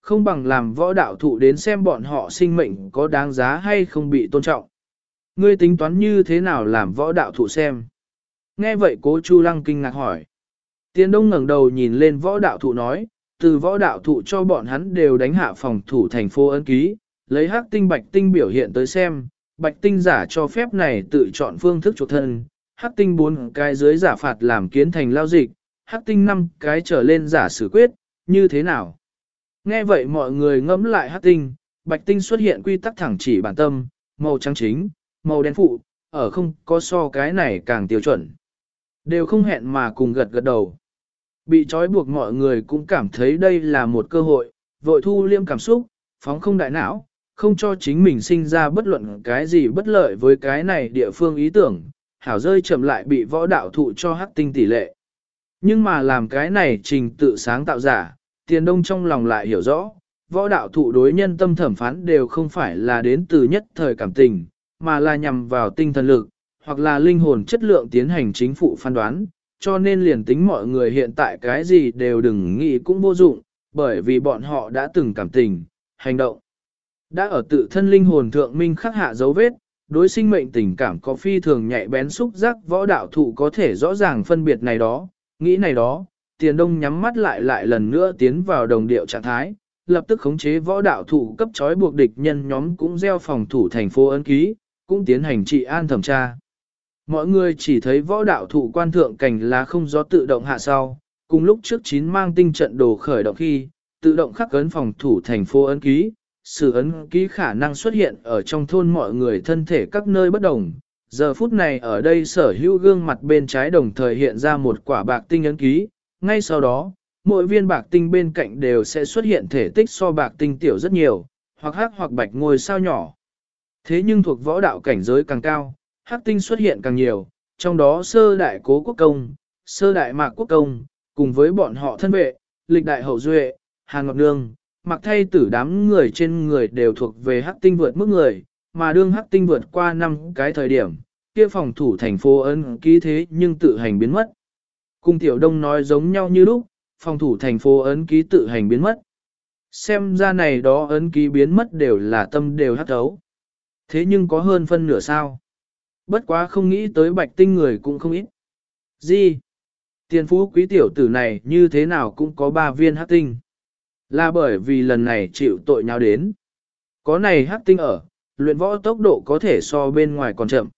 không bằng làm võ đạo thụ đến xem bọn họ sinh mệnh có đáng giá hay không bị tôn trọng. Ngươi tính toán như thế nào làm võ đạo thụ xem? Nghe vậy Cố Chu Lăng kinh ngạc hỏi. Tiền Đông ngẩng đầu nhìn lên võ đạo thụ nói, từ võ đạo thụ cho bọn hắn đều đánh hạ phòng thủ thành phố ấn ký, lấy hắc tinh bạch tinh biểu hiện tới xem, bạch tinh giả cho phép này tự chọn phương thức chuộc thân, hắc tinh 4 cái dưới giả phạt làm kiến thành lao dịch, hắc tinh 5 cái trở lên giả xử quyết, như thế nào? Nghe vậy mọi người ngẫm lại hắc tinh, bạch tinh xuất hiện quy tắc thẳng chỉ bản tâm, màu trắng chính, màu đen phụ, ở không có so cái này càng tiêu chuẩn. Đều không hẹn mà cùng gật gật đầu. Bị trói buộc mọi người cũng cảm thấy đây là một cơ hội, vội thu liêm cảm xúc, phóng không đại não, không cho chính mình sinh ra bất luận cái gì bất lợi với cái này địa phương ý tưởng, hảo rơi chậm lại bị võ đạo thụ cho hắc tinh tỷ lệ. Nhưng mà làm cái này trình tự sáng tạo giả, Tiền Đông trong lòng lại hiểu rõ, võ đạo thụ đối nhân tâm thẩm phán đều không phải là đến từ nhất thời cảm tình, mà là nhằm vào tinh thần lực, hoặc là linh hồn chất lượng tiến hành chính phủ phán đoán, cho nên liền tính mọi người hiện tại cái gì đều đừng nghĩ cũng vô dụng, bởi vì bọn họ đã từng cảm tình, hành động. Đã ở tự thân linh hồn thượng minh khắc hạ dấu vết, đối sinh mệnh tình cảm có phi thường nhạy bén xúc giác võ đạo thụ có thể rõ ràng phân biệt này đó, nghĩ này đó, Tiền Đông nhắm mắt lại lần nữa tiến vào đồng điệu trạng thái, lập tức khống chế võ đạo thụ cấp trói buộc địch nhân nhóm cũng gieo phòng thủ thành phố ấn ký, cũng tiến hành trị an thẩm tra. Mọi người chỉ thấy võ đạo thụ quan thượng cành lá không gió tự động hạ sau, cùng lúc trước 9 mang tinh trận đồ khởi động khi, tự động khắc ấn phòng thủ thành phố ấn ký, sự ấn ký khả năng xuất hiện ở trong thôn mọi người thân thể các nơi bất đồng. Giờ phút này ở đây sở hữu gương mặt bên trái đồng thời hiện ra một quả bạc tinh ấn ký, ngay sau đó, mỗi viên bạc tinh bên cạnh đều sẽ xuất hiện thể tích so bạc tinh tiểu rất nhiều, hoặc hắc hoặc bạch ngôi sao nhỏ. Thế nhưng thuộc võ đạo cảnh giới càng cao, hắc tinh xuất hiện càng nhiều, trong đó sơ đại cố quốc công, sơ đại mạc quốc công, cùng với bọn họ thân vệ, lịch đại hậu duệ, Hàn Ngọc Nương, mặc thay tử đám người trên người đều thuộc về hắc tinh vượt mức người, mà đương hắc tinh vượt qua 5 cái thời điểm, kia phòng thủ thành phố ấn ký thế nhưng tự hành biến mất. Cùng Tiểu Đông nói giống nhau như lúc, phòng thủ thành phố ấn ký tự hành biến mất. Xem ra này đó ấn ký biến mất đều là tâm đều hắc thấu. Thế nhưng có hơn phân nửa sao. Bất quá không nghĩ tới bạch tinh người cũng không ít. Gì? Tiền phú quý tiểu tử này như thế nào cũng có 3 viên hắc tinh. Là bởi vì lần này chịu tội nhau đến. Có này hắc tinh ở, luyện võ tốc độ có thể so bên ngoài còn chậm.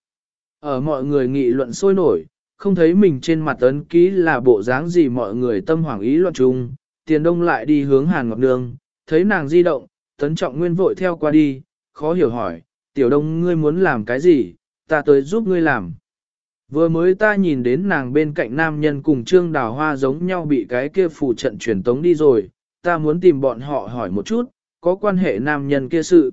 Ở mọi người nghị luận sôi nổi, không thấy mình trên mặt ấn ký là bộ dáng gì mọi người tâm hoảng ý loạn chung. Tiền Đông lại đi hướng Hàn Ngọc Nương, thấy nàng di động, Tấn Trọng Nguyên vội theo qua đi, khó hiểu hỏi, Tiểu Đông ngươi muốn làm cái gì, ta tới giúp ngươi làm. Vừa mới ta nhìn đến nàng bên cạnh nam nhân cùng Trương Đào Hoa giống nhau bị cái kia phù trận truyền tống đi rồi, ta muốn tìm bọn họ hỏi một chút, có quan hệ nam nhân kia sự.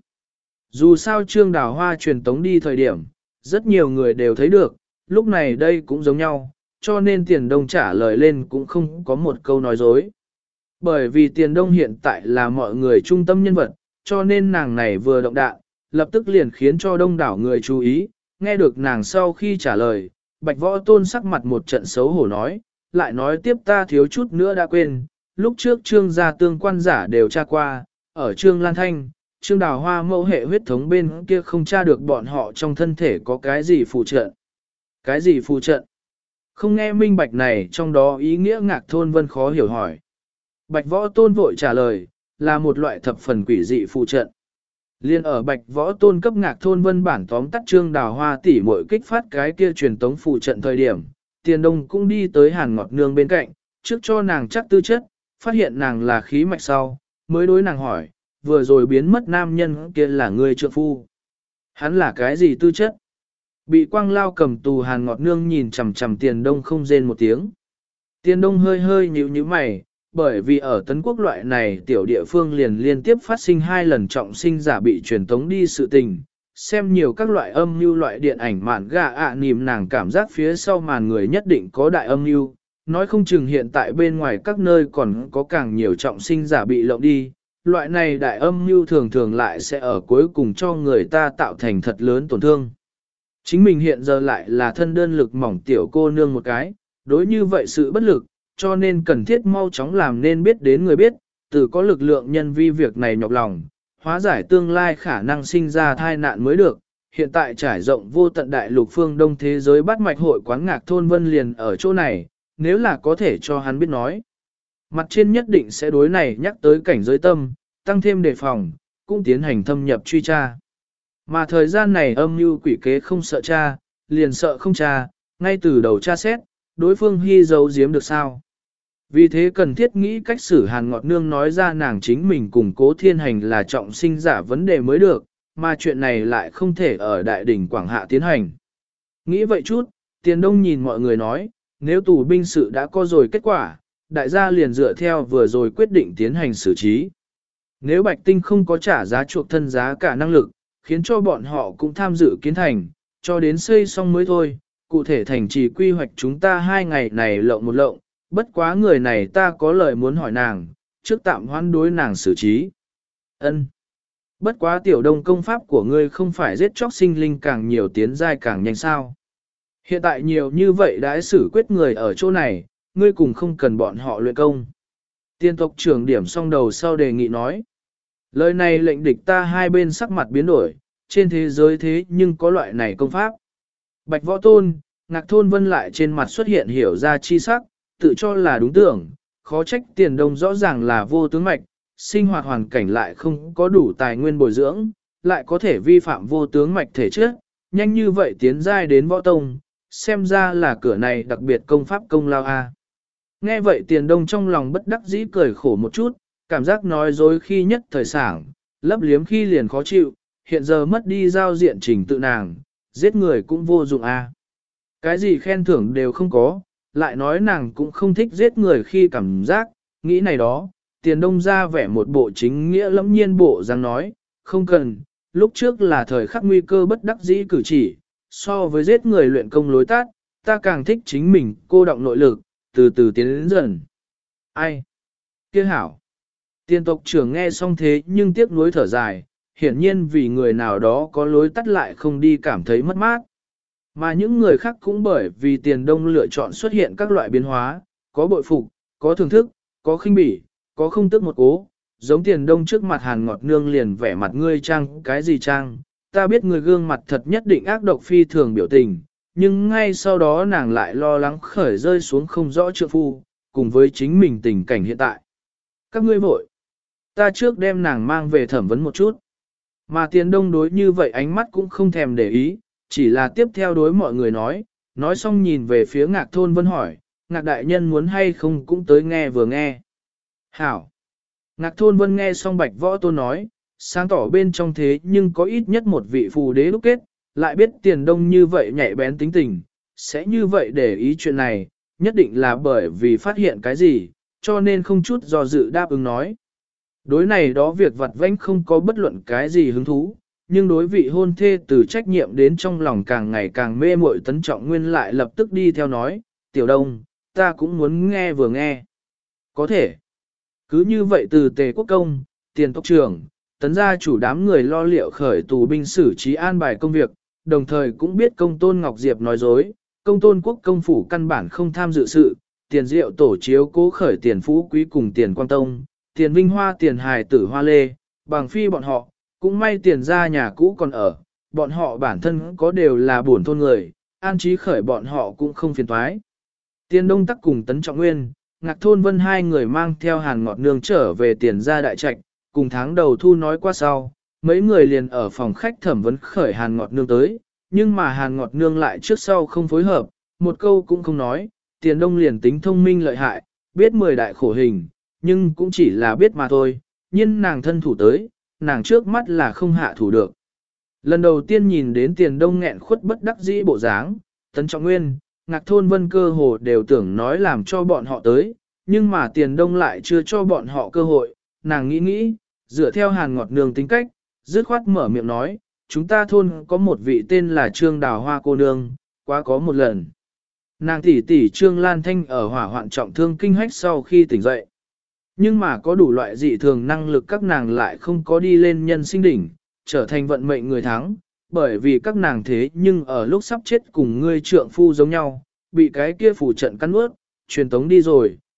Dù sao Trương Đào Hoa truyền tống đi thời điểm, rất nhiều người đều thấy được, lúc này đây cũng giống nhau, cho nên Tiền Đông trả lời lên cũng không có một câu nói dối. Bởi vì Tiền Đông hiện tại là mọi người trung tâm nhân vật, cho nên nàng này vừa động đạn, lập tức liền khiến cho đông đảo người chú ý, nghe được nàng sau khi trả lời, Bạch Võ Tôn sắc mặt một trận xấu hổ nói, lại nói tiếp ta thiếu chút nữa đã quên, lúc trước Trương gia tương quan giả đều tra qua, ở Trương Lan Thanh, Trương Đào Hoa mẫu hệ huyết thống bên kia không tra được bọn họ trong thân thể có cái gì phù trận. Cái gì phù trận? Không nghe minh bạch này trong đó ý nghĩa Ngạc Thôn Vân khó hiểu hỏi. Bạch Võ Tôn vội trả lời, là một loại thập phần quỷ dị phù trận. Liên ở Bạch Võ Tôn cấp Ngạc Thôn Vân bản tóm tắt Trương Đào Hoa tỉ muội kích phát cái kia truyền tống phù trận thời điểm, Tiền Đông cũng đi tới Hàn Ngọc Nương bên cạnh, trước cho nàng chắc tư chất, phát hiện nàng là khí mạch sau, mới đối nàng hỏi, vừa rồi biến mất nam nhân kia là người trượng phu. Hắn là cái gì tư chất? Bị quang lao cầm tù Hàn Ngọc Nương nhìn chằm chằm Tiền Đông không rên một tiếng. Tiền Đông hơi hơi nhíu nhíu mày, bởi vì ở Tấn Quốc loại này tiểu địa phương liền liên tiếp phát sinh 2 lần trọng sinh giả bị truyền tống đi sự tình, xem nhiều các loại âm mưu loại điện ảnh mạn gà nìm nàng cảm giác phía sau màn người nhất định có đại âm mưu, nói không chừng hiện tại bên ngoài các nơi còn có càng nhiều trọng sinh giả bị lộng đi, loại này đại âm mưu thường thường lại sẽ ở cuối cùng cho người ta tạo thành thật lớn tổn thương. Chính mình hiện giờ lại là thân đơn lực mỏng tiểu cô nương một cái, đối như vậy sự bất lực, cho nên cần thiết mau chóng làm nên biết đến người biết, từ có lực lượng nhân vi việc này nhọc lòng, hóa giải tương lai khả năng sinh ra thai nạn mới được. Hiện tại trải rộng vô tận đại lục phương đông thế giới bắt mạch hội quán ngạc thôn vân liền ở chỗ này, nếu là có thể cho hắn biết nói. Mặt trên nhất định sẽ đối này nhắc tới cảnh giới tâm, tăng thêm đề phòng, cũng tiến hành thâm nhập truy tra. Mà thời gian này âm mưu quỷ kế không sợ tra, liền sợ không tra, ngay từ đầu tra xét, đối phương hy giấu giếm được sao. Vì thế cần thiết nghĩ cách xử Hàn Ngọt Nương nói ra nàng chính mình cùng Cố Thiên Hành là trọng sinh giả vấn đề mới được, mà chuyện này lại không thể ở đại đỉnh Quảng Hạ tiến hành. Nghĩ vậy chút, Tiền Đông nhìn mọi người nói, nếu tù binh sự đã có rồi kết quả, đại gia liền dựa theo vừa rồi quyết định tiến hành xử trí. Nếu Bạch Tinh không có trả giá chuộc thân giá cả năng lực, khiến cho bọn họ cũng tham dự kiến thành, cho đến xây xong mới thôi, cụ thể thành trì quy hoạch chúng ta 2 ngày này lộng một lộng, bất quá người này ta có lời muốn hỏi nàng, trước tạm hoãn đối nàng xử trí. Ân. Bất quá tiểu đông công pháp của ngươi không phải giết chóc sinh linh càng nhiều tiến giai càng nhanh sao. Hiện tại nhiều như vậy đã xử quyết người ở chỗ này, ngươi cùng không cần bọn họ luyện công. Tiên tộc trưởng điểm xong đầu sau đề nghị nói. Lời này lệnh địch ta hai bên sắc mặt biến đổi, trên thế giới thế nhưng có loại này công pháp. Bạch Võ Tôn, Ngạc Thôn Vân lại trên mặt xuất hiện hiểu ra chi sắc, tự cho là đúng tưởng, khó trách Tiền Đông rõ ràng là vô tướng mạch, sinh hoạt hoàn cảnh lại không có đủ tài nguyên bồi dưỡng, lại có thể vi phạm vô tướng mạch thể chất, nhanh như vậy tiến giai đến võ tông, xem ra là cửa này đặc biệt công pháp công lao a. Nghe vậy Tiền Đông trong lòng bất đắc dĩ cười khổ một chút, cảm giác nói dối khi nhất thời sảng, lấp liếm khi liền khó chịu, hiện giờ mất đi giao diện trình tự nàng, giết người cũng vô dụng a. Cái gì khen thưởng đều không có, lại nói nàng cũng không thích giết người khi cảm giác, nghĩ này đó, Tiền Đông ra vẻ một bộ chính nghĩa lẫm nhiên bộ dáng nói, không cần, lúc trước là thời khắc nguy cơ bất đắc dĩ cử chỉ, so với giết người luyện công lối tát, ta càng thích chính mình cô động nội lực, từ từ tiến đến dần. Ai? Kia hảo. Tiền tộc trưởng nghe xong thế nhưng tiếc nuối thở dài, hiển nhiên vì người nào đó có lối tắt lại không đi cảm thấy mất mát. Mà những người khác cũng bởi vì Tiền Đông lựa chọn xuất hiện các loại biến hóa, có bội phục, có thưởng thức, có khinh bỉ, có không tức một cố, giống Tiền Đông trước mặt Hàn Ngọt Nương liền vẻ mặt ngươi trang cái gì trang, ta biết người gương mặt thật nhất định ác độc phi thường biểu tình, nhưng ngay sau đó nàng lại lo lắng khởi rơi xuống không rõ trượng phu, cùng với chính mình tình cảnh hiện tại. Các ngươi vội, ta trước đem nàng mang về thẩm vấn một chút. Mà Tiền Đông đối như vậy ánh mắt cũng không thèm để ý, chỉ là tiếp theo đối mọi người nói xong nhìn về phía Ngạc Thôn Vân hỏi, Ngạc Đại Nhân muốn hay không cũng tới nghe vừa nghe. Hảo! Ngạc Thôn Vân nghe xong Bạch Võ Tôn nói, sáng tỏ bên trong thế nhưng có ít nhất một vị phù đế đúc kết, lại biết Tiền Đông như vậy nhạy bén tính tình, sẽ như vậy để ý chuyện này, nhất định là bởi vì phát hiện cái gì, cho nên không chút do dự đáp ứng nói. Đối này đó việc vặt vãnh không có bất luận cái gì hứng thú, nhưng đối vị hôn thê từ trách nhiệm đến trong lòng càng ngày càng mê muội Tấn Trọng Nguyên lại lập tức đi theo nói, Tiểu Đông, ta cũng muốn nghe vừa nghe. Có thể. Cứ như vậy từ Tề Quốc Công, Tiền tộc trưởng, Tấn gia chủ đám người lo liệu khởi tù binh xử trí an bài công việc, đồng thời cũng biết Công Tôn Ngọc Diệp nói dối, Công Tôn Quốc công phủ căn bản không tham dự sự, Tiền Diệu tổ chiếu cố khởi Tiền Phú Quý cùng Tiền Quang Tông, Tiền Vinh Hoa, Tiền Hài Tử Hoa Lê, bằng phi bọn họ, cũng may Tiền gia nhà cũ còn ở, bọn họ bản thân có đều là buồn thôn người, an trí khởi bọn họ cũng không phiền toái. Tiền Đông Tắc cùng Tấn Trọng Nguyên, Ngạc Thôn Vân hai người mang theo Hàn Ngọt Nương trở về Tiền gia đại trạch, cùng tháng đầu thu nói qua sau, mấy người liền ở phòng khách thẩm vấn khởi Hàn Ngọt Nương tới, nhưng mà Hàn Ngọt Nương lại trước sau không phối hợp, một câu cũng không nói, Tiền Đông liền tính thông minh lợi hại, biết 10 đại khổ hình, nhưng cũng chỉ là biết mà thôi, nhưng nàng thân thủ tới, nàng trước mắt là không hạ thủ được. Lần đầu tiên nhìn đến Tiền Đông nghẹn khuất bất đắc dĩ bộ dáng, Tấn Trọng Nguyên, Ngạc Thôn Vân cơ hồ đều tưởng nói làm cho bọn họ tới, nhưng mà Tiền Đông lại chưa cho bọn họ cơ hội, nàng nghĩ, dựa theo Hàn Ngọt Nương tính cách, dứt khoát mở miệng nói, chúng ta thôn có một vị tên là Trương Đào Hoa cô nương, quá có một lần. Nàng tỷ tỷ Trương Lan Thanh ở hỏa hoạn trọng thương kinh hách sau khi tỉnh dậy. Nhưng mà có đủ loại dị thường năng lực các nàng lại không có đi lên nhân sinh đỉnh, trở thành vận mệnh người thắng, bởi vì các nàng thế nhưng ở lúc sắp chết cùng ngươi trượng phu giống nhau, bị cái kia phủ trận cắn ướt, truyền tống đi rồi,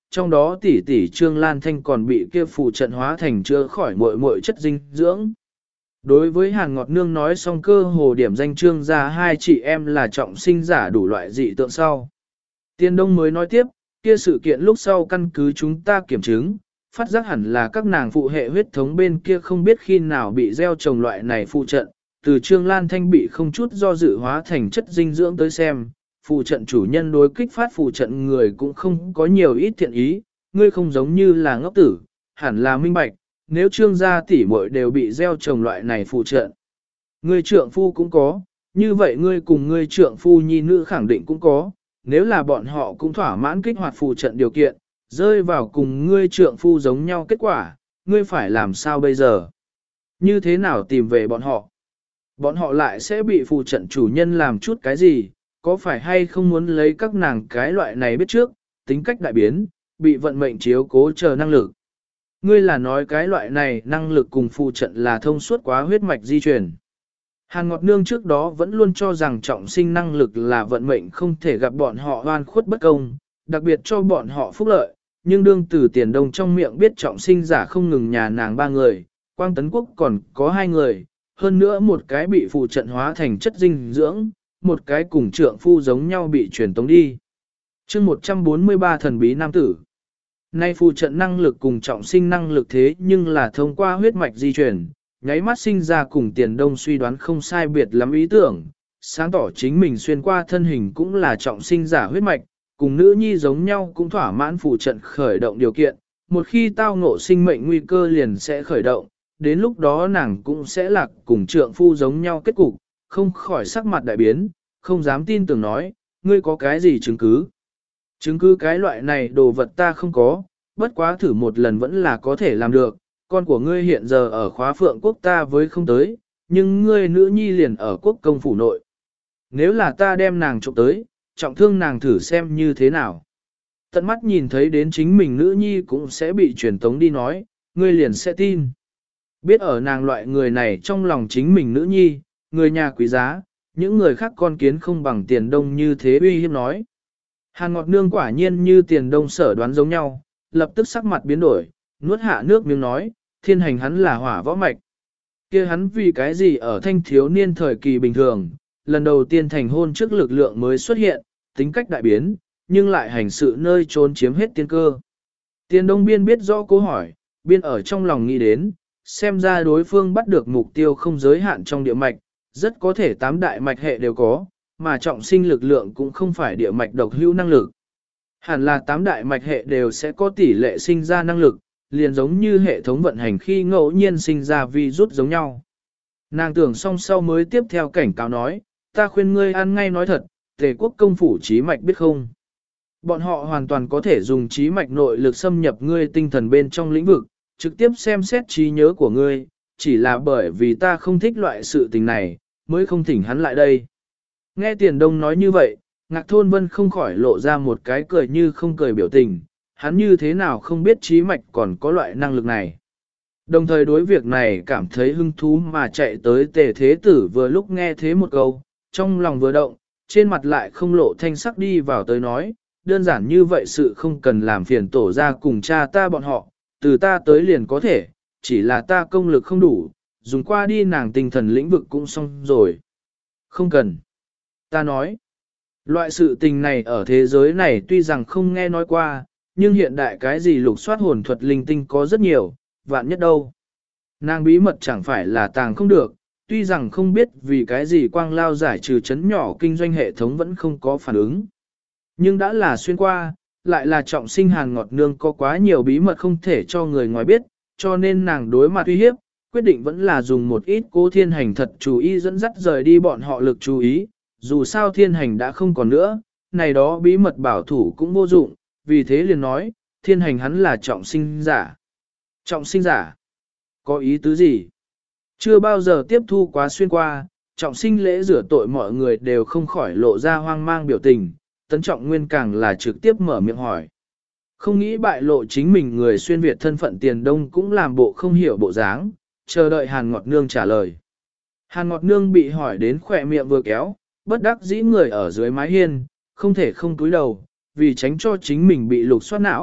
trong đó tỷ tỷ Trương Lan Thanh còn bị kia phù trận hóa thành chữa khỏi muội chất dinh dưỡng. Đối với Hàn Ngọt Nương nói xong cơ hồ điểm danh Trương gia hai chị em là trọng sinh giả đủ loại dị tượng sau. Tiên Đông mới nói tiếp, kia sự kiện lúc sau căn cứ chúng ta kiểm chứng, phát giác hẳn là các nàng phụ hệ huyết thống bên kia không biết khi nào bị gieo trồng loại này phụ trận, từ Trương Lan Thanh bị không chút do dự hóa thành chất dinh dưỡng tới xem, phụ trận chủ nhân đối kích phát phụ trận người cũng không có nhiều ít thiện ý, ngươi không giống như là ngốc tử, hẳn là minh bạch, nếu Trương gia tỷ muội đều bị gieo trồng loại này phụ trận. Ngươi trượng phu cũng có, như vậy ngươi cùng ngươi trượng phu nhi nữ khẳng định cũng có, nếu là bọn họ cũng thỏa mãn kích hoạt phụ trận điều kiện, rơi vào cùng ngươi trượng phu giống nhau kết quả, ngươi phải làm sao bây giờ? Như thế nào tìm về bọn họ? Bọn họ lại sẽ bị phụ trận chủ nhân làm chút cái gì, có phải hay không muốn lấy các nàng cái loại này biết trước, tính cách đại biến, bị vận mệnh chiếu cố chờ năng lực. Ngươi là nói cái loại này năng lực cùng phụ trận là thông suốt quá huyết mạch di truyền. Hàn Ngọt Nương trước đó vẫn luôn cho rằng trọng sinh năng lực là vận mệnh không thể gặp bọn họ oan khuất bất công, đặc biệt cho bọn họ phúc lợi, nhưng đương từ Tiền Đông trong miệng biết trọng sinh giả không ngừng nhà nàng 3 người, Quang Tấn Quốc còn có 2 người, hơn nữa một cái bị phụ trận hóa thành chất dinh dưỡng, một cái cùng trượng phu giống nhau bị truyền tống đi. Chương 143 thần bí nam tử. Nay phụ trận năng lực cùng trọng sinh năng lực thế nhưng là thông qua huyết mạch di truyền, nháy mắt sinh ra cùng Tiền Đông suy đoán không sai biệt lắm ý tưởng, sáng tỏ chính mình xuyên qua thân hình cũng là trọng sinh giả huyết mạch, cùng nữ nhi giống nhau cũng thỏa mãn phụ trận khởi động điều kiện, một khi tao ngộ sinh mệnh nguy cơ liền sẽ khởi động, đến lúc đó nàng cũng sẽ lạc cùng trượng phu giống nhau kết cục, không khỏi sắc mặt đại biến, không dám tin tưởng nói, ngươi có cái gì chứng cứ? Chứng cứ cái loại này đồ vật ta không có, bất quá thử một lần vẫn là có thể làm được, con của ngươi hiện giờ ở khóa phượng quốc ta với không tới, nhưng ngươi nữ nhi liền ở quốc công phủ nội. Nếu là ta đem nàng trộm tới, trọng thương nàng thử xem như thế nào. Tận mắt nhìn thấy đến chính mình nữ nhi cũng sẽ bị truyền tống đi nói, ngươi liền sẽ tin. Biết ở nàng loại người này trong lòng chính mình nữ nhi, người nhà quý giá, những người khác con kiến không bằng Tiền Đông như thế uy hiếp nói. Hàn Ngọt Nương quả nhiên như Tiền Đông sở đoán giống nhau, lập tức sắc mặt biến đổi, nuốt hạ nước miếng nói, thiên hành hắn là hỏa võ mạch. Kia hắn vì cái gì ở thanh thiếu niên thời kỳ bình thường, lần đầu tiên thành hôn trước lực lượng mới xuất hiện, tính cách đại biến, nhưng lại hành sự nơi trốn chiếm hết tiên cơ. Tiền Đông biên biết rõ câu hỏi, biên ở trong lòng nghĩ đến, xem ra đối phương bắt được mục tiêu không giới hạn trong địa mạch, rất có thể 8 đại mạch hệ đều có, mà trọng sinh lực lượng cũng không phải địa mạch độc hữu năng lực. Hẳn là 8 đại mạch hệ đều sẽ có tỷ lệ sinh ra năng lực, liền giống như hệ thống vận hành khi ngẫu nhiên sinh ra virus giống nhau. Nàng tưởng xong sau mới tiếp theo cảnh cáo nói, ta khuyên ngươi ăn ngay nói thật, Tề quốc công phủ trí mạch biết không? Bọn họ hoàn toàn có thể dùng trí mạch nội lực xâm nhập ngươi tinh thần bên trong lĩnh vực, trực tiếp xem xét trí nhớ của ngươi, chỉ là bởi vì ta không thích loại sự tình này, mới không thỉnh hắn lại đây. Nghe Tiền Đông nói như vậy, Ngạc Thôn Vân không khỏi lộ ra một cái cười như không cười biểu tình, hắn như thế nào không biết trí mạch còn có loại năng lực này. Đồng thời đối việc này cảm thấy hứng thú mà chạy tới Tề Thế Tử vừa lúc nghe thế một câu, trong lòng vừa động, trên mặt lại không lộ thanh sắc đi vào tới nói, đơn giản như vậy sự không cần làm phiền tổ ra cùng cha ta bọn họ, từ ta tới liền có thể, chỉ là ta công lực không đủ, dùng qua đi nàng tinh thần lĩnh vực cũng xong rồi. Không cần. Ta nói, loại sự tình này ở thế giới này tuy rằng không nghe nói qua, nhưng hiện đại cái gì lục soát hồn thuật linh tinh có rất nhiều, vạn nhất đâu. Nàng bí mật chẳng phải là tàng không được, tuy rằng không biết vì cái gì quang lao giải trừ chấn nhỏ kinh doanh hệ thống vẫn không có phản ứng. Nhưng đã là xuyên qua, lại là trọng sinh Hàn Ngọt Nương có quá nhiều bí mật không thể cho người ngoài biết, cho nên nàng đối mặt uy hiếp, quyết định vẫn là dùng một ít Cố Thiên Hành thật chú ý dẫn dắt rời đi bọn họ lực chú ý, dù sao Thiên Hành đã không còn nữa, này đó bí mật bảo thủ cũng vô dụng, vì thế liền nói, Thiên Hành hắn là trọng sinh giả. Trọng sinh giả? Có ý tứ gì? Chưa bao giờ tiếp thu quá xuyên qua, trọng sinh lễ rửa tội mọi người đều không khỏi lộ ra hoang mang biểu tình, Tấn Trọng Nguyên càng là trực tiếp mở miệng hỏi. Không nghĩ bại lộ chính mình người xuyên Việt thân phận Tiền Đông cũng làm bộ không hiểu bộ dáng, chờ đợi Hàn Ngọt Nương trả lời. Hàn Ngọt Nương bị hỏi đến khỏe miệng vừa kéo, bất đắc dĩ người ở dưới mái hiên, không thể không túi đầu, vì tránh cho chính mình bị lục soát não,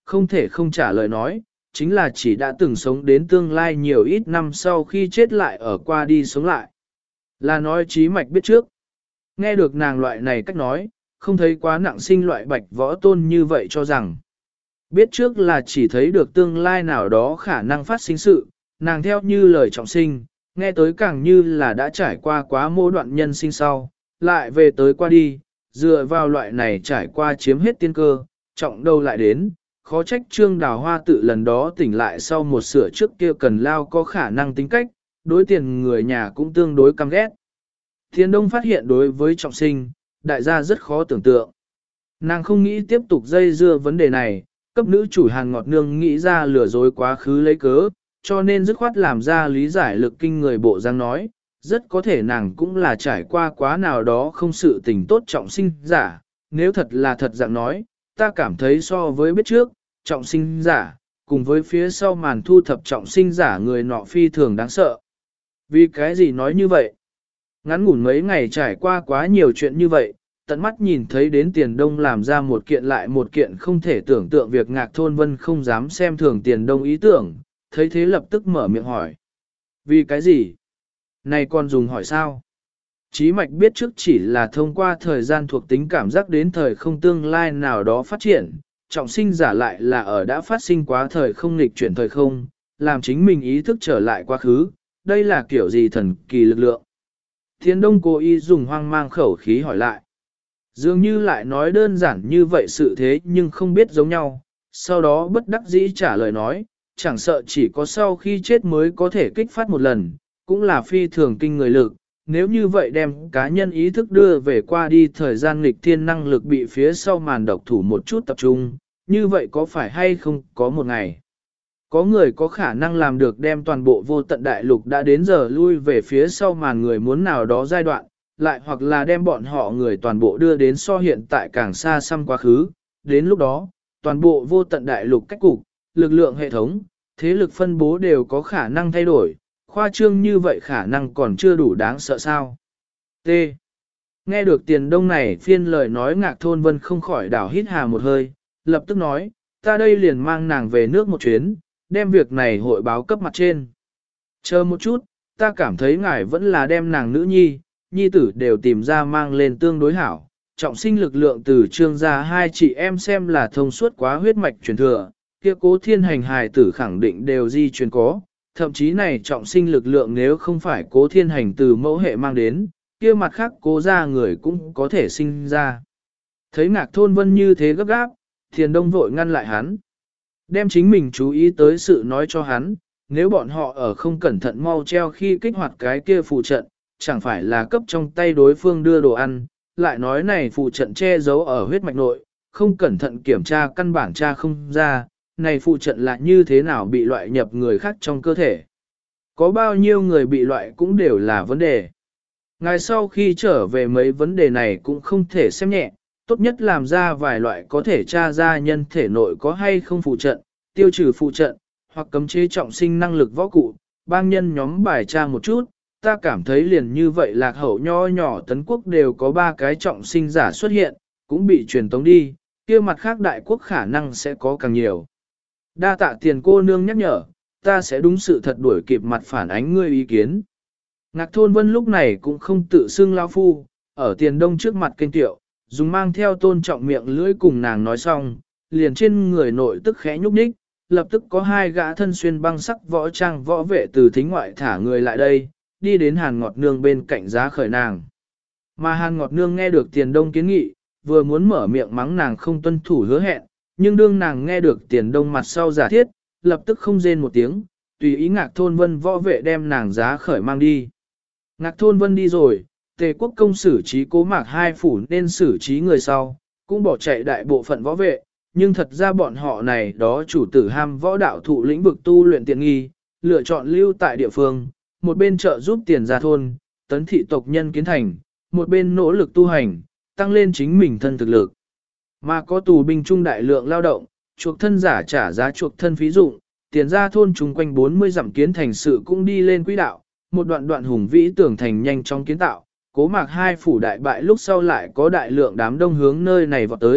không thể không trả lời nói, chính là chỉ đã từng sống đến tương lai nhiều ít năm sau khi chết lại ở qua đi sống lại. Là nói Trí Mạch biết trước. Nghe được nàng loại này cách nói, không thấy quá nặng sinh loại bạch võ tôn như vậy cho rằng. Biết trước là chỉ thấy được tương lai nào đó khả năng phát sinh sự, nàng theo như lời trọng sinh, nghe tới càng như là đã trải qua quá mô đoạn nhân sinh sau, lại về tới qua đi, dựa vào loại này trải qua chiếm hết tiên cơ, trọng đâu lại đến, khó trách Trương Đào Hoa tự lần đó tỉnh lại sau một sửa trước kia cần lao có khả năng tính cách, đối tiền người nhà cũng tương đối căm ghét. Thiên Đông phát hiện đối với trọng sinh, đại gia rất khó tưởng tượng. Nàng không nghĩ tiếp tục dây dưa vấn đề này, cấp nữ chủ Hàn Ngọt Nương nghĩ ra lừa dối quá khứ lấy cớ, cho nên dứt khoát làm ra lý giải lực kinh người bộ giang nói, rất có thể nàng cũng là trải qua quá nào đó không sự tình tốt trọng sinh giả, nếu thật là thật dạng nói, ta cảm thấy so với biết trước, trọng sinh giả, cùng với phía sau màn thu thập trọng sinh giả người nọ phi thường đáng sợ. Vì cái gì nói như vậy? Ngắn ngủn mấy ngày trải qua quá nhiều chuyện như vậy, tận mắt nhìn thấy đến Tiền Đông làm ra một kiện lại một kiện không thể tưởng tượng việc Ngạc Thôn Vân không dám xem thường Tiền Đông ý tưởng, thấy thế lập tức mở miệng hỏi. Vì cái gì? Này còn dùng hỏi sao? Chí Mạch biết trước chỉ là thông qua thời gian thuộc tính cảm giác đến thời không tương lai nào đó phát triển, trọng sinh giả lại là ở đã phát sinh quá thời không nghịch chuyển thời không, làm chính mình ý thức trở lại quá khứ, đây là kiểu gì thần kỳ lực lượng? Thiên Đông cố ý dùng hoang mang khẩu khí hỏi lại. Dường như lại nói đơn giản như vậy sự thế nhưng không biết giống nhau, sau đó bất đắc dĩ trả lời nói, chẳng sợ chỉ có sau khi chết mới có thể kích phát một lần, cũng là phi thường kinh người lực, nếu như vậy đem cá nhân ý thức đưa về qua đi thời gian nghịch thiên năng lực bị phía sau màn độc thủ một chút tập trung, như vậy có phải hay không có một ngày. Có người có khả năng làm được đem toàn bộ vô tận đại lục đã đến giờ lui về phía sau màn người muốn nào đó giai đoạn, lại hoặc là đem bọn họ người toàn bộ đưa đến so hiện tại càng xa xăm quá khứ, đến lúc đó, toàn bộ vô tận đại lục cách cục, lực lượng hệ thống, thế lực phân bố đều có khả năng thay đổi, khoa trương như vậy khả năng còn chưa đủ đáng sợ sao. T. Nghe được Tiền Đông này phiên lời nói Ngạc Thôn Vân không khỏi đảo hít hà một hơi, lập tức nói, ta đây liền mang nàng về nước một chuyến, đem việc này hội báo cấp mặt trên. Chờ một chút, ta cảm thấy ngài vẫn là đem nàng nữ nhi tử đều tìm ra mang lên tương đối hảo. Trọng sinh lực lượng từ Trương gia hai chị em xem là thông suốt quá huyết mạch truyền thừa, kia Cố Thiên Hành hài tử khẳng định đều di truyền có, thậm chí này trọng sinh lực lượng nếu không phải Cố Thiên Hành từ mẫu hệ mang đến, kia mặt khác Cố gia người cũng có thể sinh ra. Thấy Ngạc Thôn Vân như thế gấp gáp, Thiền Đông vội ngăn lại hắn. Đem chính mình chú ý tới sự nói cho hắn, nếu bọn họ ở không cẩn thận mau treo khi kích hoạt cái kia phù trận, chẳng phải là cấp trong tay đối phương đưa đồ ăn, lại nói này phù trận che giấu ở huyết mạch nội, không cẩn thận kiểm tra căn bản tra không ra, này phù trận là như thế nào bị loại nhập người khác trong cơ thể. Có bao nhiêu người bị loại cũng đều là vấn đề. Ngài sau khi trở về mấy vấn đề này cũng không thể xem nhẹ, tốt nhất làm ra vài loại có thể tra ra nhân thể nội có hay không phù trận, tiêu trừ phù trận, hoặc cấm chế trọng sinh năng lực võ cụ, bang nhân nhóm bài tra một chút, ta cảm thấy liền như vậy lạc hậu nho nhỏ tấn quốc đều có 3 cái trọng sinh giả xuất hiện, cũng bị truyền tống đi, kia mặt khác đại quốc khả năng sẽ có càng nhiều. Đa tạ Tiền cô nương nhắc nhở, ta sẽ đúng sự thật đuổi kịp mặt phản ánh ngươi ý kiến. Ngạc Thôn Vân lúc này cũng không tự xưng lao phu, ở Tiền Đông trước mặt kênh tiệu, dùng mang theo tôn trọng miệng lưỡi cùng nàng nói xong, liền trên người nội tức khẽ nhúc nhích, lập tức có 2 gã thân xuyên băng sắc võ trang võ vệ từ thính ngoại thả người lại đây, đi đến Hàn Ngọt Nương bên cạnh giá khởi nàng. Mà Hàn Ngọt Nương nghe được Tiền Đông kiến nghị, vừa muốn mở miệng mắng nàng không tuân thủ hứa hẹn, nhưng đương nàng nghe được Tiền Đông mặt sau giả thiết, lập tức không rên một tiếng, tùy ý Ngạc Thôn Vân võ vệ đem nàng giá khởi mang đi. Ngạc Thôn Vân đi rồi, Tề Quốc công xử trí Cố Mạc hai phủ nên xử trí người sau, cũng bỏ chạy đại bộ phận võ vệ, nhưng thật ra bọn họ này đó chủ tử ham võ đạo thụ lĩnh vực tu luyện tiện nghi, lựa chọn lưu tại địa phương, một bên trợ giúp Tiền gia thôn, tấn thị tộc nhân kiến thành, một bên nỗ lực tu hành, tăng lên chính mình thân thực lực. Mà có tù binh trung đại lượng lao động, chuộc thân giả trả giá chuộc thân phí dụng, Tiền gia thôn chung quanh 40 dặm kiến thành sự cũng đi lên quỹ đạo, một đoạn hùng vĩ tưởng thành nhanh trong kiến tạo, Cố Mạc hai phủ đại bại lúc sau lại có đại lượng đám đông hướng nơi này vọt tới,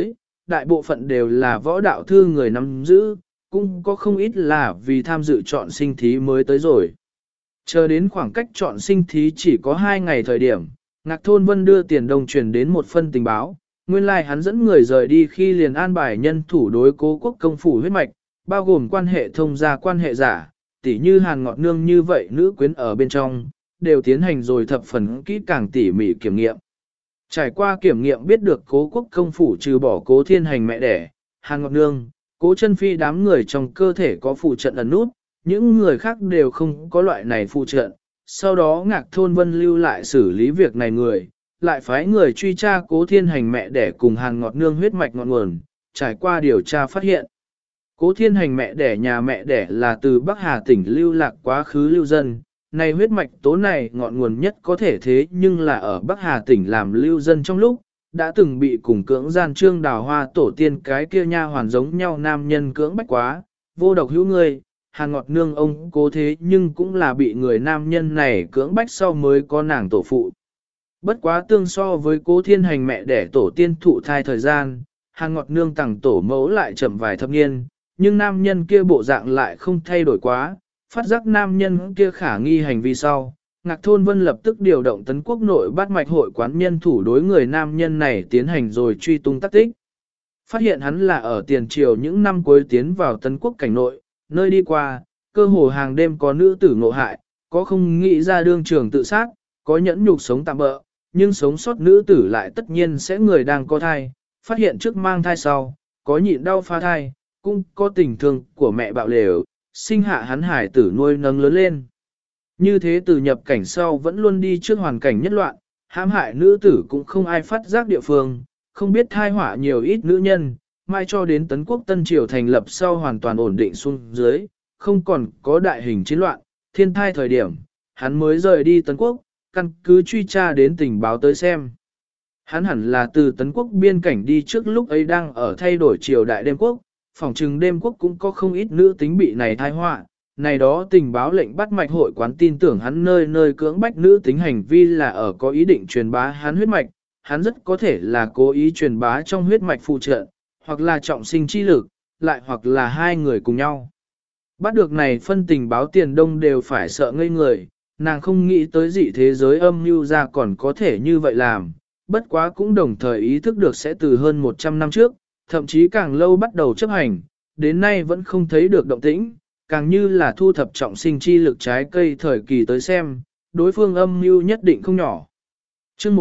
đại bộ phận đều là võ đạo thư người nắm giữ, cũng có không ít là vì tham dự chọn sinh thí mới tới rồi. Chờ đến khoảng cách chọn sinh thí chỉ có 2 ngày thời điểm, Ngạc Thôn Vân đưa Tiền Đông truyền đến một phân tình báo, nguyên lai hắn dẫn người rời đi khi liền an bài nhân thủ đối Cố Quốc công phủ huyết mạch, bao gồm quan hệ thông gia quan hệ giả, tỉ như Hàn Ngọt Nương như vậy nữ quyến ở bên trong, đều tiến hành rồi thập phần kỹ càng tỉ mỉ kiểm nghiệm. Trải qua kiểm nghiệm biết được Cố Quốc công phủ trừ bỏ Cố Thiên Hành mẹ đẻ, Hàn Ngọt Nương, Cố Chân Phi đám người trong cơ thể có phù trận ẩn nút, những người khác đều không có loại này phù trận. Sau đó Ngạc Thôn Vân lưu lại xử lý việc này người, lại phái người truy tra Cố Thiên Hành mẹ đẻ cùng Hàn Ngọt Nương huyết mạch ngọn nguồn, trải qua điều tra phát hiện. Cố Thiên Hành mẹ đẻ nhà mẹ đẻ là từ Bắc Hà tỉnh lưu lạc quá khứ lưu dân, này huyết mạch tố này ngọn nguồn nhất có thể thế nhưng là ở Bắc Hà tỉnh làm lưu dân trong lúc, đã từng bị cùng cưỡng gian trương đào hoa tổ tiên cái kia nha hoàn giống nhau nam nhân cưỡng bách quá, vô độc hữu người, Hàn Ngọt Nương ông cố thế nhưng cũng là bị người nam nhân này cưỡng bách sau mới có nàng tổ phụ. Bất quá tương so với Cố Thiên Hành mẹ đẻ tổ tiên thụ thai thời gian, Hàn Ngọt Nương tặng tổ mẫu lại chậm vài thập niên, nhưng nam nhân kia bộ dạng lại không thay đổi quá, phát giác nam nhân kia khả nghi hành vi sau. Ngạc Thôn Vân lập tức điều động Tấn Quốc nội bát mạch hội quán nhân thủ đối người nam nhân này tiến hành rồi truy tung tác tích. Phát hiện hắn là ở tiền triều những năm cuối tiến vào Tấn Quốc cảnh nội, nơi đi qua, cơ hồ hàng đêm có nữ tử ngộ hại, có không nghĩ ra đương trường tự sát, có nhẫn nhục sống tạm bỡ, nhưng sống sót nữ tử lại tất nhiên sẽ người đang có thai, phát hiện trước mang thai sau, có nhịn đau phá thai, cũng có tình thương của mẹ bạo lều, sinh hạ hắn hải tử nuôi nấng lớn lên. Như thế từ nhập cảnh sau vẫn luôn đi trước hoàn cảnh nhất loạn, hãm hại nữ tử cũng không ai phát giác địa phương, không biết thai họa nhiều ít nữ nhân, mai cho đến Tấn Quốc Tân Triều thành lập sau hoàn toàn ổn định xuống dưới, không còn có đại hình chiến loạn, thiên thai thời điểm, hắn mới rời đi Tấn Quốc, căn cứ truy tra đến tình báo tới xem. Hắn hẳn là từ Tấn Quốc biên cảnh đi trước lúc ấy đang ở thay đổi triều đại đêm quốc, phòng trừng đêm quốc cũng có không ít nữ tính bị này thai họa. Này đó tình báo lệnh bắt mạch hội quán tin tưởng hắn nơi nơi cưỡng bách nữ tính hành vi là ở có ý định truyền bá hắn huyết mạch, hắn rất có thể là cố ý truyền bá trong huyết mạch phụ trợ, hoặc là trọng sinh chi lực, lại hoặc là hai người cùng nhau. Bắt được này phân tình báo Tiền Đông đều phải sợ ngây người, nàng không nghĩ tới dị thế giới âm mưu ra còn có thể như vậy làm, bất quá cũng đồng thời ý thức được sẽ từ hơn 100 năm trước, thậm chí càng lâu bắt đầu chấp hành, đến nay vẫn không thấy được động tĩnh, càng như là thu thập trọng sinh chi lực trái cây thời kỳ tới xem, đối phương âm mưu nhất định không nhỏ. Chương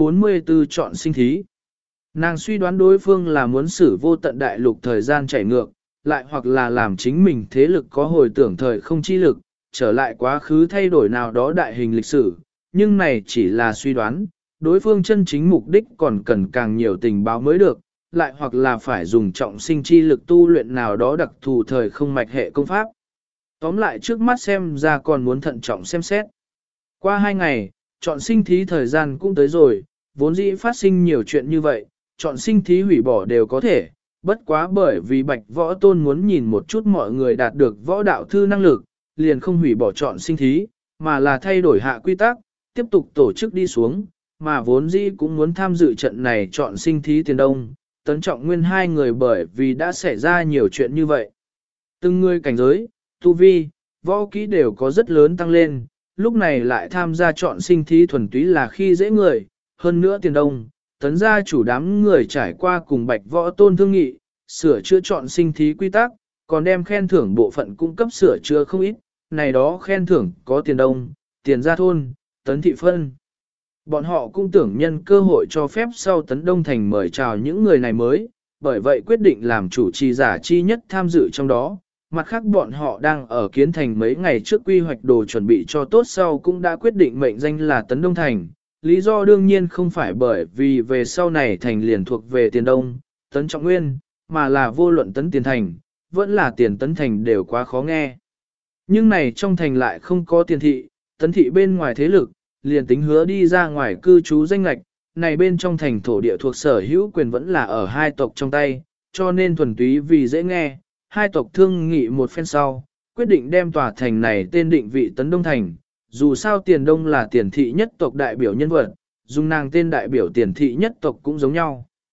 144 chọn sinh thí. Nàng suy đoán đối phương là muốn xử vô tận đại lục thời gian chảy ngược, lại hoặc là làm chính mình thế lực có hồi tưởng thời không chi lực, trở lại quá khứ thay đổi nào đó đại hình lịch sử, nhưng này chỉ là suy đoán, đối phương chân chính mục đích còn cần càng nhiều tình báo mới được, lại hoặc là phải dùng trọng sinh chi lực tu luyện nào đó đặc thù thời không mạch hệ công pháp. Tóm lại trước mắt xem ra còn muốn thận trọng xem xét. Qua 2 ngày, chọn sinh thí thời gian cũng tới rồi, vốn dĩ phát sinh nhiều chuyện như vậy, chọn sinh thí hủy bỏ đều có thể, bất quá bởi vì Bạch Võ Tôn muốn nhìn một chút mọi người đạt được võ đạo thư năng lực, liền không hủy bỏ chọn sinh thí, mà là thay đổi hạ quy tắc, tiếp tục tổ chức đi xuống, mà vốn dĩ cũng muốn tham dự trận này chọn sinh thí Tiền Đông, Tấn Trọng Nguyên hai người bởi vì đã xảy ra nhiều chuyện như vậy. Từng người cảnh giới, tu vi, võ kỹ đều có rất lớn tăng lên, lúc này lại tham gia chọn sinh thí thuần túy là khi dễ người, hơn nữa Tiền Đông, Tấn gia chủ đám người trải qua cùng Bạch Võ Tôn thương nghị, sửa chữa chọn sinh thí quy tắc, còn đem khen thưởng bộ phận cung cấp sửa chữa không ít, này đó khen thưởng có Tiền Đông, Tiền Gia Thôn, Tấn Thị Phân. Bọn họ cũng tưởng nhân cơ hội cho phép sau Tấn Đông Thành mời chào những người này mới, bởi vậy quyết định làm chủ trì giả chi nhất tham dự trong đó. Mặt khác bọn họ đang ở Kiến Thành mấy ngày trước quy hoạch đồ chuẩn bị cho tốt sau cũng đã quyết định mệnh danh là Tấn Đông Thành. Lý do đương nhiên không phải bởi vì về sau này thành liền thuộc về Tiền Đông, Tấn Trọng Nguyên, mà là vô luận Tấn Tiền Thành, vẫn là Tiền Tấn Thành đều quá khó nghe. Nhưng này trong thành lại không có tiền thị, Tấn thị bên ngoài thế lực, liền tính hứa đi ra ngoài cư trú danh lạch, này bên trong thành thổ địa thuộc sở hữu quyền vẫn là ở hai tộc trong tay, cho nên thuần túy vì dễ nghe, hai tộc thương nghị một phen sau, quyết định đem tòa thành này tên định vị Tấn Đông Thành, dù sao Tiền Đông là Tiền thị nhất tộc đại biểu nhân vật, dùng nàng tên đại biểu Tiền thị nhất tộc cũng giống nhau.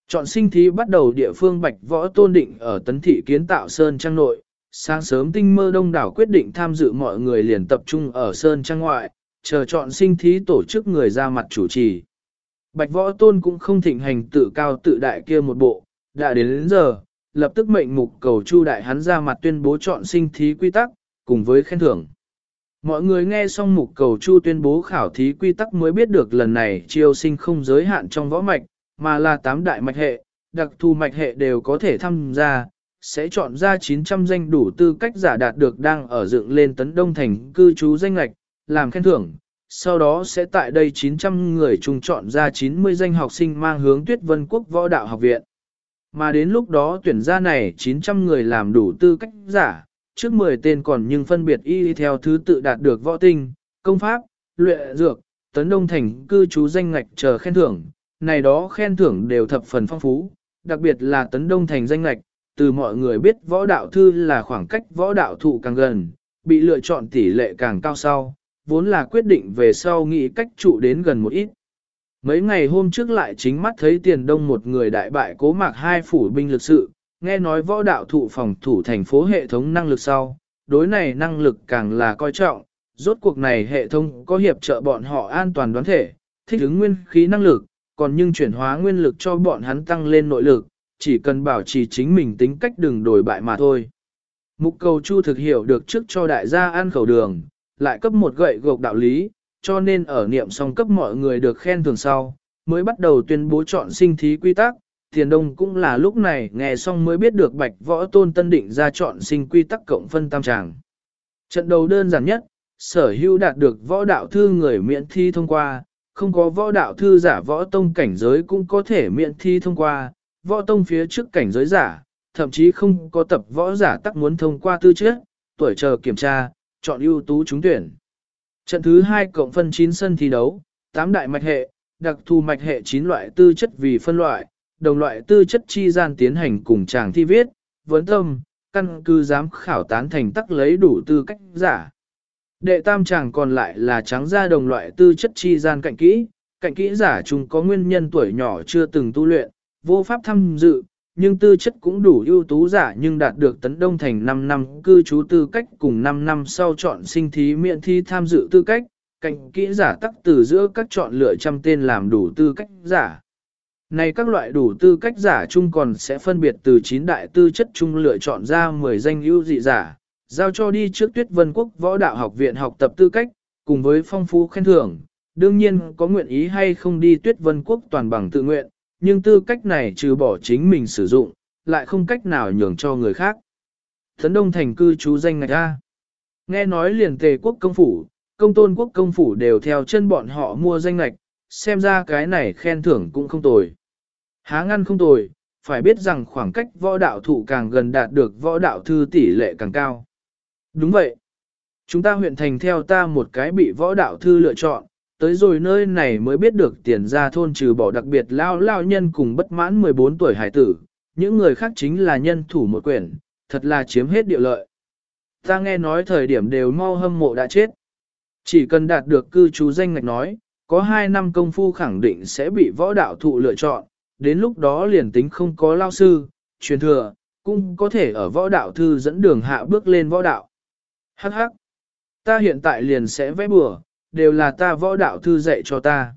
Chọn sinh thí bắt đầu địa phương Bạch Võ Tôn định ở Tấn Thị kiến tạo Sơn Trang nội, sáng sớm tinh mơ đông đảo quyết định tham dự mọi người liền tập trung ở Sơn Trang ngoại, chờ chọn sinh thí tổ chức người ra mặt chủ trì. Bạch Võ Tôn cũng không thịnh hành tự cao tự đại kia một bộ, đã đến giờ, lập tức mệnh Mục Cầu Chu đại hắn ra mặt tuyên bố chọn sinh thí quy tắc, cùng với khen thưởng. Mọi người nghe xong Mục Cầu Chu tuyên bố khảo thí quy tắc mới biết được lần này chiêu sinh không giới hạn trong võ mạch, mà là 8 đại mạch hệ, đặc thù mạch hệ đều có thể tham gia, sẽ chọn ra 900 danh đủ tư cách giả đạt được đang ở dựng lên Tấn Đông Thành cư trú danh lạch, làm khen thưởng. Sau đó sẽ tại đây 900 người chung chọn ra 90 danh học sinh mang hướng Tuyết Vân Quốc Võ Đạo Học Viện. Mà đến lúc đó tuyển ra này 900 người làm đủ tư cách giả, trước 10 tên còn nhưng phân biệt y theo thứ tự đạt được võ tinh, công pháp, luyện dược, Tấn Đông Thành cư trú danh ngạch chờ khen thưởng. Này đó khen thưởng đều thập phần phong phú, đặc biệt là Tấn Đông Thành danh ngạch, từ mọi người biết võ đạo thư là khoảng cách võ đạo thụ càng gần, bị lựa chọn tỷ lệ càng cao sau, vốn là quyết định về sau nghĩ cách trụ đến gần một ít. Mấy ngày hôm trước lại chính mắt thấy Tiền Đông một người đại bại Cố Mạc hai phủ binh lực sự, nghe nói võ đạo thụ phòng thủ thành phố hệ thống năng lực sau, đối này năng lực càng là coi trọng, rốt cuộc này hệ thống có hiệp trợ bọn họ an toàn đoán thể, thích ứng nguyên khí năng lực, còn nhưng chuyển hóa nguyên lực cho bọn hắn tăng lên nội lực, chỉ cần bảo trì chính mình tính cách đừng đổi bại mà thôi. Mục Cầu Chu thực hiểu được trước cho đại gia ăn khẩu đường, lại cấp một gậy gộc đạo lý, cho nên ở niệm xong cấp mọi người được khen thưởng sau, mới bắt đầu tuyên bố chọn sinh thí quy tắc. Tiền Đông cũng là lúc này nghe xong mới biết được Bạch Võ Tôn tân định ra chọn sinh quy tắc cộng phân tam tràng. Trận đầu đơn giản nhất, sở hữu đạt được võ đạo thư người miễn thi thông qua, không có võ đạo thư giả võ tông cảnh giới cũng có thể miễn thi thông qua, võ tông phía trước cảnh giới giả, thậm chí không có tập võ giả tắc muốn thông qua tư chất, tuổi chờ kiểm tra, chọn ưu tú trúng tuyển. Trận thứ 2 cộng phân 9 sân thi đấu, 8 đại mạch hệ, đặc thù mạch hệ 9 loại tư chất vì phân loại, đồng loại tư chất chi gian tiến hành cùng chàng thi viết, vấn tâm, căn cứ giám khảo tán thành tắc lấy đủ tư cách giả. Đệ tam chàng còn lại là trắng ra đồng loại tư chất chi gian cạnh kỹ giả chung có nguyên nhân tuổi nhỏ chưa từng tu luyện, vô pháp tham dự, nhưng tư chất cũng đủ ưu tú giả nhưng đạt được Tấn Đông Thành 5 năm cư trú tư cách cùng 5 năm sau chọn sinh thí miễn thi tham dự tư cách, cạnh kỹ giả tắc từ giữa các chọn lựa trăm tên làm đủ tư cách giả. Này các loại đủ tư cách giả chung còn sẽ phân biệt từ 9 đại tư chất chung lựa chọn ra 10 danh ưu dị giả, giao cho đi trước Tuyết Vân Quốc Võ Đạo Học Viện học tập tư cách, cùng với phong phú khen thưởng, đương nhiên có nguyện ý hay không đi Tuyết Vân Quốc toàn bằng tự nguyện, nhưng tư cách này trừ bỏ chính mình sử dụng, lại không cách nào nhường cho người khác. Tấn Đông Thành cư trú danh ngạch A. Nghe nói liền Tề Quốc công phủ, Công Tôn Quốc công phủ đều theo chân bọn họ mua danh ngạch, xem ra cái này khen thưởng cũng không tồi. Há ngăn không tồi, phải biết rằng khoảng cách võ đạo thụ càng gần đạt được võ đạo thư tỷ lệ càng cao. Đúng vậy. Chúng ta huyện thành theo ta một cái bị võ đạo thư lựa chọn, tới rồi nơi này mới biết được tiền ra thôn trừ bỏ đặc biệt lao nhân cùng bất mãn 14 tuổi hải tử, những người khác chính là nhân thủ một quyển, thật là chiếm hết địa lợi. Ta nghe nói thời điểm đều mau hâm mộ đã chết. Chỉ cần đạt được cư trú danh ngạch nói, có 2 năm công phu khẳng định sẽ bị võ đạo thụ lựa chọn, đến lúc đó liền tính không có lao sư, truyền thừa, cũng có thể ở võ đạo thư dẫn đường hạ bước lên võ đạo. Hắc hắc, ta hiện tại liền sẽ vẽ bừa, đều là ta võ đạo thư dạy cho ta.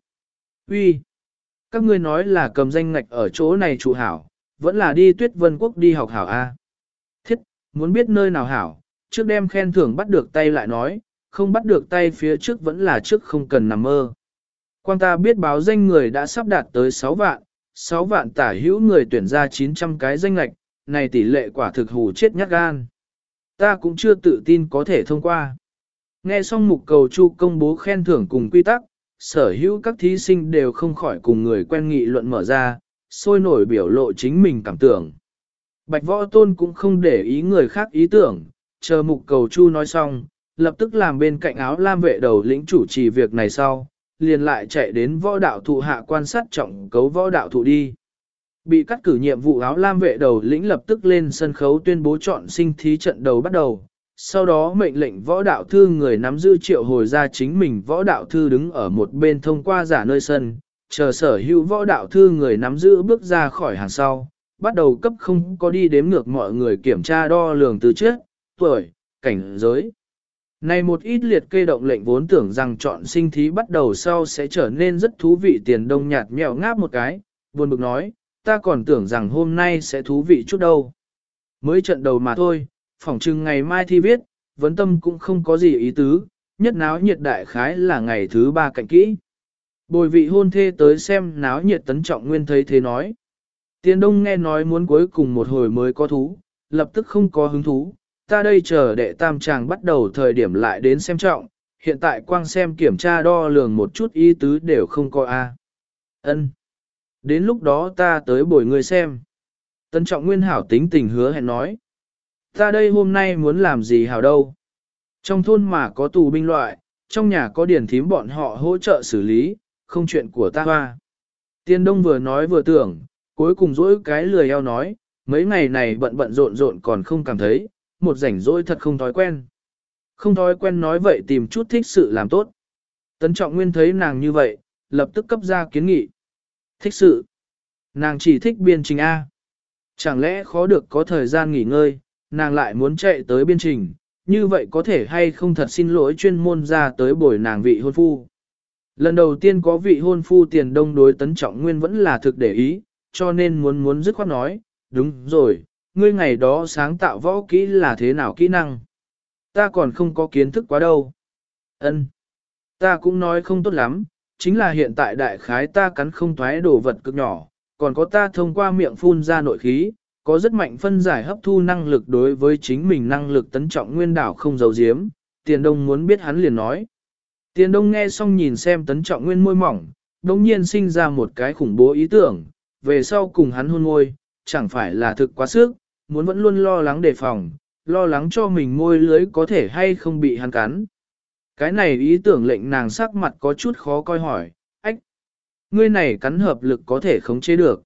Uy, các ngươi nói là cầm danh ngạch ở chỗ này trụ hảo, vẫn là đi Tuyết Vân Quốc đi học hảo A. Thiết, muốn biết nơi nào hảo, trước đem khen thưởng bắt được tay lại nói, không bắt được tay phía trước vẫn là trước không cần nằm mơ. Quang ta biết báo danh người đã sắp đạt tới 6 vạn tả hữu người tuyển ra 900 cái danh lạch, này tỷ lệ quả thực hù chết nhát gan. Ta cũng chưa tự tin có thể thông qua. Nghe xong Mục Cầu Chu công bố khen thưởng cùng quy tắc, sở hữu các thí sinh đều không khỏi cùng người quen nghị luận mở ra, sôi nổi biểu lộ chính mình cảm tưởng. Bạch Võ Tôn cũng không để ý người khác ý tưởng, chờ Mục Cầu Chu nói xong, lập tức làm bên cạnh áo lam vệ đầu lĩnh chủ trì việc này sau, liền lại chạy đến võ đạo thụ hạ quan sát trọng cấu võ đạo thụ đi. Bị cắt cử nhiệm vụ áo lam vệ đầu lĩnh lập tức lên sân khấu tuyên bố chọn sinh thí trận đầu bắt đầu, sau đó mệnh lệnh võ đạo thư người nắm giữ triệu hồi ra chính mình võ đạo thư đứng ở một bên thông qua giả nơi sân, chờ sở hữu võ đạo thư người nắm giữ bước ra khỏi hàng sau, bắt đầu cấp không có đi đếm ngược mọi người kiểm tra đo lường từ trước, tuổi, cảnh giới. Này một ít liệt kê động lệnh vốn tưởng rằng chọn sinh thí bắt đầu sau sẽ trở nên rất thú vị, Tiền Đông nhạt nhẽo ngáp một cái, buồn bực nói, ta còn tưởng rằng hôm nay sẽ thú vị chút đâu. Mới trận đầu mà thôi, phỏng chừng ngày mai thi viết, vấn tâm cũng không có gì ý tứ, nhất náo nhiệt đại khái là ngày thứ 3 cạnh kỹ. Bồi vị hôn thê tới xem náo nhiệt Tấn Trọng Nguyên thấy thế nói. Tiền Đông nghe nói muốn cuối cùng một hồi mới có thú, lập tức không có hứng thú, ta đây chờ đệ tam chàng bắt đầu thời điểm lại đến xem trọng, hiện tại quang xem kiểm tra đo lường một chút ý tứ đều không có a. Ân. Đến lúc đó ta tới bồi người xem. Tấn Trọng Nguyên hảo tính tình hứa hẹn nói. Ta đây hôm nay muốn làm gì hảo đâu. Trong thôn mà có tù binh loại, trong nhà có điển thím bọn họ hỗ trợ xử lý, không chuyện của ta hoa. Tiên Đông vừa nói vừa tưởng, cuối cùng dỗi cái lười eo nói, mấy ngày này bận bận rộn rộn còn không cảm thấy, một rảnh rỗi thật không thói quen. Không thói quen nói vậy tìm chút thích sự làm tốt. Tấn Trọng Nguyên thấy nàng như vậy, lập tức cấp ra kiến nghị. Thích sự. Nàng chỉ thích biên trình A. Chẳng lẽ khó được có thời gian nghỉ ngơi, nàng lại muốn chạy tới biên trình, như vậy có thể hay không thật xin lỗi chuyên môn ra tới bồi nàng vị hôn phu. Lần đầu tiên có vị hôn phu Tiền Đông đối Tấn Trọng Nguyên vẫn là thực để ý, cho nên muốn dứt khoát nói, đúng rồi, ngươi ngày đó sáng tạo võ kỹ là thế nào kỹ năng? Ta còn không có kiến thức quá đâu. Ân, ta cũng nói không tốt lắm, chính là hiện tại đại khái ta cắn không thoái đồ vật cực nhỏ, còn có ta thông qua miệng phun ra nội khí, có rất mạnh phân giải hấp thu năng lực đối với chính mình năng lực Tấn Trọng Nguyên đảo không giấu giếm. Tiền Đông muốn biết hắn liền nói. Tiền Đông nghe xong nhìn xem Tấn Trọng Nguyên môi mỏng, đồng nhiên sinh ra một cái khủng bố ý tưởng, về sau cùng hắn hôn môi, chẳng phải là thực quá sức, muốn vẫn luôn lo lắng đề phòng, lo lắng cho mình môi lưới có thể hay không bị hắn cắn. Cái này ý tưởng lệnh nàng sắc mặt có chút khó coi hỏi, ách, ngươi này cắn hợp lực có thể khống chế được.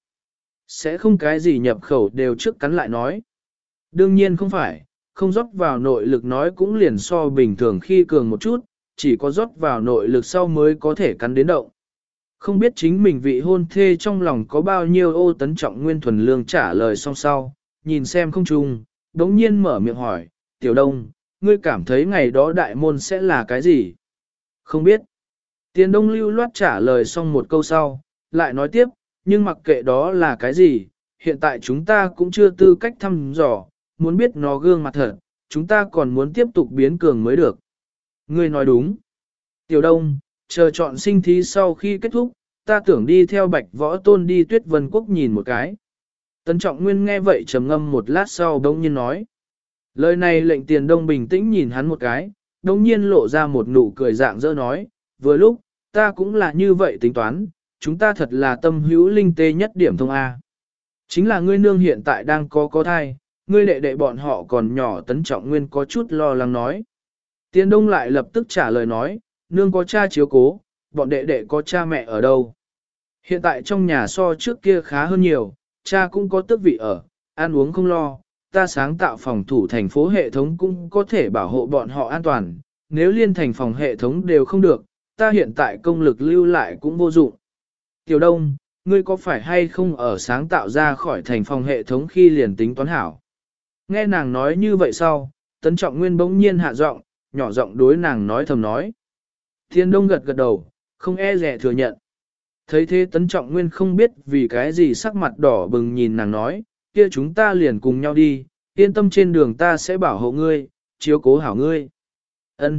Sẽ không cái gì nhập khẩu đều trước cắn lại nói. Đương nhiên không phải, không rót vào nội lực nói cũng liền so bình thường khi cường một chút, chỉ có rót vào nội lực sau mới có thể cắn đến động. Không biết chính mình vị hôn thê trong lòng có bao nhiêu ô. Tấn Trọng Nguyên thuần lương trả lời xong sau, nhìn xem không trùng, đống nhiên mở miệng hỏi, Tiểu Đông, ngươi cảm thấy ngày đó đại môn sẽ là cái gì? Không biết. Tiền Đông lưu loát trả lời xong một câu sau, lại nói tiếp, nhưng mặc kệ đó là cái gì, hiện tại chúng ta cũng chưa tư cách thăm dò, muốn biết nó gương mặt thật, chúng ta còn muốn tiếp tục biến cường mới được. Ngươi nói đúng. Tiểu Đông, chờ chọn sinh thí sau khi kết thúc, ta tưởng đi theo Bạch Võ Tôn đi Tuyết Vân Quốc nhìn một cái. Tấn Trọng Nguyên nghe vậy trầm ngâm một lát sau đống nhiên nói. Lời này lệnh Tiền Đông bình tĩnh nhìn hắn một cái, đống nhiên lộ ra một nụ cười dạng dỡ nói, vừa lúc, ta cũng là như vậy tính toán, chúng ta thật là tâm hữu linh tê nhất điểm thông A. Chính là ngươi nương hiện tại đang có thai, ngươi đệ đệ bọn họ còn nhỏ. Tấn Trọng Nguyên có chút lo lắng nói. Tiền Đông lại lập tức trả lời nói, nương có cha chiếu cố, bọn đệ đệ có cha mẹ ở đâu. Hiện tại trong nhà so trước kia khá hơn nhiều, cha cũng có tước vị ở, ăn uống không lo, ta sáng tạo phòng thủ thành phố hệ thống cũng có thể bảo hộ bọn họ an toàn, nếu liên thành phòng hệ thống đều không được, ta hiện tại công lực lưu lại cũng vô dụng. Tiểu Đông, ngươi có phải hay không ở sáng tạo ra khỏi thành phòng hệ thống khi liền tính toán hảo? Nghe nàng nói như vậy sau, Tấn Trọng Nguyên bỗng nhiên hạ giọng, nhỏ giọng đối nàng nói thầm nói. Thiên Đông gật gật đầu, không e dè thừa nhận. Thấy thế Tấn Trọng Nguyên không biết vì cái gì sắc mặt đỏ bừng nhìn nàng nói, kia chúng ta liền cùng nhau đi, yên tâm trên đường ta sẽ bảo hộ ngươi, chiếu cố hảo ngươi. Ân,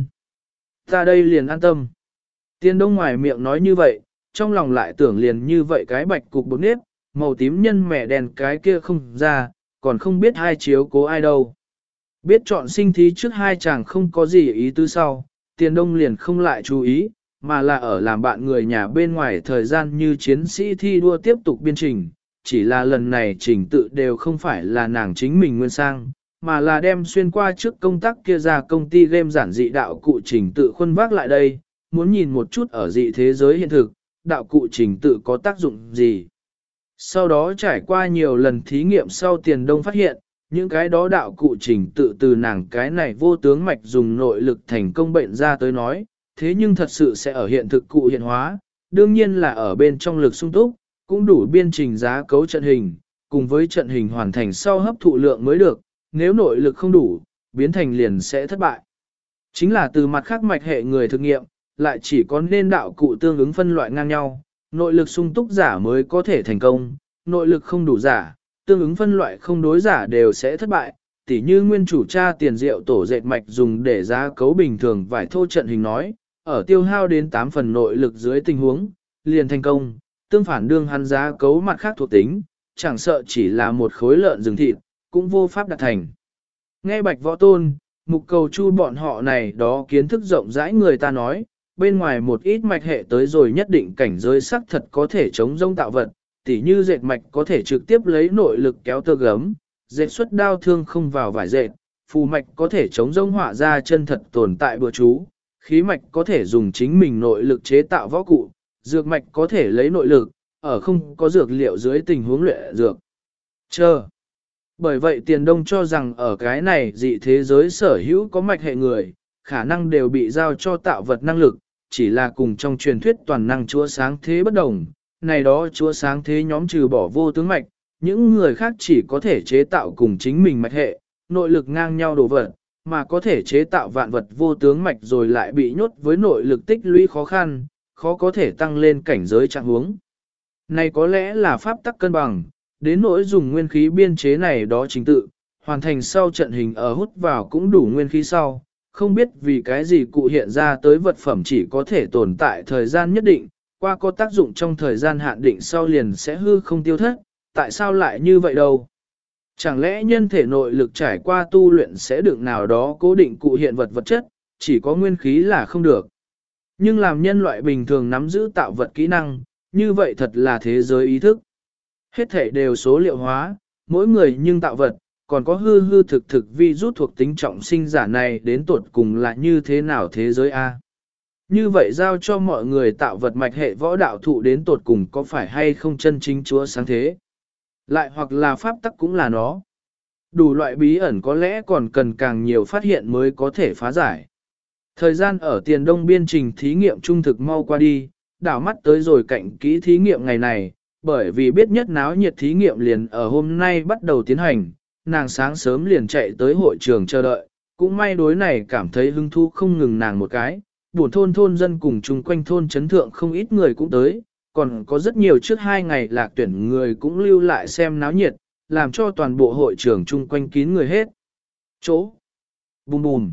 ta đây liền an tâm. Tiên Đông ngoài miệng nói như vậy, trong lòng lại tưởng liền như vậy cái bạch cục bột nếp, màu tím nhân mẻ đèn cái kia không ra, còn không biết hai chiếu cố ai đâu. Biết chọn sinh thí trước hai chàng không có gì ý tứ sau, Tiền Đông liền không lại chú ý, mà là ở làm bạn người nhà bên ngoài thời gian như chiến sĩ thi đua tiếp tục biên trình, chỉ là lần này trình tự đều không phải là nàng chính mình nguyên sang, mà là đem xuyên qua trước công tác kia ra công ty game giản dị đạo cụ trình tự khuân vác lại đây, muốn nhìn một chút ở dị thế giới hiện thực, đạo cụ trình tự có tác dụng gì. Sau đó trải qua nhiều lần thí nghiệm sau Tiền Đông phát hiện, những cái đó đạo cụ trình tự từ nàng cái này vô tướng mạch dùng nội lực thành công bệnh ra tới nói, thế nhưng thật sự sẽ ở hiện thực cụ hiện hóa, đương nhiên là ở bên trong lực sung túc, cũng đủ biên trình giá cấu trận hình, cùng với trận hình hoàn thành sau hấp thụ lượng mới được, nếu nội lực không đủ, biến thành liền sẽ thất bại. Chính là từ mặt khác mạch hệ người thực nghiệm, lại chỉ có nên đạo cụ tương ứng phân loại ngang nhau, nội lực sung túc giả mới có thể thành công, nội lực không đủ giả, tương ứng phân loại không đối giả đều sẽ thất bại. Tỉ như nguyên chủ cha tiền rượu tổ dệt mạch dùng để giá cấu bình thường vải thô trận hình nói, ở tiêu hao đến 8 phần nội lực dưới tình huống, liền thành công, tương phản đương hắn giá cấu mặt khác thuộc tính, chẳng sợ chỉ là một khối lợn rừng thịt, cũng vô pháp đạt thành. Nghe Bạch Võ Tôn, Mục Cầu Chu bọn họ này đó kiến thức rộng rãi người ta nói, bên ngoài một ít mạch hệ tới rồi nhất định cảnh giới sắc thật có thể chống rông tạo vật, tỉ như dệt mạch có thể trực tiếp lấy nội lực kéo tơ gấm, dệt xuất đao thương không vào vải dệt, phù mạch có thể chống rông họa ra chân thật tồn tại bừa chú, khí mạch có thể dùng chính mình nội lực chế tạo võ cụ, dược mạch có thể lấy nội lực, ở không có dược liệu dưới tình huống luyện dược. Bởi vậy Tiền Đông cho rằng ở cái này dị thế giới sở hữu có mạch hệ người, khả năng đều bị giao cho tạo vật năng lực, chỉ là cùng trong truyền thuyết toàn năng chúa sáng thế bất đồng. Này đó chúa sáng thế nhóm trừ bỏ vô tướng mạch, những người khác chỉ có thể chế tạo cùng chính mình mạch hệ, nội lực ngang nhau đồ vật, mà có thể chế tạo vạn vật vô tướng mạch rồi lại bị nhốt với nội lực tích lũy khó khăn, khó có thể tăng lên cảnh giới trạng huống. Này có lẽ là pháp tắc cân bằng, đến nỗi dùng nguyên khí biên chế này đó chính tự, hoàn thành sau trận hình ở hút vào cũng đủ nguyên khí sau, không biết vì cái gì cụ hiện ra tới vật phẩm chỉ có thể tồn tại thời gian nhất định, qua có tác dụng trong thời gian hạn định sau liền sẽ hư không tiêu thất, tại sao lại như vậy đâu? Chẳng lẽ nhân thể nội lực trải qua tu luyện sẽ được nào đó cố định cụ hiện vật chất, chỉ có nguyên khí là không được. Nhưng làm nhân loại bình thường nắm giữ tạo vật kỹ năng, như vậy thật là thế giới ý thức. Hết thể đều số liệu hóa, mỗi người nhưng tạo vật, còn có hư hư thực thực vi rút thuộc tính trọng sinh giả này đến tuột cùng là như thế nào thế giới A. Như vậy giao cho mọi người tạo vật mạch hệ võ đạo thụ đến tuột cùng có phải hay không chân chính chúa sáng thế. Lại hoặc là pháp tắc cũng là nó. Đủ loại bí ẩn có lẽ còn cần càng nhiều phát hiện mới có thể phá giải. Thời gian ở Tiền Đông biên trình thí nghiệm trung thực mau qua đi, đảo mắt tới rồi cạnh kỹ thí nghiệm ngày này, bởi vì biết nhất náo nhiệt thí nghiệm liền ở hôm nay bắt đầu tiến hành, nàng sáng sớm liền chạy tới hội trường chờ đợi, cũng may đối này cảm thấy hứng thú không ngừng nàng một cái, buồn thôn dân cùng chung quanh thôn chấn thượng không ít người cũng tới, còn có rất nhiều trước 2 ngày lạc tuyển người cũng lưu lại xem náo nhiệt, làm cho toàn bộ hội trường chung quanh kín người hết. Chỗ. Bùm bùm.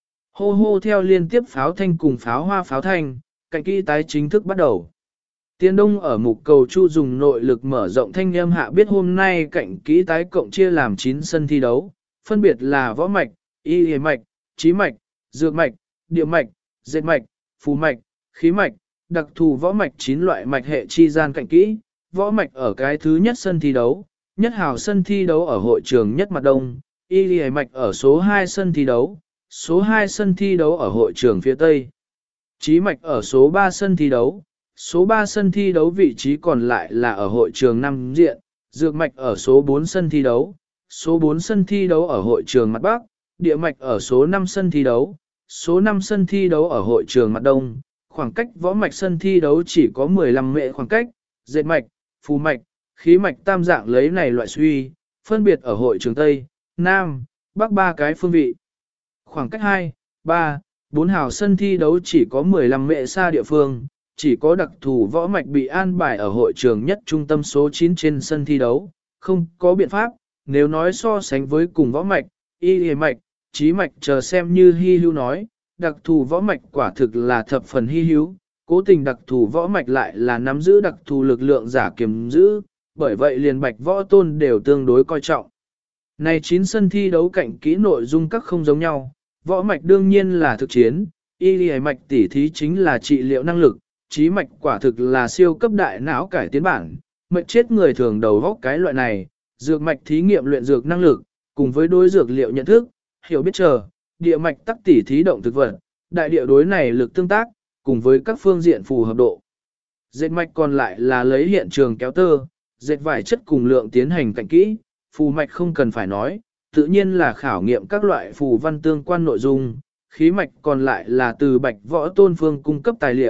Hô hô theo liên tiếp pháo thanh cùng pháo hoa pháo thanh, cạnh kỹ tái chính thức bắt đầu. Tiền Đông ở Mục Cầu Chu dùng nội lực mở rộng thanh âm hạ biết hôm nay cạnh kỹ tái cộng chia làm 9 sân thi đấu, phân biệt là võ mạch, y hề mạch, trí mạch, dược mạch, địa mạch, dệt mạch, phù mạch, khí mạch, đặc thù võ mạch 9 loại mạch hệ chi gian cạnh kỹ, võ mạch ở cái thứ nhất sân thi đấu, nhất hào sân thi đấu ở hội trường nhất mặt đông, y hề mạch ở số 2 sân thi đấu, số 2 sân thi đấu ở hội trường phía tây, trí mạch ở số 3 sân thi đấu. Số 3 sân thi đấu vị trí còn lại là ở hội trường 5 diện, dược mạch ở số 4 sân thi đấu, số 4 sân thi đấu ở hội trường mặt Bắc, địa mạch ở số 5 sân thi đấu, số 5 sân thi đấu ở hội trường mặt Đông, khoảng cách võ mạch sân thi đấu chỉ có 15 mệ khoảng cách, dệt mạch, phù mạch, khí mạch tam dạng lấy này loại suy, phân biệt ở hội trường Tây, Nam, Bắc 3 cái phương vị. Khoảng cách 2, 3, 4 hào sân thi đấu chỉ có 15 mệ xa địa phương. Chỉ có đặc thù võ mạch bị an bài ở hội trường nhất trung tâm số 9 trên sân thi đấu, không có biện pháp, nếu nói so sánh với cùng võ mạch, y hề mạch, trí mạch chờ xem như hy hữu nói, đặc thù võ mạch quả thực là thập phần hy hữu, cố tình đặc thù võ mạch lại là nắm giữ đặc thù lực lượng giả kiềm giữ, bởi vậy liền Bạch Võ Tôn đều tương đối coi trọng. Này 9 sân thi đấu cạnh kỹ nội dung các không giống nhau, võ mạch đương nhiên là thực chiến, y hề mạch tỉ thí chính là trị liệu năng lực. Trí mạch quả thực là siêu cấp đại não cải tiến bản, mệnh chết người thường đầu góc cái loại này, dược mạch thí nghiệm luyện dược năng lực, cùng với đối dược liệu nhận thức, hiểu biết chờ, địa mạch tắc tỉ thí động thực vật, đại địa đối này lực tương tác, cùng với các phương diện phù hợp độ. Dệt mạch còn lại là lấy hiện trường kéo tơ, dệt vải chất cùng lượng tiến hành cạnh kỹ, phù mạch không cần phải nói, tự nhiên là khảo nghiệm các loại phù văn tương quan nội dung, khí mạch còn lại là từ Bạch Võ Tôn phương cung cấp tài liệu.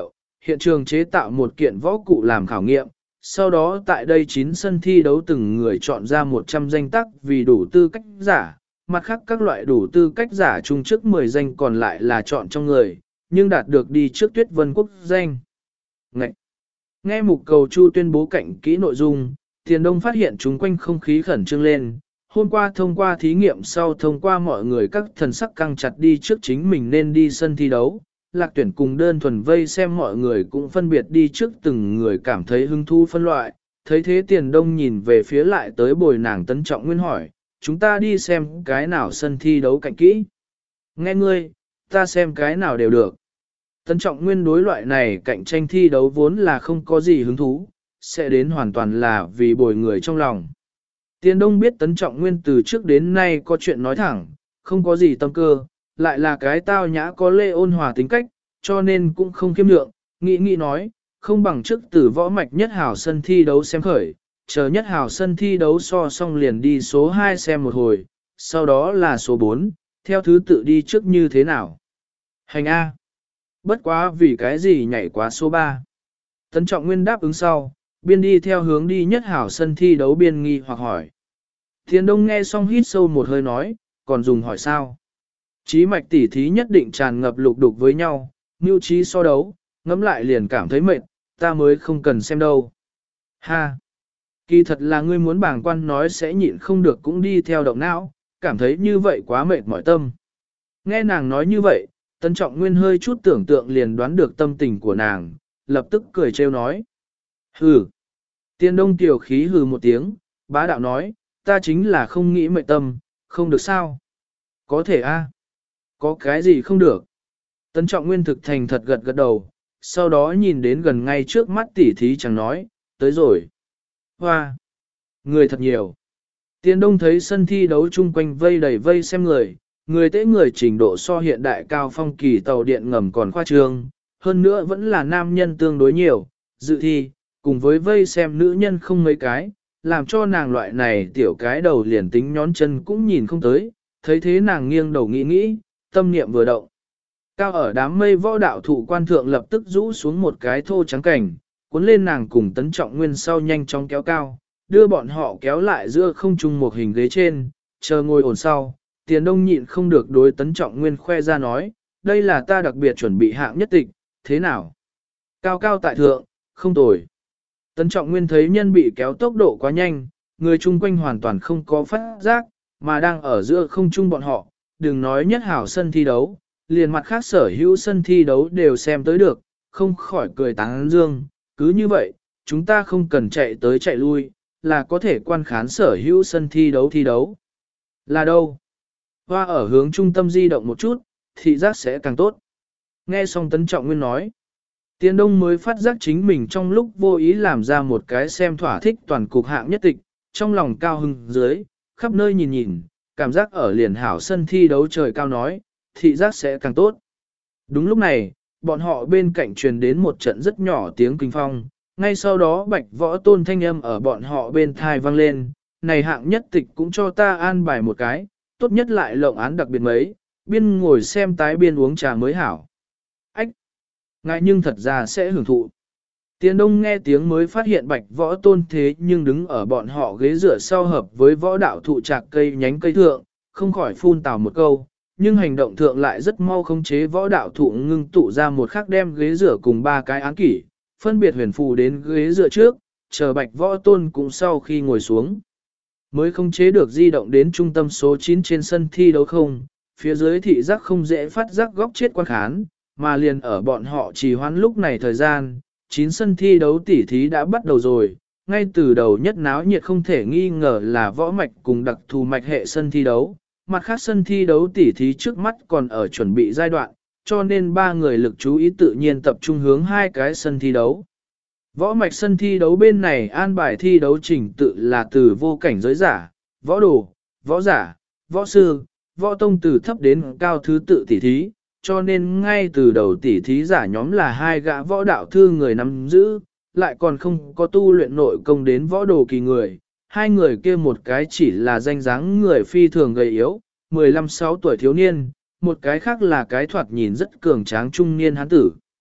hiện trường chế tạo một kiện võ cụ làm khảo nghiệm, sau đó tại đây 9 sân thi đấu từng người chọn ra 100 danh tác vì đủ tư cách giả, mặt khác các loại đủ tư cách giả chung trước 10 danh còn lại là chọn trong người, nhưng đạt được đi trước Tuyết Vân Quốc danh. Ngậy! Nghe mục cầu Chu tuyên bố cạnh kỹ nội dung, Tiền Đông phát hiện chúng quanh không khí khẩn trương lên. Hôm qua thông qua thí nghiệm sau thông qua mọi người các thần sắc căng chặt đi trước chính mình nên đi sân thi đấu. Lạc Tuyển cùng đơn thuần vây xem mọi người cũng phân biệt đi trước từng người cảm thấy hứng thú phân loại. Thấy thế Tiền Đông nhìn về phía lại tới bồi nàng Tấn Trọng Nguyên hỏi, chúng ta đi xem cái nào sân thi đấu cạnh kỹ. Nghe ngươi, ta xem cái nào đều được. Tấn Trọng Nguyên đối loại này cạnh tranh thi đấu vốn là không có gì hứng thú, sẽ đến hoàn toàn là vì bồi người trong lòng. Tiền Đông biết Tấn Trọng Nguyên từ trước đến nay có chuyện nói thẳng, không có gì tâm cơ, lại là cái tao nhã có lê ôn hòa tính cách, cho nên cũng không khiêm lượng, nghĩ nói, không bằng trước từ võ mạch nhất hảo sân thi đấu xem khởi, chờ nhất hảo sân thi đấu so xong liền đi số 2 xem một hồi, sau đó là số 4, theo thứ tự đi trước như thế nào. Hành A. Bất quá vì cái gì nhảy quá số 3. Tấn Trọng Nguyên đáp ứng sau, biên đi theo hướng đi nhất hảo sân thi đấu biên nghi hoặc hỏi. Tiền Đông nghe xong hít sâu một hơi nói, còn dùng hỏi sao? Chí mạch tỉ thí nhất định tràn ngập lục đục với nhau, mưu trí so đấu, ngẫm lại liền cảm thấy mệt, ta mới không cần xem đâu. Ha! Kỳ thật là ngươi muốn bảng quan nói sẽ nhịn không được cũng đi theo động não, cảm thấy như vậy quá mệt mỏi tâm. Nghe nàng nói như vậy, Tấn Trọng Nguyên hơi chút tưởng tượng liền đoán được tâm tình của nàng, lập tức cười trêu nói. Hừ! Tiên Đông tiểu khí hừ một tiếng, bá đạo nói, ta chính là không nghĩ mệt tâm, không được sao? Có thể a? Có cái gì không được? Tấn Trọng Nguyên thực thành thật gật gật đầu, sau đó nhìn đến gần ngay trước mắt tỉ thí chẳng nói, tới rồi. Hoa! Người thật nhiều. Tiên Đông thấy sân thi đấu chung quanh vây đầy vây xem người tế người trình độ so hiện đại cao phong kỳ tàu điện ngầm còn khoa trương, hơn nữa vẫn là nam nhân tương đối nhiều, dự thi, cùng với vây xem nữ nhân không mấy cái, làm cho nàng loại này tiểu cái đầu liền tính nhón chân cũng nhìn không tới, thấy thế nàng nghiêng đầu nghĩ, tâm niệm vừa động. Cao ở đám mây võ đạo thụ quan thượng lập tức rũ xuống một cái thô trắng cảnh, cuốn lên nàng cùng Tấn Trọng Nguyên sau nhanh chóng kéo cao, đưa bọn họ kéo lại giữa không trung một hình ghế trên, chờ ngồi ổn sau. Tiền Đông nhịn không được đối Tấn Trọng Nguyên khoe ra nói, đây là ta đặc biệt chuẩn bị hạng nhất tịch, thế nào? Cao cao tại thượng, không tồi. Tấn Trọng Nguyên thấy nhân bị kéo tốc độ quá nhanh, người chung quanh hoàn toàn không có phát giác, mà đang ở giữa không trung bọn họ, đừng nói nhất hảo sân thi đấu, liền mặt khác sở hữu sân thi đấu đều xem tới được, không khỏi cười tán dương, cứ như vậy, chúng ta không cần chạy tới chạy lui, là có thể quan khán sở hữu sân thi đấu. Là đâu? Hoa ở hướng trung tâm di động một chút, thị giác sẽ càng tốt. Nghe xong Tấn Trọng Nguyên nói, Tiền Đông mới phát giác chính mình trong lúc vô ý làm ra một cái xem thỏa thích toàn cục hạng nhất tịch, trong lòng cao hưng dưới, khắp nơi nhìn, cảm giác ở liền hảo sân thi đấu trời cao nói, thị giác sẽ càng tốt. Đúng lúc này, bọn họ bên cạnh truyền đến một trận rất nhỏ tiếng kinh phong, ngay sau đó Bạch Võ Tôn thanh âm ở bọn họ bên thai vang lên, này hạng nhất tịch cũng cho ta an bài một cái, tốt nhất lại lộng án đặc biệt mấy, biên ngồi xem tái biên uống trà mới hảo. Ách! Ngại nhưng thật ra sẽ hưởng thụ. Tiền Đông nghe tiếng mới phát hiện Bạch Võ Tôn thế nhưng đứng ở bọn họ ghế dựa sau hợp với võ đạo thụ trạc cây nhánh cây thượng, không khỏi phun tào một câu, nhưng hành động thượng lại rất mau khống chế võ đạo thụ ngưng tụ ra một khắc đem ghế dựa cùng ba cái án kỷ, phân biệt huyền phù đến ghế dựa trước, chờ Bạch Võ Tôn cũng sau khi ngồi xuống. Mới khống chế được di động đến trung tâm số 9 trên sân thi đấu không, phía dưới thị giác không dễ phát giác góc chết quan khán, mà liền ở bọn họ trì hoãn lúc này thời gian, 9 sân thi đấu tỉ thí đã bắt đầu rồi, ngay từ đầu nhất náo nhiệt không thể nghi ngờ là võ mạch cùng đặc thù mạch hệ sân thi đấu, mặt khác sân thi đấu tỉ thí trước mắt còn ở chuẩn bị giai đoạn, cho nên ba người lực chú ý tự nhiên tập trung hướng hai cái sân thi đấu. Võ mạch sân thi đấu bên này an bài thi đấu trình tự là từ vô cảnh giới giả, võ đồ, võ giả, võ sư, võ tông từ thấp đến cao thứ tự tỉ thí, cho nên ngay từ đầu tỉ thí giả nhóm là hai gã võ đạo thư người nắm giữ, lại còn không có tu luyện nội công đến võ đồ kỳ người. Hai người kia một cái chỉ là danh dáng người phi thường gầy yếu, 15-16 tuổi thiếu niên, một cái khác là cái thoạt nhìn rất cường tráng trung niên hán tử.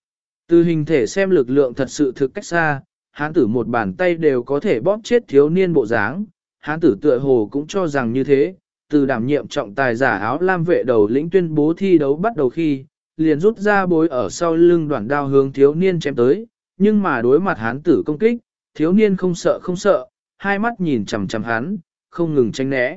Từ hình thể xem lực lượng thật sự thực cách xa, hán tử một bàn tay đều có thể bóp chết thiếu niên bộ dáng, hán tử tựa hồ cũng cho rằng như thế, từ đảm nhiệm trọng tài giả áo lam vệ đầu lĩnh tuyên bố thi đấu bắt đầu khi, liền rút ra bối ở sau lưng đoạn đao hướng thiếu niên chém tới, nhưng mà đối mặt hán tử công kích, thiếu niên không sợ, hai mắt nhìn chằm chằm hắn, không ngừng tránh né.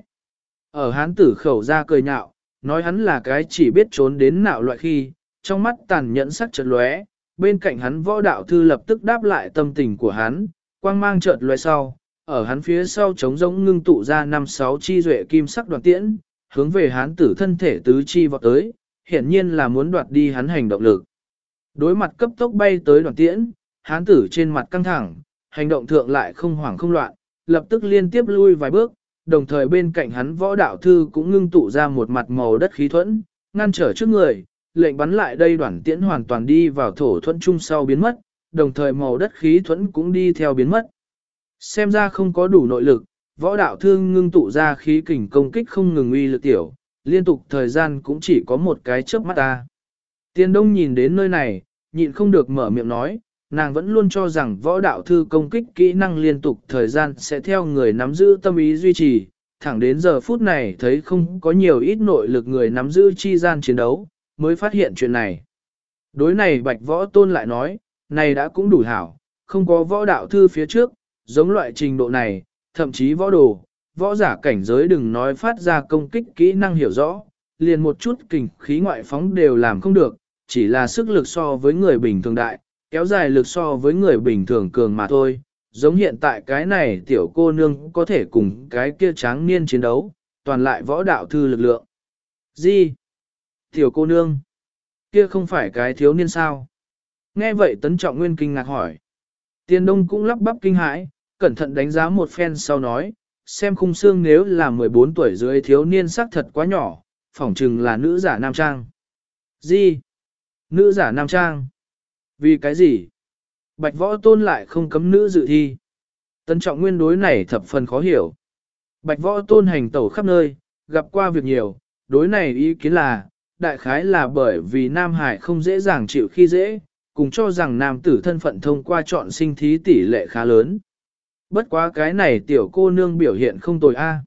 Ở hán tử khẩu ra cười nhạo, nói hắn là cái chỉ biết trốn đến nạo loại khi, trong mắt tàn nhẫn sắc chợt lóe, bên cạnh hắn võ đạo thư lập tức đáp lại tâm tình của hắn, quang mang chợt lóe sau, ở hắn phía sau trống rỗng ngưng tụ ra 5-6 chi duệ kim sắc đoàn tiễn, hướng về hán tử thân thể tứ chi vọt tới, hiển nhiên là muốn đoạt đi hắn hành động lực. Đối mặt cấp tốc bay tới đoàn tiễn, hán tử trên mặt căng thẳng, hành động thượng lại không hoảng không loạn, lập tức liên tiếp lui vài bước, đồng thời bên cạnh hắn võ đạo thư cũng ngưng tụ ra một mặt màu đất khí thuẫn, ngăn trở trước người, lệnh bắn lại đây đoàn tiễn hoàn toàn đi vào thổ thuẫn chung sau biến mất, đồng thời màu đất khí thuẫn cũng đi theo biến mất. Xem ra không có đủ nội lực, võ đạo thương ngưng tụ ra khí kình công kích không ngừng uy lực tiểu, liên tục thời gian cũng chỉ có một cái chớp mắt ta. Tiên Đông nhìn đến nơi này, nhịn không được mở miệng nói, nàng vẫn luôn cho rằng võ đạo thư công kích kỹ năng liên tục thời gian sẽ theo người nắm giữ tâm ý duy trì, thẳng đến giờ phút này thấy không có nhiều ít nội lực người nắm giữ chi gian chiến đấu, mới phát hiện chuyện này. Đối này Bạch Võ Tôn lại nói, này đã cũng đủ hảo, không có võ đạo thư phía trước, giống loại trình độ này, thậm chí võ đồ, võ giả cảnh giới đừng nói phát ra công kích kỹ năng hiểu rõ, liền một chút kình khí ngoại phóng đều làm không được, chỉ là sức lực so với người bình thường đại, kéo dài lực so với người bình thường cường mà thôi. Giống hiện tại cái này tiểu cô nương có thể cùng cái kia tráng niên chiến đấu, toàn lại võ đạo thư lực lượng. Gì? Tiểu cô nương? Kia không phải cái thiếu niên sao? Nghe vậy Tấn Trọng Nguyên kinh ngạc hỏi. Tiền Đông cũng lắp bắp kinh hãi, cẩn thận đánh giá một phen sau nói, xem khung xương nếu là 14 tuổi dưới thiếu niên xác thật quá nhỏ, phỏng chừng là nữ giả nam trang. Gì? Nữ giả nam trang? Vì cái gì? Bạch Võ Tôn lại không cấm nữ dự thi. Tấn Trọng Nguyên đối này thập phần khó hiểu. Bạch Võ Tôn hành tẩu khắp nơi, gặp qua việc nhiều, đối này ý kiến là, đại khái là bởi vì Nam Hải không dễ dàng chịu khi dễ, cùng cho rằng nam tử thân phận thông qua chọn sinh thí tỷ lệ khá lớn. Bất quá cái này tiểu cô nương biểu hiện không tồi a.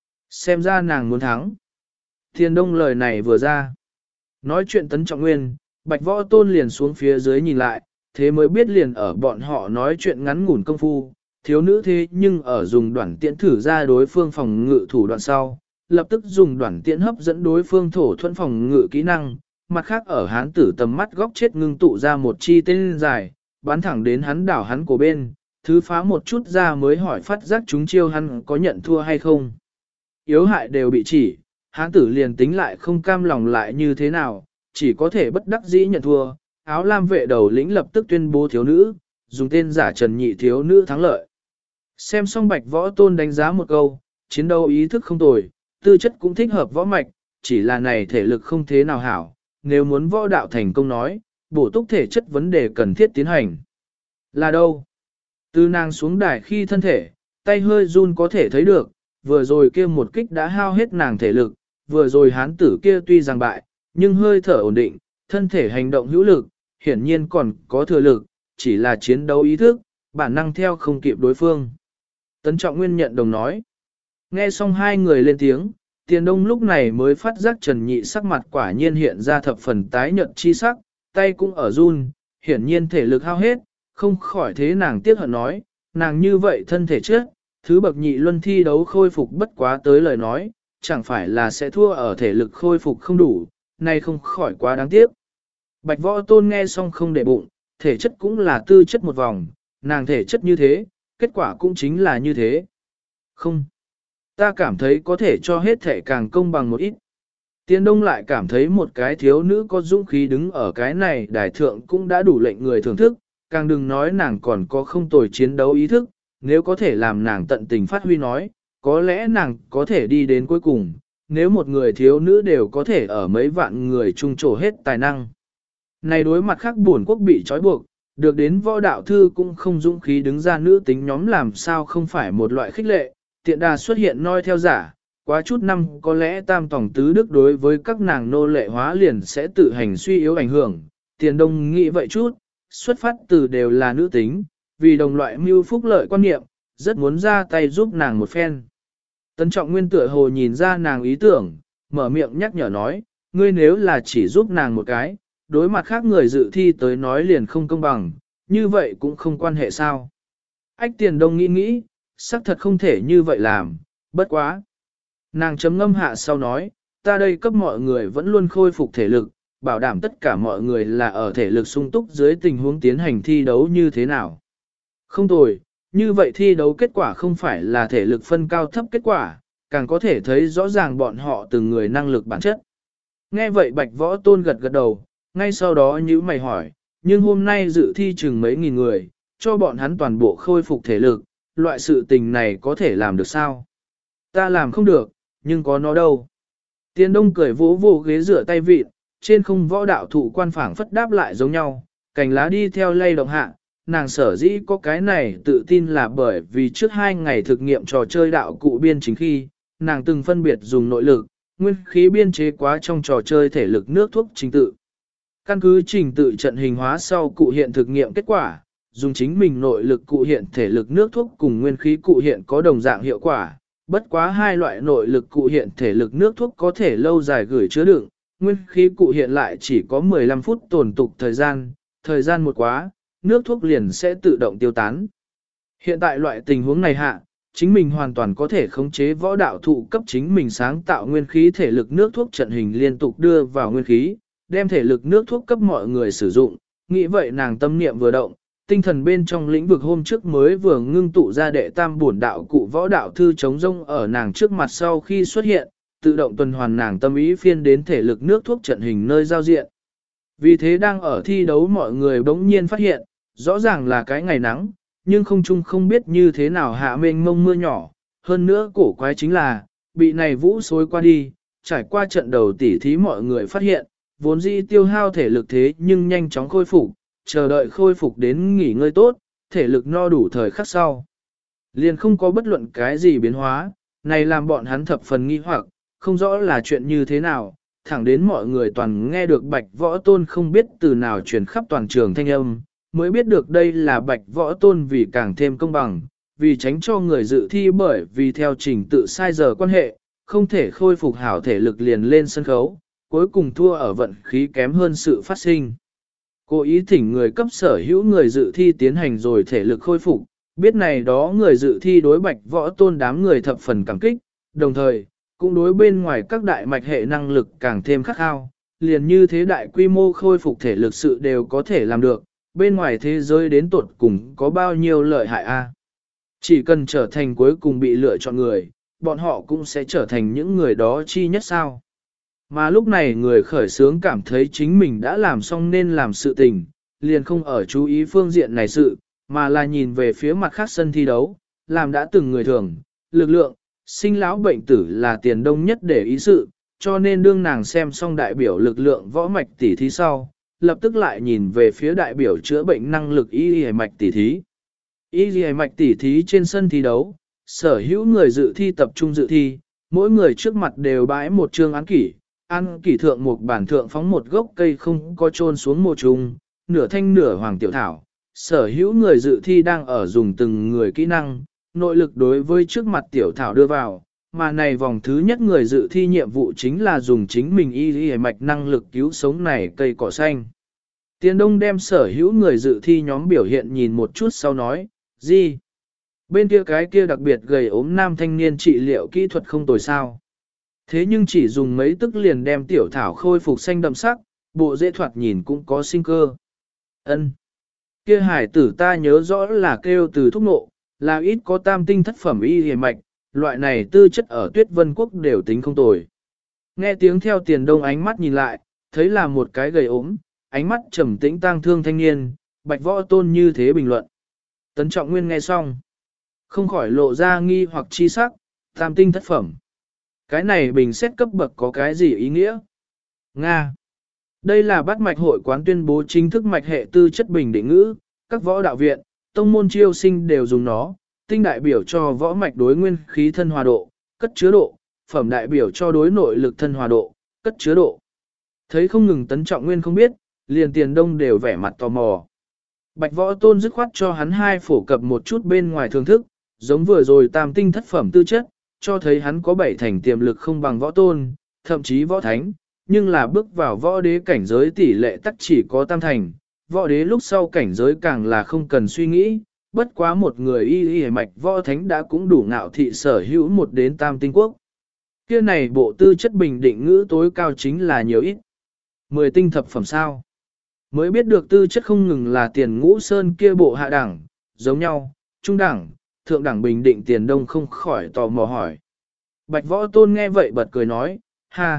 Xem ra nàng muốn thắng. Thiên Đông lời này vừa ra. Nói chuyện Tấn Trọng Nguyên, Bạch Võ Tôn liền xuống phía dưới nhìn lại, thế mới biết liền ở bọn họ nói chuyện ngắn ngủn công phu, thiếu nữ thế nhưng ở dùng đoạn tiễn thử ra đối phương phòng ngự thủ đoạn sau, lập tức dùng đoạn tiễn hấp dẫn đối phương thổ thuẫn phòng ngự kỹ năng, mặt khác ở hán tử tầm mắt góc chết ngưng tụ ra một chi tên dài, bắn thẳng đến hắn đảo hắn cổ bên, thứ phá một chút ra mới hỏi phát giác chúng chiêu hắn có nhận thua hay không. Yếu hại đều bị chỉ, hán tử liền tính lại không cam lòng lại như thế nào, chỉ có thể bất đắc dĩ nhận thua, áo lam vệ đầu lĩnh lập tức tuyên bố thiếu nữ, dùng tên giả Trần Nhị thiếu nữ thắng lợi. Xem xong Bạch Võ Tôn đánh giá một câu, chiến đấu ý thức không tồi, tư chất cũng thích hợp võ mạch, chỉ là này thể lực không thế nào hảo, nếu muốn võ đạo thành công nói, bổ túc thể chất vấn đề cần thiết tiến hành. Là đâu? Từ nàng xuống đài khi thân thể, tay hơi run có thể thấy được, vừa rồi kia một kích đã hao hết nàng thể lực, vừa rồi hán tử kia tuy rằng bại, nhưng hơi thở ổn định, thân thể hành động hữu lực, hiển nhiên còn có thừa lực, chỉ là chiến đấu ý thức, bản năng theo không kịp đối phương. Tấn Trọng Nguyên nhận đồng nói. Nghe xong hai người lên tiếng, Tiền Đông lúc này mới phát giác Trần Nhị sắc mặt quả nhiên hiện ra thập phần tái nhợt chi sắc, tay cũng ở run, hiển nhiên thể lực hao hết, không khỏi thế nàng tiếc hận nói, nàng như vậy thân thể trước, thứ bậc nhị luân thi đấu khôi phục bất quá tới lời nói, chẳng phải là sẽ thua ở thể lực khôi phục không đủ, nay không khỏi quá đáng tiếc. Bạch Võ Tôn nghe xong không để bụng, thể chất cũng là tư chất một vòng, nàng thể chất như thế, kết quả cũng chính là như thế. Không, ta cảm thấy có thể cho hết thể càng công bằng một ít. Tiên Đông lại cảm thấy một cái thiếu nữ có dũng khí đứng ở cái này đài thượng cũng đã đủ lệnh người thưởng thức, càng đừng nói nàng còn có không tồi chiến đấu ý thức, nếu có thể làm nàng tận tình phát huy nói, có lẽ nàng có thể đi đến cuối cùng, nếu một người thiếu nữ đều có thể ở mấy vạn người trung trổ hết tài năng. Này đối mặt khác buồn quốc bị trói buộc, được đến võ đạo thư cũng không dũng khí đứng ra nữ tính nhóm làm sao không phải một loại khích lệ, tiện đà xuất hiện noi theo giả, quá chút năm có lẽ tam tổng tứ đức đối với các nàng nô lệ hóa liền sẽ tự hành suy yếu ảnh hưởng, Tiền Đông nghĩ vậy chút, xuất phát từ đều là nữ tính, vì đồng loại mưu phúc lợi quan niệm, rất muốn ra tay giúp nàng một phen. Tấn Trọng Nguyên tựa hồ nhìn ra nàng ý tưởng, mở miệng nhắc nhở nói, ngươi nếu là chỉ giúp nàng một cái, đối mặt khác người dự thi tới nói liền không công bằng, như vậy cũng không quan hệ sao. Ách Tiền Đông nghĩ, xác thật không thể như vậy làm, bất quá. Nàng chấm ngâm hạ sau nói, ta đây cấp mọi người vẫn luôn khôi phục thể lực, bảo đảm tất cả mọi người là ở thể lực sung túc dưới tình huống tiến hành thi đấu như thế nào. Không tồi, như vậy thi đấu kết quả không phải là thể lực phân cao thấp kết quả, càng có thể thấy rõ ràng bọn họ từng người năng lực bản chất. Nghe vậy Bạch Võ Tôn gật gật đầu, ngay sau đó nhíu mày hỏi, nhưng hôm nay dự thi chừng mấy nghìn người, cho bọn hắn toàn bộ khôi phục thể lực, loại sự tình này có thể làm được sao? Ta làm không được, nhưng có nó đâu. Tiền Đông cười vỗ vỗ ghế rửa tay vịn, trên không võ đạo thụ quan phảng phất đáp lại giống nhau, cành lá đi theo lay động hạ, nàng sở dĩ có cái này tự tin là bởi vì trước 2 ngày thực nghiệm trò chơi đạo cụ biên chính khi, nàng từng phân biệt dùng nội lực, nguyên khí biên chế quá trong trò chơi thể lực nước thuốc trình tự. Căn cứ trình tự trận hình hóa sau cụ hiện thực nghiệm kết quả, dùng chính mình nội lực cụ hiện thể lực nước thuốc cùng nguyên khí cụ hiện có đồng dạng hiệu quả, bất quá hai loại nội lực cụ hiện thể lực nước thuốc có thể lâu dài gửi chứa đựng, nguyên khí cụ hiện lại chỉ có 15 phút tồn tục thời gian một quá, nước thuốc liền sẽ tự động tiêu tán. Hiện tại loại tình huống này hạ, chính mình hoàn toàn có thể khống chế võ đạo thụ cấp chính mình sáng tạo nguyên khí thể lực nước thuốc trận hình liên tục đưa vào nguyên khí, đem thể lực nước thuốc cấp mọi người sử dụng, nghĩ vậy nàng tâm niệm vừa động, tinh thần bên trong lĩnh vực hôm trước mới vừa ngưng tụ ra đệ tam bổn đạo cụ võ đạo thư chống rông ở nàng trước mặt sau khi xuất hiện, tự động tuần hoàn nàng tâm ý phiên đến thể lực nước thuốc trận hình nơi giao diện. Vì thế đang ở thi đấu mọi người bỗng nhiên phát hiện, rõ ràng là cái ngày nắng, nhưng không chung không biết như thế nào hạ mênh mông mưa nhỏ, hơn nữa cổ quái chính là, bị này vũ xối qua đi, trải qua trận đầu tỉ thí mọi người phát hiện, vốn dĩ tiêu hao thể lực thế nhưng nhanh chóng khôi phục, chờ đợi khôi phục đến nghỉ ngơi tốt, thể lực no đủ thời khắc sau. Liền không có bất luận cái gì biến hóa, này làm bọn hắn thập phần nghi hoặc, không rõ là chuyện như thế nào, thẳng đến mọi người toàn nghe được Bạch Võ Tôn không biết từ nào truyền khắp toàn trường thanh âm, mới biết được đây là Bạch Võ Tôn vì càng thêm công bằng, vì tránh cho người dự thi bởi vì theo trình tự sai giờ quan hệ, không thể khôi phục hảo thể lực liền lên sân khấu, cuối cùng thua ở vận khí kém hơn sự phát sinh. Cố ý thỉnh người cấp sở hữu người dự thi tiến hành rồi thể lực khôi phục, biết này đó người dự thi đối Bạch Võ Tôn đám người thập phần cảm kích, đồng thời, cũng đối bên ngoài các đại mạch hệ năng lực càng thêm khắc khao, liền như thế đại quy mô khôi phục thể lực sự đều có thể làm được, bên ngoài thế giới đến tuột cùng có bao nhiêu lợi hại a? Chỉ cần trở thành cuối cùng bị lựa chọn người, bọn họ cũng sẽ trở thành những người đó chi nhất sao. Mà lúc này người khởi sướng cảm thấy chính mình đã làm xong nên làm sự tình, liền không ở chú ý phương diện này sự, mà là nhìn về phía mặt khác sân thi đấu, làm đã từng người thường, lực lượng, sinh lão bệnh tử là Tiền Đông nhất để ý sự, cho nên đương nàng xem xong đại biểu lực lượng võ mạch tỷ thí sau, lập tức lại nhìn về phía đại biểu chữa bệnh năng lực y y mạch tỷ thí. Y y mạch tỷ thí trên sân thi đấu, sở hữu người dự thi tập trung dự thi, mỗi người trước mặt đều bãi một chương án kỷ thượng một bản thượng phóng một gốc cây không có trôn xuống mồ trùng, nửa thanh nửa hoàng tiểu thảo. Sở hữu người dự thi đang ở dùng từng người kỹ năng, nội lực đối với trước mặt tiểu thảo đưa vào, mà này vòng thứ nhất người dự thi nhiệm vụ chính là dùng chính mình y mạch năng lực cứu sống này cây cỏ xanh. Tiền Đông đem sở hữu người dự thi nhóm biểu hiện nhìn một chút sau nói, gì? Bên kia cái kia đặc biệt gầy ốm nam thanh niên trị liệu kỹ thuật không tồi sao. Thế nhưng chỉ dùng mấy tức liền đem tiểu thảo khôi phục xanh đậm sắc, bộ dễ thoạt nhìn cũng có sinh cơ. Ân. Kia hải tử ta nhớ rõ là kêu từ thúc nộ, là ít có tam tinh thất phẩm y hề mạch, loại này tư chất ở Tuyết Vân Quốc đều tính không tồi. Nghe tiếng theo Tiền Đông ánh mắt nhìn lại, thấy là một cái gầy ốm, ánh mắt trầm tĩnh tang thương thanh niên, Bạch Võ Tôn như thế bình luận. Tấn Trọng Nguyên nghe xong, không khỏi lộ ra nghi hoặc chi sắc, tam tinh thất phẩm. Cái này bình xét cấp bậc có cái gì ý nghĩa? Nga. Đây là bát mạch hội quán tuyên bố chính thức mạch hệ tư chất bình định ngữ, các võ đạo viện, tông môn chiêu sinh đều dùng nó, tinh đại biểu cho võ mạch đối nguyên khí thân hòa độ, cất chứa độ, phẩm đại biểu cho đối nội lực thân hòa độ, cất chứa độ. Thấy không ngừng Tấn Trọng Nguyên không biết, liền Tiền Đông đều vẻ mặt tò mò. Bạch Võ Tôn dứt khoát cho hắn hai phổ cập một chút bên ngoài thưởng thức, giống vừa rồi tam tinh thất phẩm tư chất, cho thấy hắn có bảy thành tiềm lực không bằng Võ Tôn, thậm chí Võ Thánh, nhưng là bước vào võ đế cảnh giới tỷ lệ tắc chỉ có tam thành, võ đế lúc sau cảnh giới càng là không cần suy nghĩ, bất quá một người y mạch Võ Thánh đã cũng đủ ngạo thị sở hữu một đến tam tinh quốc. Kia này bộ tư chất bình định ngữ tối cao chính là nhiều ít. 10 tinh thập phẩm sao. Mới biết được tư chất không ngừng là tiền ngũ sơn kia bộ hạ đẳng, giống nhau, trung đẳng, thượng đẳng bình định tiền đông không khỏi tò mò hỏi. Bạch Võ Tôn nghe vậy bật cười nói, ha,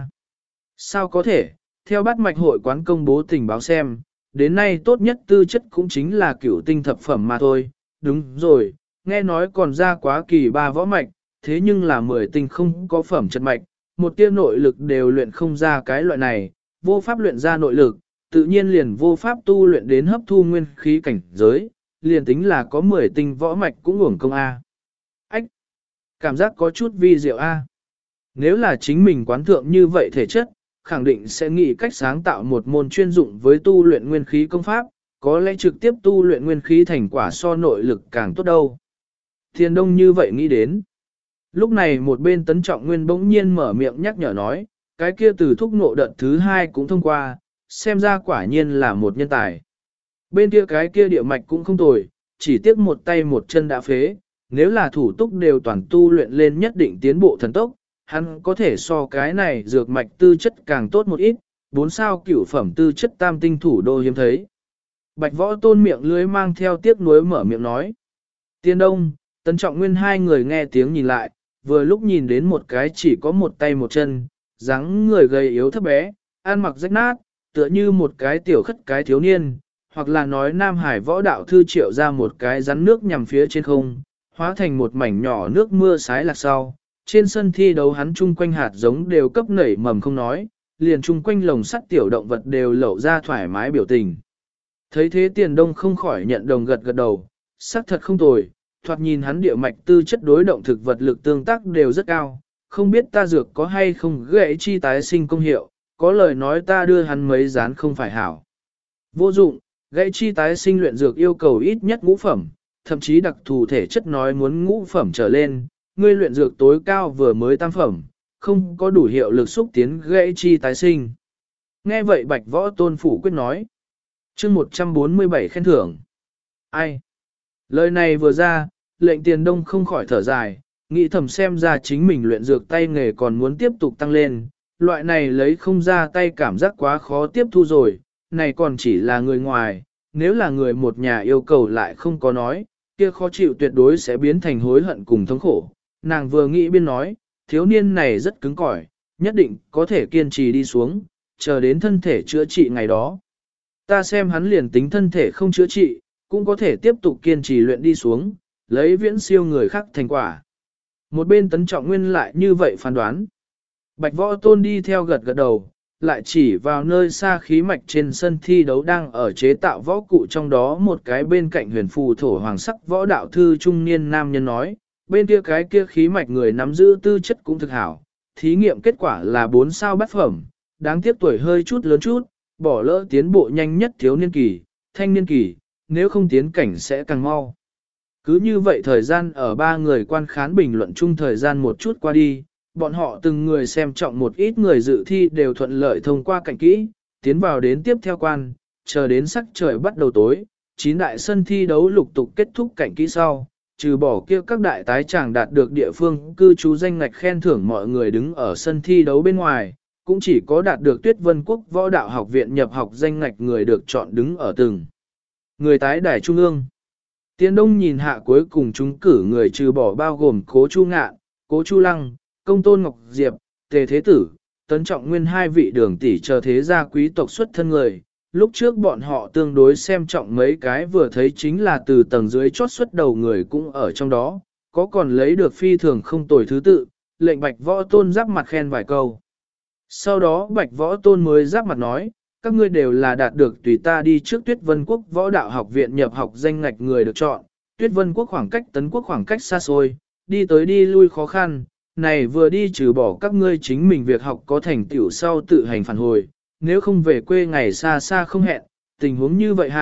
sao có thể, theo bát mạch hội quán công bố tình báo xem, đến nay tốt nhất tư chất cũng chính là cửu tinh thập phẩm mà thôi, đúng rồi, nghe nói còn ra quá kỳ ba võ mạch, thế nhưng là 10 tinh không có phẩm chất mạch, một tia nội lực đều luyện không ra cái loại này, vô pháp luyện ra nội lực, tự nhiên liền vô pháp tu luyện đến hấp thu nguyên khí cảnh giới, liền tính là có 10 tinh võ mạch cũng uổng công A. Ách! Cảm giác có chút vi diệu A. Nếu là chính mình quán thượng như vậy thể chất, khẳng định sẽ nghĩ cách sáng tạo một môn chuyên dụng với tu luyện nguyên khí công pháp, có lẽ trực tiếp tu luyện nguyên khí thành quả so nội lực càng tốt đâu. Thiên Đông như vậy nghĩ đến. Lúc này một bên Tấn Trọng Nguyên bỗng nhiên mở miệng nhắc nhở nói, cái kia từ thúc nộ đợt thứ 2 cũng thông qua, xem ra quả nhiên là một nhân tài. Bên kia cái kia địa mạch cũng không tồi, chỉ tiếc một tay một chân đã phế, nếu là thủ túc đều toàn tu luyện lên nhất định tiến bộ thần tốc, hắn có thể so cái này dược mạch tư chất càng tốt một ít, 4 sao cửu phẩm tư chất tam tinh thủ đô hiếm thấy. Bạch Võ Tôn miệng lưới mang theo tiếc nuối mở miệng nói. Tiên Đông, Tấn Trọng Nguyên hai người nghe tiếng nhìn lại, vừa lúc nhìn đến một cái chỉ có một tay một chân, dáng người gầy yếu thấp bé, ăn mặc rách nát, tựa như một cái tiểu khất cái thiếu niên, hoặc là nói Nam Hải võ đạo thư triệu ra một cái rắn nước nhằm phía trên không, hóa thành một mảnh nhỏ nước mưa sái lạc sau. Trên sân thi đấu hắn chung quanh hạt giống đều cấp nảy mầm không nói, liền chung quanh lồng sắt tiểu động vật đều lẩu ra thoải mái biểu tình. Thấy thế Tiền Đông không khỏi nhận đồng gật gật đầu, xác thật không tồi, thoạt nhìn hắn địa mạch tư chất đối động thực vật lực tương tác đều rất cao, không biết ta dược có hay không gãy chi tái sinh công hiệu, có lời nói ta đưa hắn mấy rán không phải hảo. Vô dụng, gãy chi tái sinh luyện dược yêu cầu ít nhất ngũ phẩm, thậm chí đặc thù thể chất nói muốn ngũ phẩm trở lên, ngươi luyện dược tối cao vừa mới tam phẩm, không có đủ hiệu lực xúc tiến gãy chi tái sinh. Nghe vậy Bạch Võ Tôn phủ quyết nói. Chương 147 khen thưởng. Ai? Lời này vừa ra, lệnh Tiền Đông không khỏi thở dài, nghĩ thầm xem ra chính mình luyện dược tay nghề còn muốn tiếp tục tăng lên, loại này lấy không ra tay cảm giác quá khó tiếp thu rồi, này còn chỉ là người ngoài, nếu là người một nhà yêu cầu lại không có nói, kia khó chịu tuyệt đối sẽ biến thành hối hận cùng thống khổ. Nàng vừa nghĩ biên nói, thiếu niên này rất cứng cỏi, nhất định có thể kiên trì đi xuống, chờ đến thân thể chữa trị ngày đó. Ta xem hắn liền tính thân thể không chữa trị, cũng có thể tiếp tục kiên trì luyện đi xuống, lấy viễn siêu người khác thành quả. Một bên Tấn Trọng Nguyên lại như vậy phán đoán. Bạch Võ Tôn đi theo gật gật đầu, lại chỉ vào nơi xa khí mạch trên sân thi đấu đang ở chế tạo võ cụ, trong đó một cái bên cạnh huyền phù thổ hoàng sắc võ đạo thư trung niên nam nhân nói, bên kia cái kia khí mạch người nắm giữ tư chất cũng thực hảo, thí nghiệm kết quả là 4 sao bát phẩm, đáng tiếc tuổi hơi chút lớn chút, bỏ lỡ tiến bộ nhanh nhất thiếu niên kỳ, thanh niên kỳ, nếu không tiến cảnh sẽ càng mau. Cứ như vậy thời gian ở ba người quan khán bình luận chung thời gian một chút qua đi, bọn họ từng người xem trọng một ít người dự thi đều thuận lợi thông qua cảnh kỹ, tiến vào đến tiếp theo quan, chờ đến sắc trời bắt đầu tối, 9 đại sân thi đấu lục tục kết thúc cảnh kỹ sau, trừ bỏ kia các đại tái chàng đạt được địa phương cư trú danh ngạch khen thưởng mọi người đứng ở sân thi đấu bên ngoài, cũng chỉ có đạt được Tuyết Vân Quốc Võ Đạo Học viện nhập học danh ngạch người được chọn đứng ở từng người tái đài trung ương. Tiền Đông nhìn hạ cuối cùng chúng cử người trừ bỏ bao gồm Cố Chu Ngạn, Cố Chu Lăng, Công Tôn Ngọc Diệp, Tề Thế Tử, Tấn Trọng Nguyên hai vị đường tỷ chờ thế gia quý tộc xuất thân người. Lúc trước bọn họ tương đối xem trọng mấy cái vừa thấy chính là từ tầng dưới chót xuất đầu người cũng ở trong đó, có còn lấy được phi thường không tồi thứ tự, lệnh Bạch Võ Tôn giáp mặt khen vài câu. Sau đó Bạch Võ Tôn mới giáp mặt nói, các ngươi đều là đạt được tùy ta đi trước Tuyết Vân Quốc Võ Đạo Học viện nhập học danh ngạch người được chọn. Tuyết Vân Quốc khoảng cách Tấn Quốc khoảng cách xa xôi, đi tới đi lui khó khăn, này vừa đi trừ bỏ các ngươi chính mình việc học có thành tựu sau tự hành phản hồi, nếu không về quê ngày xa xa không hẹn, tình huống như vậy hạ,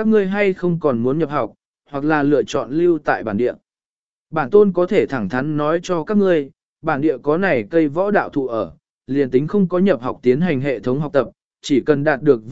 các ngươi hay không còn muốn nhập học, hoặc là lựa chọn lưu tại bản địa. Bản tôn có thể thẳng thắn nói cho các ngươi, bản địa có này cây võ đạo thụ ở, liền tính không có nhập học tiến hành hệ thống học tập, chỉ cần đạt được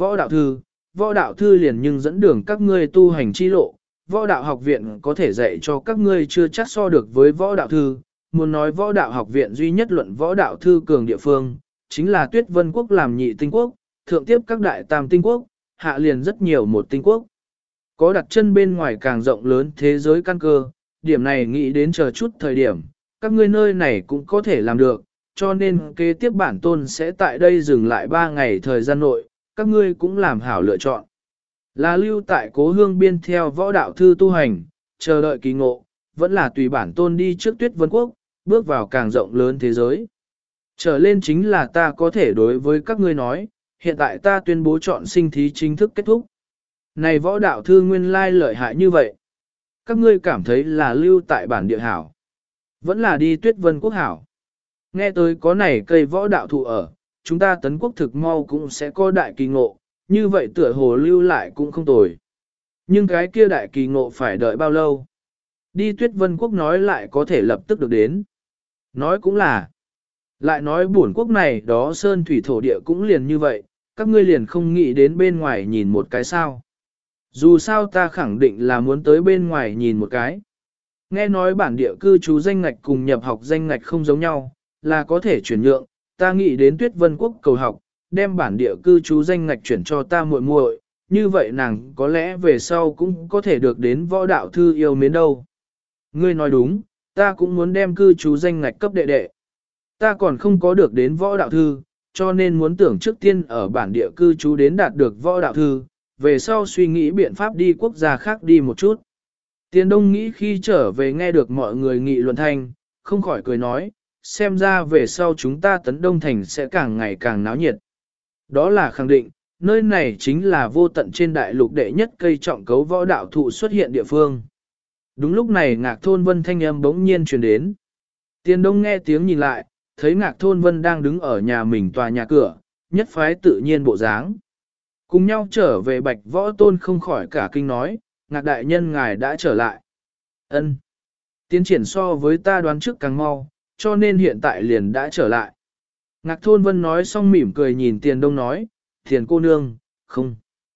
võ đạo thư liền nhưng dẫn đường các ngươi tu hành chi lộ, võ đạo học viện có thể dạy cho các ngươi chưa chắc so được với võ đạo thư, muốn nói võ đạo học viện duy nhất luận võ đạo thư cường địa phương, chính là Tuyết Vân Quốc làm nhị tinh quốc, thượng tiếp các đại tam tinh quốc, hạ liền rất nhiều một tinh quốc. Có đặt chân bên ngoài càng rộng lớn thế giới căn cơ, điểm này nghĩ đến chờ chút thời điểm, các ngươi nơi này cũng có thể làm được, cho nên kế tiếp bản tôn sẽ tại đây dừng lại 3 ngày thời gian nội, các ngươi cũng làm hảo lựa chọn. Là lưu tại cố hương biên theo võ đạo thư tu hành, chờ đợi kỳ ngộ, vẫn là tùy bản tôn đi trước Tuyết Vân Quốc, bước vào càng rộng lớn thế giới. Trở lên chính là ta có thể đối với các ngươi nói, hiện tại ta tuyên bố chọn sinh thí chính thức kết thúc. Này võ đạo thư nguyên lai lợi hại như vậy. Các ngươi cảm thấy là lưu tại bản địa hảo. Vẫn là đi Tuyết Vân Quốc hảo. Nghe tới có này cây võ đạo thụ ở, chúng ta Tấn Quốc thực mau cũng sẽ có đại kỳ ngộ, như vậy tựa hồ lưu lại cũng không tồi. Nhưng cái kia đại kỳ ngộ phải đợi bao lâu? Đi Tuyết Vân Quốc nói lại có thể lập tức được đến. Nói cũng là, lại nói bổn quốc này đó sơn thủy thổ địa cũng liền như vậy, các ngươi liền không nghĩ đến bên ngoài nhìn một cái sao. Dù sao ta khẳng định là muốn tới bên ngoài nhìn một cái. Nghe nói bản địa cư trú danh ngạch cùng nhập học danh ngạch không giống nhau, là có thể chuyển nhượng, ta nghĩ đến Tuyết Vân Quốc cầu học, đem bản địa cư trú danh ngạch chuyển cho ta muội muội, như vậy nàng có lẽ về sau cũng có thể được đến võ đạo thư yêu mến đâu. Ngươi nói đúng, ta cũng muốn đem cư trú danh ngạch cấp đệ đệ. Ta còn không có được đến võ đạo thư, cho nên muốn tưởng trước tiên ở bản địa cư trú đến đạt được võ đạo thư, về sau suy nghĩ biện pháp đi quốc gia khác đi một chút. Tiền Đông nghĩ khi trở về nghe được mọi người nghị luận thanh, không khỏi cười nói, xem ra về sau chúng ta Tấn Đông Thành sẽ càng ngày càng náo nhiệt. Đó là khẳng định, nơi này chính là vô tận trên đại lục đệ nhất cây trọng cấu võ đạo thụ xuất hiện địa phương. Đúng lúc này Ngạc Thôn Vân thanh âm bỗng nhiên truyền đến. Tiền Đông nghe tiếng nhìn lại, thấy Ngạc Thôn Vân đang đứng ở nhà mình tòa nhà cửa, nhất phái tự nhiên bộ dáng. Cùng nhau trở về Bạch Võ Tôn không khỏi cả kinh nói, Ngạc Đại Nhân ngài đã trở lại. Ân, tiến triển so với ta đoán trước càng mau, cho nên hiện tại liền đã trở lại. Ngạc Thôn Vân nói xong mỉm cười nhìn Tiền Đông nói, Tiền cô nương, không.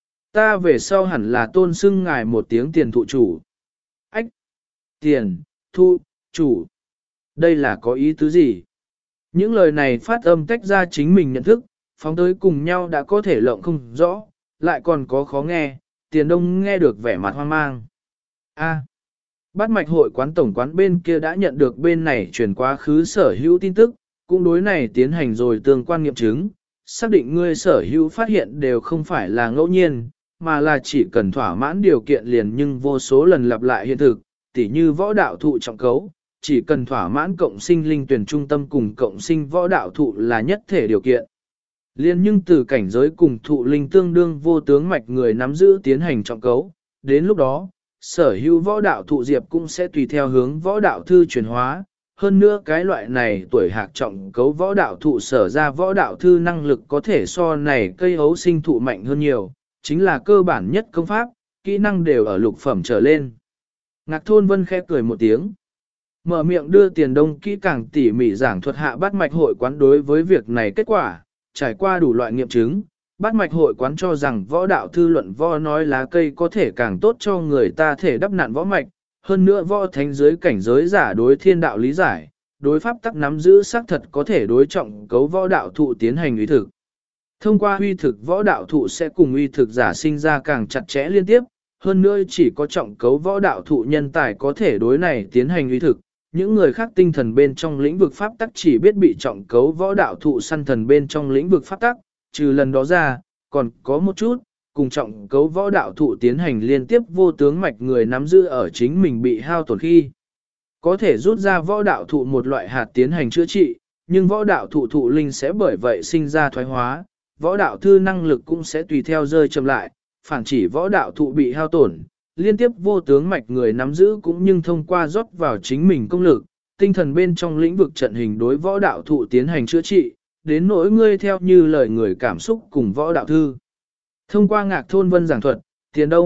Ta về sau hẳn là tôn xưng ngài một tiếng Tiền thụ chủ. Ách, Tiền, thụ, chủ. Đây là có ý tứ gì? Những lời này phát âm tách ra chính mình nhận thức, phóng tới cùng nhau đã có thể lộng không rõ, lại còn có khó nghe, Tiền Đông nghe được vẻ mặt hoang mang. A. Bát mạch hội quán tổng quán bên kia đã nhận được bên này chuyển quá khứ sở hữu tin tức, cũng đối này tiến hành rồi tương quan nghiệm chứng, xác định ngươi sở hữu phát hiện đều không phải là ngẫu nhiên, mà là chỉ cần thỏa mãn điều kiện liền nhưng vô số lần lặp lại hiện thực, tỉ như võ đạo thụ trọng cấu, chỉ cần thỏa mãn cộng sinh linh tuyển trung tâm cùng cộng sinh võ đạo thụ là nhất thể điều kiện. Liên nhưng từ cảnh giới cùng thụ linh tương đương vô tướng mạch người nắm giữ tiến hành trọng cấu, đến lúc đó, sở hữu võ đạo thụ diệp cũng sẽ tùy theo hướng võ đạo thư chuyển hóa. Hơn nữa cái loại này tuổi hạc trọng cấu võ đạo thụ sở ra võ đạo thư năng lực có thể so này cây hấu sinh thụ mạnh hơn nhiều, chính là cơ bản nhất công pháp, kỹ năng đều ở lục phẩm trở lên. Ngạc Thôn Vân khẽ cười một tiếng. Mở miệng đưa Tiền Đông kỹ càng tỉ mỉ giảng thuật hạ bát mạch hội quán đối với việc này kết quả, trải qua đủ loại nghiệm chứng, bát mạch hội quán cho rằng võ đạo thư luận võ nói lá cây có thể càng tốt cho người ta thể đắp nặn võ mạch, hơn nữa võ thánh giới cảnh giới giả đối thiên đạo lý giải, đối pháp tắc nắm giữ xác thật có thể đối trọng cấu võ đạo thụ tiến hành uy thực. Thông qua uy thực võ đạo thụ sẽ cùng uy thực giả sinh ra càng chặt chẽ liên tiếp, hơn nữa chỉ có trọng cấu võ đạo thụ nhân tài có thể đối này tiến hành uy thực. Những người khác tinh thần bên trong lĩnh vực pháp tắc chỉ biết bị trọng cấu võ đạo thụ săn thần bên trong lĩnh vực pháp tắc, trừ lần đó ra, còn có một chút, cùng trọng cấu võ đạo thụ tiến hành liên tiếp vô tướng mạch người nắm giữ ở chính mình bị hao tổn khi. Có thể rút ra võ đạo thụ một loại hạt tiến hành chữa trị, nhưng võ đạo thụ thụ linh sẽ bởi vậy sinh ra thoái hóa, võ đạo thư năng lực cũng sẽ tùy theo rơi chậm lại, phản chỉ võ đạo thụ bị hao tổn. Liên tiếp vô tướng mạch người nắm giữ cũng nhưng thông qua rót vào chính mình công lực, tinh thần bên trong lĩnh vực trận hình đối võ đạo thụ tiến hành chữa trị, đến nỗi ngươi theo như lời người cảm xúc cùng võ đạo thư. Thông qua Ngạc Thôn Vân giảng thuật, Tiền Đông,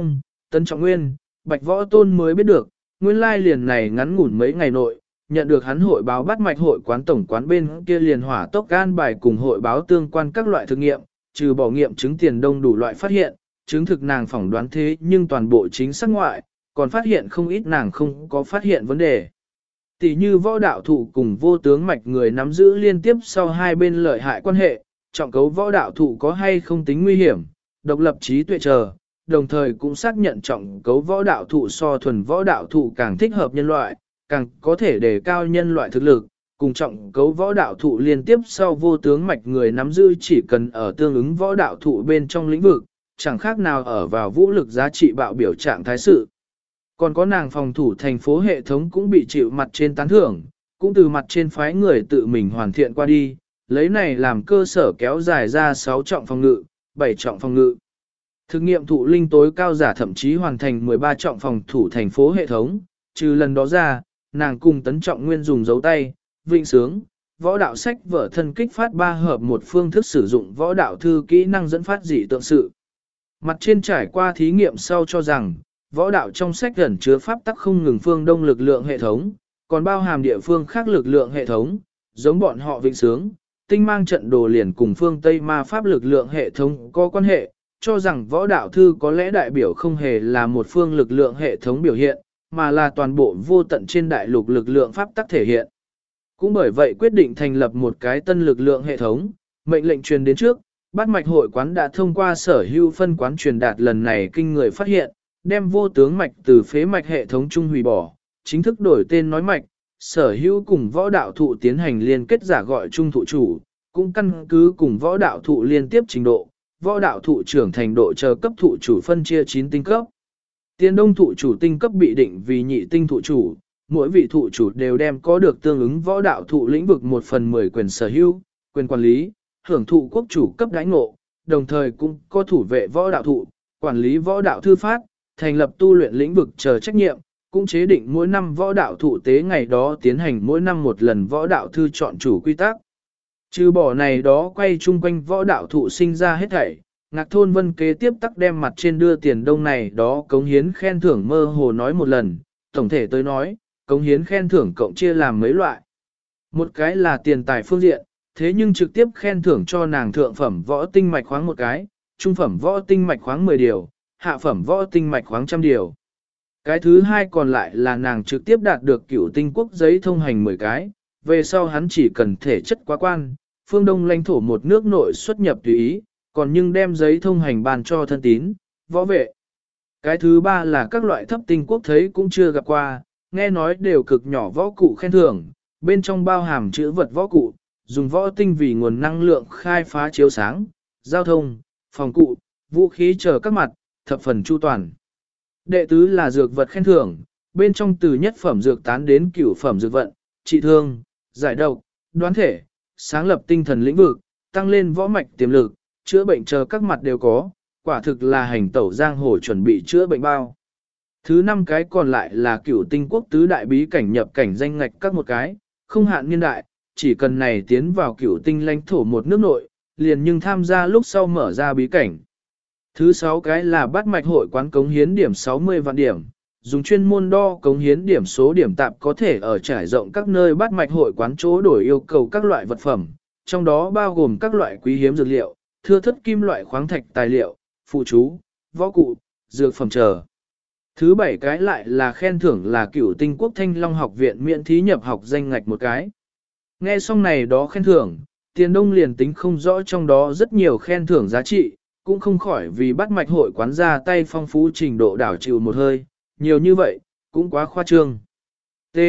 Tấn Trọng Nguyên, Bạch Võ Tôn mới biết được, nguyên lai liền này ngắn ngủn mấy ngày nội, nhận được hắn hội báo bắt mạch hội quán tổng quán bên kia liền hỏa tốc gan bài cùng hội báo tương quan các loại thực nghiệm, trừ bỏ nghiệm chứng tiền đông đủ loại phát hiện, chứng thực nàng phỏng đoán thế nhưng toàn bộ chính xác ngoại, còn phát hiện không ít nàng không có phát hiện vấn đề. Tỷ như võ đạo thụ cùng vô tướng mạch người nắm giữ liên tiếp sau hai bên lợi hại quan hệ, trọng cấu võ đạo thụ có hay không tính nguy hiểm, độc lập trí tuệ chờ, đồng thời cũng xác nhận trọng cấu võ đạo thụ so thuần võ đạo thụ càng thích hợp nhân loại, càng có thể đề cao nhân loại thực lực, cùng trọng cấu võ đạo thụ liên tiếp sau vô tướng mạch người nắm giữ chỉ cần ở tương ứng võ đạo thụ bên trong lĩnh vực, chẳng khác nào ở vào vũ lực giá trị bạo biểu trạng thái sự. Còn có nàng phòng thủ thành phố hệ thống cũng bị chịu mặt trên tán thưởng, cũng từ mặt trên phái người tự mình hoàn thiện qua đi, lấy này làm cơ sở kéo dài ra 6 trọng phòng ngự, 7 trọng phòng ngự. Thực nghiệm thụ linh tối cao giả thậm chí hoàn thành 13 trọng phòng thủ thành phố hệ thống, trừ lần đó ra, nàng cùng Tấn Trọng Nguyên dùng dấu tay, vịnh sướng, võ đạo sách vở thân kích phát 3 hợp một phương thức sử dụng võ đạo thư kỹ năng dẫn phát dị tượng sự. Mặt trên trải qua thí nghiệm sau cho rằng, võ đạo trong sách gần chứa pháp tắc không ngừng phương đông lực lượng hệ thống, còn bao hàm địa phương khác lực lượng hệ thống, giống bọn họ vịnh sướng, tinh mang trận đồ liền cùng phương Tây ma pháp lực lượng hệ thống có quan hệ, cho rằng võ đạo thư có lẽ đại biểu không hề là một phương lực lượng hệ thống biểu hiện, mà là toàn bộ vô tận trên đại lục lực lượng pháp tắc thể hiện. Cũng bởi vậy quyết định thành lập một cái tân lực lượng hệ thống, mệnh lệnh truyền đến trước, Bát Mạch hội quán đã thông qua sở hữu phân quán truyền đạt lần này kinh người phát hiện, đem vô tướng mạch từ phế mạch hệ thống trung hủy bỏ, chính thức đổi tên nói mạch, sở hữu cùng võ đạo thụ tiến hành liên kết giả gọi trung thụ chủ, cũng căn cứ cùng võ đạo thụ liên tiếp trình độ, võ đạo thụ trưởng thành độ chờ cấp thụ chủ phân chia 9 tinh cấp. Tiền đông thụ chủ tinh cấp bị định vì nhị tinh thụ chủ, mỗi vị thụ chủ đều đem có được tương ứng võ đạo thụ lĩnh vực 1/10 quyền sở hữu, quyền quản lý, hưởng thụ quốc chủ cấp đãi ngộ, đồng thời cũng có thủ vệ võ đạo thụ, quản lý võ đạo thư phát, thành lập tu luyện lĩnh vực chờ trách nhiệm, cũng chế định mỗi năm võ đạo thụ tế ngày đó tiến hành mỗi năm một lần võ đạo thư chọn chủ quy tắc. Trừ bỏ này đó quay chung quanh võ đạo thụ sinh ra hết thảy, Ngạc Thôn Vân kế tiếp tắc đem mặt trên đưa tiền đông này đó cống hiến khen thưởng mơ hồ nói một lần, tổng thể tới nói, cống hiến khen thưởng cộng chia làm mấy loại. Một cái là tiền tài phương diện, thế nhưng trực tiếp khen thưởng cho nàng thượng phẩm võ tinh mạch khoáng một cái, trung phẩm võ tinh mạch khoáng 10 điều, hạ phẩm võ tinh mạch khoáng 100 điều. Cái thứ hai còn lại là nàng trực tiếp đạt được cửu tinh quốc giấy thông hành 10 cái, về sau hắn chỉ cần thể chất quá quan, phương đông lãnh thổ một nước nội xuất nhập tùy ý, còn nhưng đem giấy thông hành bàn cho thân tín, võ vệ. Cái thứ ba là các loại thấp tinh quốc thấy cũng chưa gặp qua, nghe nói đều cực nhỏ võ cụ khen thưởng, bên trong bao hàm chữ vật võ cụ, dùng võ tinh vì nguồn năng lượng khai phá chiếu sáng, giao thông, phòng cụ, vũ khí chờ các mặt, thập phần chu toàn. Đệ tứ là dược vật khen thưởng, bên trong từ nhất phẩm dược tán đến cửu phẩm dược vận, trị thương, giải độc, đoán thể, sáng lập tinh thần lĩnh vực, tăng lên võ mạch tiềm lực, chữa bệnh chờ các mặt đều có, quả thực là hành tẩu giang hồ chuẩn bị chữa bệnh bao. Thứ năm cái còn lại là cửu tinh quốc tứ đại bí cảnh nhập cảnh danh ngạch các một cái, không hạn niên đại, chỉ cần này tiến vào cửu tinh lãnh thổ một nước nội, liền nhưng tham gia lúc sau mở ra bí cảnh. Thứ sáu cái là Bát Mạch hội quán cống hiến điểm 60 vạn điểm, dùng chuyên môn đo cống hiến điểm số điểm tạp có thể ở trải rộng các nơi Bát Mạch hội quán chỗ đổi yêu cầu các loại vật phẩm, trong đó bao gồm các loại quý hiếm dược liệu, thưa thất kim loại khoáng thạch tài liệu, phụ chú, võ cụ, dược phẩm chờ. Thứ bảy cái lại là khen thưởng là cửu tinh quốc Thanh Long học viện miễn thí nhập học danh ngạch một cái. Nghe xong này đó khen thưởng, Tiền Đông liền tính không rõ trong đó rất nhiều khen thưởng giá trị, cũng không khỏi vì Bát Mạch hội quán ra tay phong phú trình độ đảo chịu một hơi, nhiều như vậy, cũng quá khoa trương. T.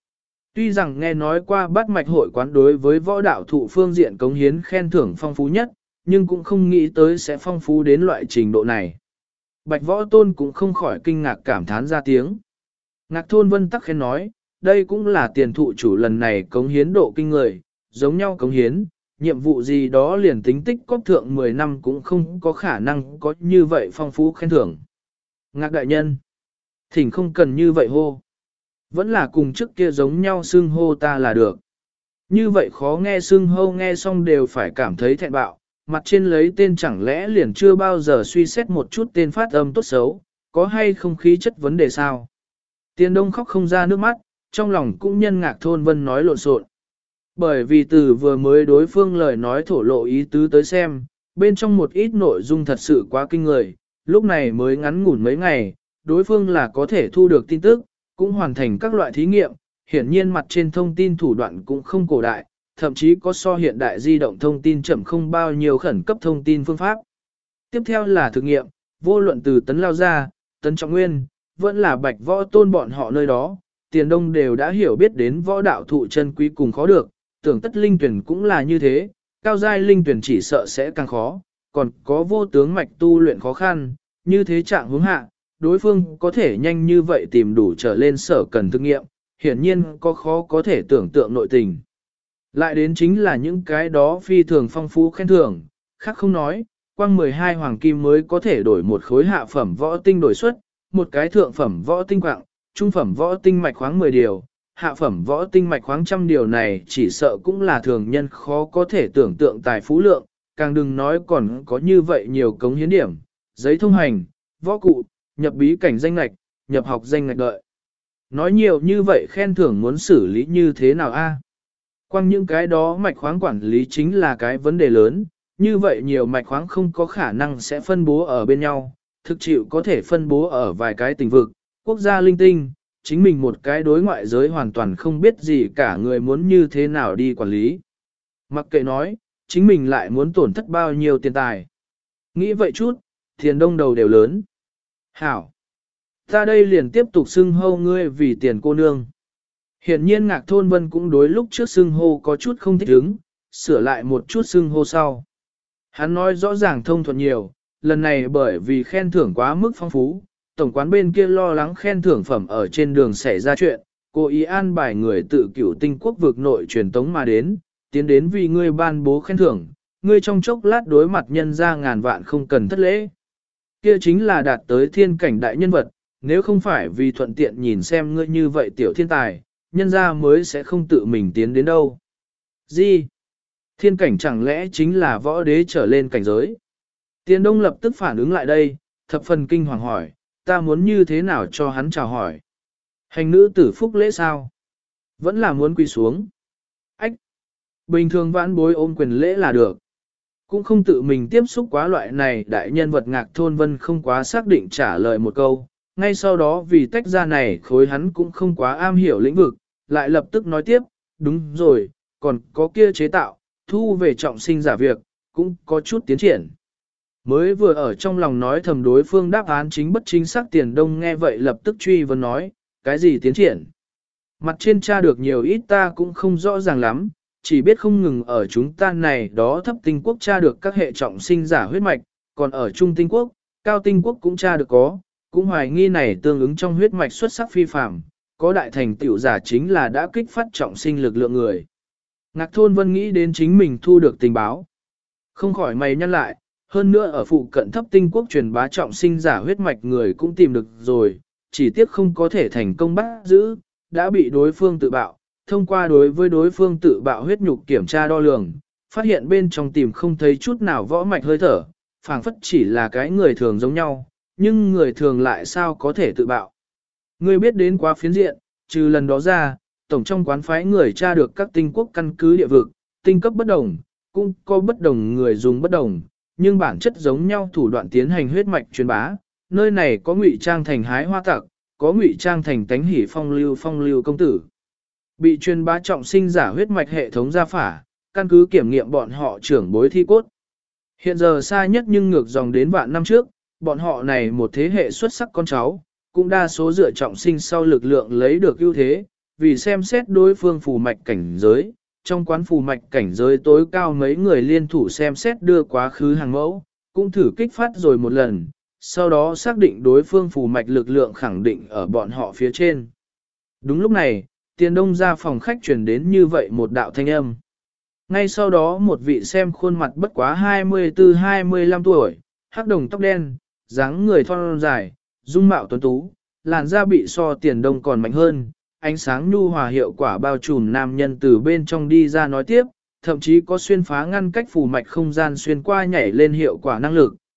Tuy rằng nghe nói qua Bát Mạch hội quán đối với võ đạo thụ phương diện cống hiến khen thưởng phong phú nhất, nhưng cũng không nghĩ tới sẽ phong phú đến loại trình độ này. Bạch Võ Tôn cũng không khỏi kinh ngạc cảm thán ra tiếng. Ngạc Thôn Vân tắc khen nói, đây cũng là tiền thụ chủ lần này cống hiến độ kinh người, giống nhau cống hiến, nhiệm vụ gì đó liền tính tích cóp thượng 10 năm cũng không có khả năng có như vậy phong phú khen thưởng. Ngạc đại nhân, thỉnh không cần như vậy hô. Vẫn là cùng trước kia giống nhau xưng hô ta là được. Như vậy khó nghe xưng hô nghe xong đều phải cảm thấy thẹn bạo, mặt trên lấy tên chẳng lẽ liền chưa bao giờ suy xét một chút tên phát âm tốt xấu, có hay không khí chất vấn đề sao? Tiền Đông khóc không ra nước mắt, trong lòng cũng nhân Ngạc Thôn Vân nói lộn xộn. Bởi vì từ vừa mới đối phương lời nói thổ lộ ý tứ tới xem, bên trong một ít nội dung thật sự quá kinh người, lúc này mới ngắn ngủn mấy ngày, đối phương là có thể thu được tin tức, cũng hoàn thành các loại thí nghiệm, hiển nhiên mặt trên thông tin thủ đoạn cũng không cổ đại, thậm chí có so hiện đại di động thông tin chậm không bao nhiêu khẩn cấp thông tin phương pháp. Tiếp theo là thực nghiệm, vô luận từ Tấn Lao Gia, Tấn Trọng Nguyên, vẫn là Bạch Võ Tôn bọn họ nơi đó, Tiền Đông đều đã hiểu biết đến võ đạo thụ chân quý cùng khó được, tưởng tất linh tuyển cũng là như thế, cao giai linh tuyển chỉ sợ sẽ càng khó, còn có vô tướng mạch tu luyện khó khăn, như thế trạng hướng hạ, đối phương có thể nhanh như vậy tìm đủ trở lên sở cần thực nghiệm, hiển nhiên có khó có thể tưởng tượng nội tình. Lại đến chính là những cái đó phi thường phong phú khen thưởng, khác không nói, quang 12 hoàng kim mới có thể đổi một khối hạ phẩm võ tinh đổi suất, một cái thượng phẩm võ tinh quạng, trung phẩm võ tinh mạch khoáng 10 điều, hạ phẩm võ tinh mạch khoáng trăm điều này chỉ sợ cũng là thường nhân khó có thể tưởng tượng tài phú lượng, càng đừng nói còn có như vậy nhiều cống hiến điểm, giấy thông hành, võ cụ, nhập bí cảnh danh ngạch, nhập học danh ngạch đợi. Nói nhiều như vậy khen thưởng muốn xử lý như thế nào a? Quang những cái đó mạch khoáng quản lý chính là cái vấn đề lớn, như vậy nhiều mạch khoáng không có khả năng sẽ phân bố ở bên nhau, thực chịu có thể phân bố ở vài cái tỉnh vực, quốc gia linh tinh, chính mình một cái đối ngoại giới hoàn toàn không biết gì cả người muốn như thế nào đi quản lý. Mặc kệ nói, chính mình lại muốn tổn thất bao nhiêu tiền tài. Nghĩ vậy chút, Tiền Đông đầu đều lớn. Hảo! Ta đây liền tiếp tục xưng hô ngươi vì tiền cô nương. Hiển nhiên Ngạc Thôn Vân cũng đối lúc trước xưng hô có chút không thích ứng, sửa lại một chút xưng hô sau. Hắn nói rõ ràng thông thuận nhiều, lần này bởi vì khen thưởng quá mức phong phú, tổng quán bên kia lo lắng khen thưởng phẩm ở trên đường xảy ra chuyện, cố ý an bài người tự cửu tinh quốc vực nội truyền tống mà đến, tiến đến vì ngươi ban bố khen thưởng, ngươi trong chốc lát đối mặt nhân ra ngàn vạn không cần thất lễ. Kia chính là đạt tới thiên cảnh đại nhân vật, nếu không phải vì thuận tiện nhìn xem ngươi như vậy tiểu thiên tài, nhân ra mới sẽ không tự mình tiến đến đâu. Gì? Thiên cảnh chẳng lẽ chính là võ đế trở lên cảnh giới? Tiền Đông lập tức phản ứng lại đây, thập phần kinh hoàng hỏi, ta muốn như thế nào cho hắn chào hỏi? Hành nữ tử phúc lễ sao? Vẫn là muốn quỳ xuống. Ách! Bình thường vãn bối ôm quyền lễ là được. Cũng không tự mình tiếp xúc quá loại này, đại nhân vật Ngạc Thôn Vân không quá xác định trả lời một câu. Ngay sau đó vì tách ra này khối hắn cũng không quá am hiểu lĩnh vực, lại lập tức nói tiếp, đúng rồi, còn có kia chế tạo, thu về trọng sinh giả việc, cũng có chút tiến triển. Mới vừa ở trong lòng nói thầm đối phương đáp án chính bất chính xác. Tiền Đông nghe vậy lập tức truy vấn nói, cái gì tiến triển? Mặt trên tra được nhiều ít ta cũng không rõ ràng lắm, chỉ biết không ngừng ở chúng ta này đó thấp tinh quốc tra được các hệ trọng sinh giả huyết mạch, còn ở trung tinh quốc, cao tinh quốc cũng tra được có, cũng hoài nghi này tương ứng trong huyết mạch xuất sắc phi phàm, có đại thành tựu giả chính là đã kích phát trọng sinh lực lượng người. Ngạc Thôn Vân nghĩ đến chính mình thu được tình báo. Không khỏi mày nhăn lại, hơn nữa ở phụ cận thấp tinh quốc truyền bá trọng sinh giả huyết mạch người cũng tìm được rồi, chỉ tiếc không có thể thành công bắt giữ, đã bị đối phương tự bạo. Thông qua đối với đối phương tự bạo huyết nhục kiểm tra đo lường, phát hiện bên trong tìm không thấy chút nào võ mạch hơi thở, phảng phất chỉ là cái người thường giống nhau, nhưng người thường lại sao có thể tự bạo. Người biết đến quá phiến diện, trừ lần đó ra, tổng trong quán phái người tra được các tinh quốc căn cứ địa vực, tinh cấp bất đồng, cũng có bất đồng người dùng bất đồng, nhưng bản chất giống nhau thủ đoạn tiến hành huyết mạch truyền bá. Nơi này có ngụy trang thành hái hoa tặc, có ngụy trang thành tánh hỉ phong lưu công tử. Bị truyền bá trọng sinh giả huyết mạch hệ thống gia phả, căn cứ kiểm nghiệm bọn họ trưởng bối thi cốt. Hiện giờ xa nhất nhưng ngược dòng đến vạn năm trước, bọn họ này một thế hệ xuất sắc con cháu, cũng đa số dựa trọng sinh sau lực lượng lấy được ưu thế, vì xem xét đối phương phù mạch cảnh giới. Trong quán phù mạch cảnh giới tối cao mấy người liên thủ xem xét đưa quá khứ hàng mẫu, cũng thử kích phát rồi một lần, sau đó xác định đối phương phù mạch lực lượng khẳng định ở bọn họ phía trên. Đúng lúc này, Tiền Đông ra phòng khách truyền đến như vậy một đạo thanh âm. Ngay sau đó một vị xem khuôn mặt bất quá 24-25 tuổi, hắc đồng tóc đen, dáng người thon dài, dung mạo tuấn tú, làn da bị so Tiền Đông còn mạnh hơn, ánh sáng nhu hòa hiệu quả bao trùm nam nhân từ bên trong đi ra nói tiếp, thậm chí có xuyên phá ngăn cách phù mạch không gian xuyên qua nhảy lên hiệu quả năng lực,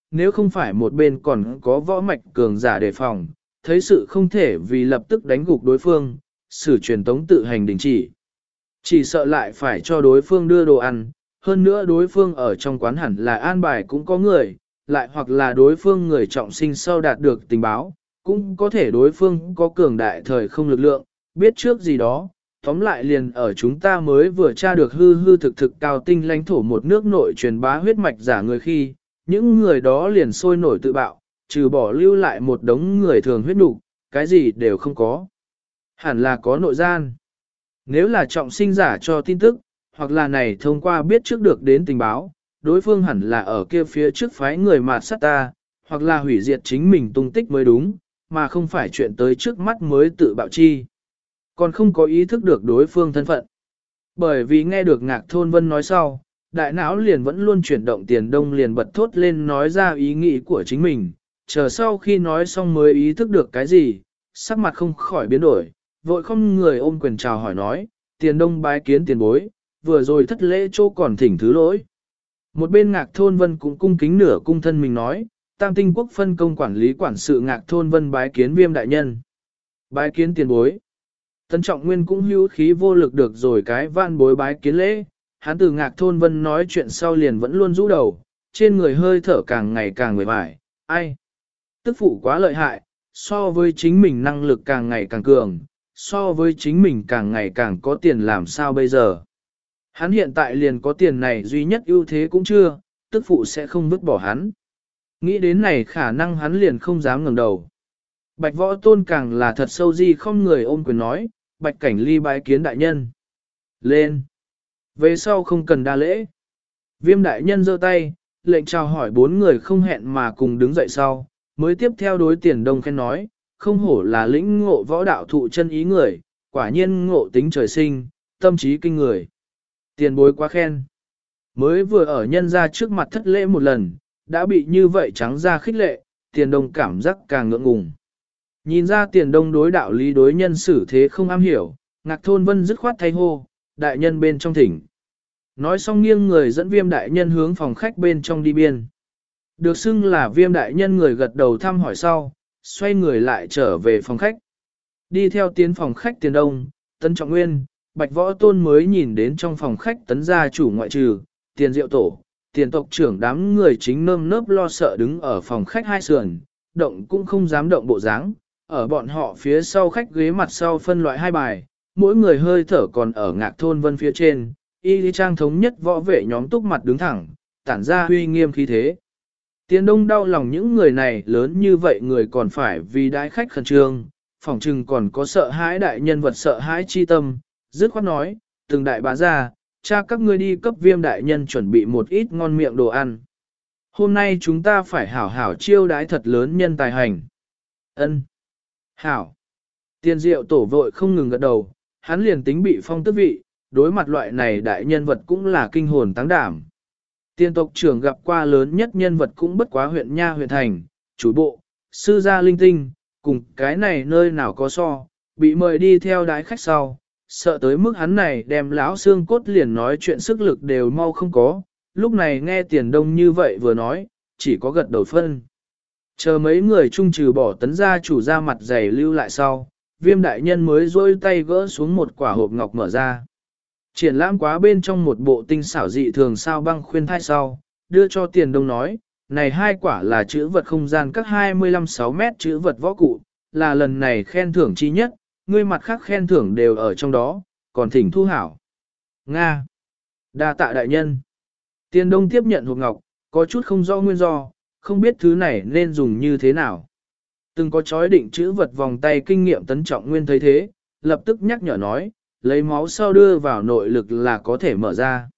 nếu không phải một bên còn có võ mạch cường giả đề phòng, thấy sự không thể vì lập tức đánh gục đối phương, sử truyền tống tự hành đình chỉ. Chỉ sợ lại phải cho đối phương đưa đồ ăn, hơn nữa đối phương ở trong quán hẳn là an bài cũng có người, lại hoặc là đối phương người trọng sinh sau đạt được tình báo, cũng có thể đối phương có cường đại thời không lực lượng, biết trước gì đó, tóm lại liền ở chúng ta mới vừa tra được hư hư thực thực cao tinh lãnh thổ một nước nội truyền bá huyết mạch giả người khi, những người đó liền sôi nổi tự bạo, trừ bỏ lưu lại một đống người thường huyết nục, cái gì đều không có. Hẳn là có nội gian. Nếu là trọng sinh giả cho tin tức, hoặc là này thông qua biết trước được đến tình báo, đối phương hẳn là ở kia phía trước phái người mạt sát ta, hoặc là hủy diệt chính mình tung tích mới đúng, mà không phải chuyện tới trước mắt mới tự bạo chi. Còn không có ý thức được đối phương thân phận. Bởi vì nghe được Ngạc Thôn Vân nói sau, đại não liền vẫn luôn chuyển động Tiền Đông liền bật thốt lên nói ra ý nghĩ của chính mình, chờ sau khi nói xong mới ý thức được cái gì, sắc mặt không khỏi biến đổi, vội không người ôm quyền chào hỏi nói, Tiền Đông bái kiến tiền bối, vừa rồi thất lễ chỗ còn thỉnh thứ lỗi. Một bên Ngạc Thôn Vân cũng cung kính nửa cung thân mình nói, Tam Tinh Quốc phân công quản lý quản sự Ngạc Thôn Vân bái kiến Viêm đại nhân. Bái kiến tiền bối. Tân Trọng Nguyên cũng hữu khí vô lực được rồi cái van bối bái kiến lễ, hắn từ Ngạc Thôn Vân nói chuyện sau liền vẫn luôn rũ đầu, trên người hơi thở càng ngày càng mệt mỏi, ai? Tức phụ quá lợi hại, so với chính mình năng lực càng ngày càng cường, so với chính mình càng ngày càng có tiền làm sao bây giờ? Hắn hiện tại liền có tiền này duy nhất ưu thế cũng chưa, tức phụ sẽ không vứt bỏ hắn. Nghĩ đến này khả năng hắn liền không dám ngẩng đầu. Bạch Võ Tôn càng là thật sâu di không người ôm quyền nói, Bạch Cảnh Ly bái kiến đại nhân. Lên. Về sau không cần đa lễ. Viêm đại nhân giơ tay, lệnh chào hỏi bốn người không hẹn mà cùng đứng dậy sau, mới tiếp theo đối Tiền Đông khen nói, không hổ là lĩnh ngộ võ đạo thụ chân ý người, quả nhiên ngộ tính trời sinh, tâm trí kinh người. Tiền bối quá khen. Mới vừa ở nhân ra trước mặt thất lễ một lần, đã bị như vậy trắng ra khích lệ, Tiền Đông cảm giác càng ngượng ngùng. Nhìn ra Tiền Đông đối đạo lý đối nhân xử thế không am hiểu, Ngạc Thôn Vân dứt khoát thay hô, đại nhân bên trong thỉnh. Nói xong nghiêng người dẫn Viêm đại nhân hướng phòng khách bên trong đi biên. Được xưng là Viêm đại nhân người gật đầu thăm hỏi sau, xoay người lại trở về phòng khách. Đi theo tiến phòng khách Tiền Đông, Tân Trọng Nguyên, Bạch Võ Tôn mới nhìn đến trong phòng khách Tấn gia chủ ngoại trừ, Tiền Diệu Tổ, Tiền tộc trưởng đám người chính nơm nớp lo sợ đứng ở phòng khách hai sườn, động cũng không dám động bộ dáng. Ở bọn họ phía sau khách ghế mặt sau phân loại hai bài, mỗi người hơi thở còn ở Ngạc Thôn Vân phía trên, y lý trang thống nhất võ vệ nhóm túc mặt đứng thẳng, tản ra uy nghiêm khí thế. Tiền Đông đau lòng những người này lớn như vậy người còn phải vì đái khách khẩn trương, phỏng chừng còn có sợ hãi đại nhân vật sợ hãi chi tâm, dứt khoát nói, từng đại bá gia, cha các ngươi đi cấp Viêm đại nhân chuẩn bị một ít ngon miệng đồ ăn. Hôm nay chúng ta phải hảo hảo chiêu đái thật lớn nhân tài hành. Ân. Hảo. Tiền Diệu Tổ vội không ngừng gật đầu, hắn liền tính bị phong tước vị, đối mặt loại này đại nhân vật cũng là kinh hồn táng đảm. Tiền tộc trưởng gặp qua lớn nhất nhân vật cũng bất quá huyện Nha huyện thành, chủ bộ, sư gia linh tinh, cùng cái này nơi nào có so, bị mời đi theo đái khách sau, sợ tới mức hắn này đem lão xương cốt liền nói chuyện sức lực đều mau không có, lúc này nghe Tiền Đông như vậy vừa nói, chỉ có gật đầu phân. Chờ mấy người chung trừ bỏ Tấn gia chủ ra mặt dày lưu lại sau, Viêm đại nhân mới rôi tay gỡ xuống một quả hộp ngọc mở ra. Triển lãm quá bên trong một bộ tinh xảo dị thường sao băng khuyên thai sau, đưa cho Tiền Đông nói, này hai quả là chữ vật không gian các 25-6 mét chữ vật võ cụ, là lần này khen thưởng chi nhất, ngươi mặt khác khen thưởng đều ở trong đó, còn thỉnh thu hảo. Nga. Đa tạ đại nhân. Tiền Đông tiếp nhận hộp ngọc, có chút không rõ nguyên do, không biết thứ này nên dùng như thế nào. Từng có chói định chữ vật vòng tay kinh nghiệm Tấn Trọng Nguyên thấy thế, lập tức nhắc nhở nói, lấy máu sau đưa vào nội lực là có thể mở ra.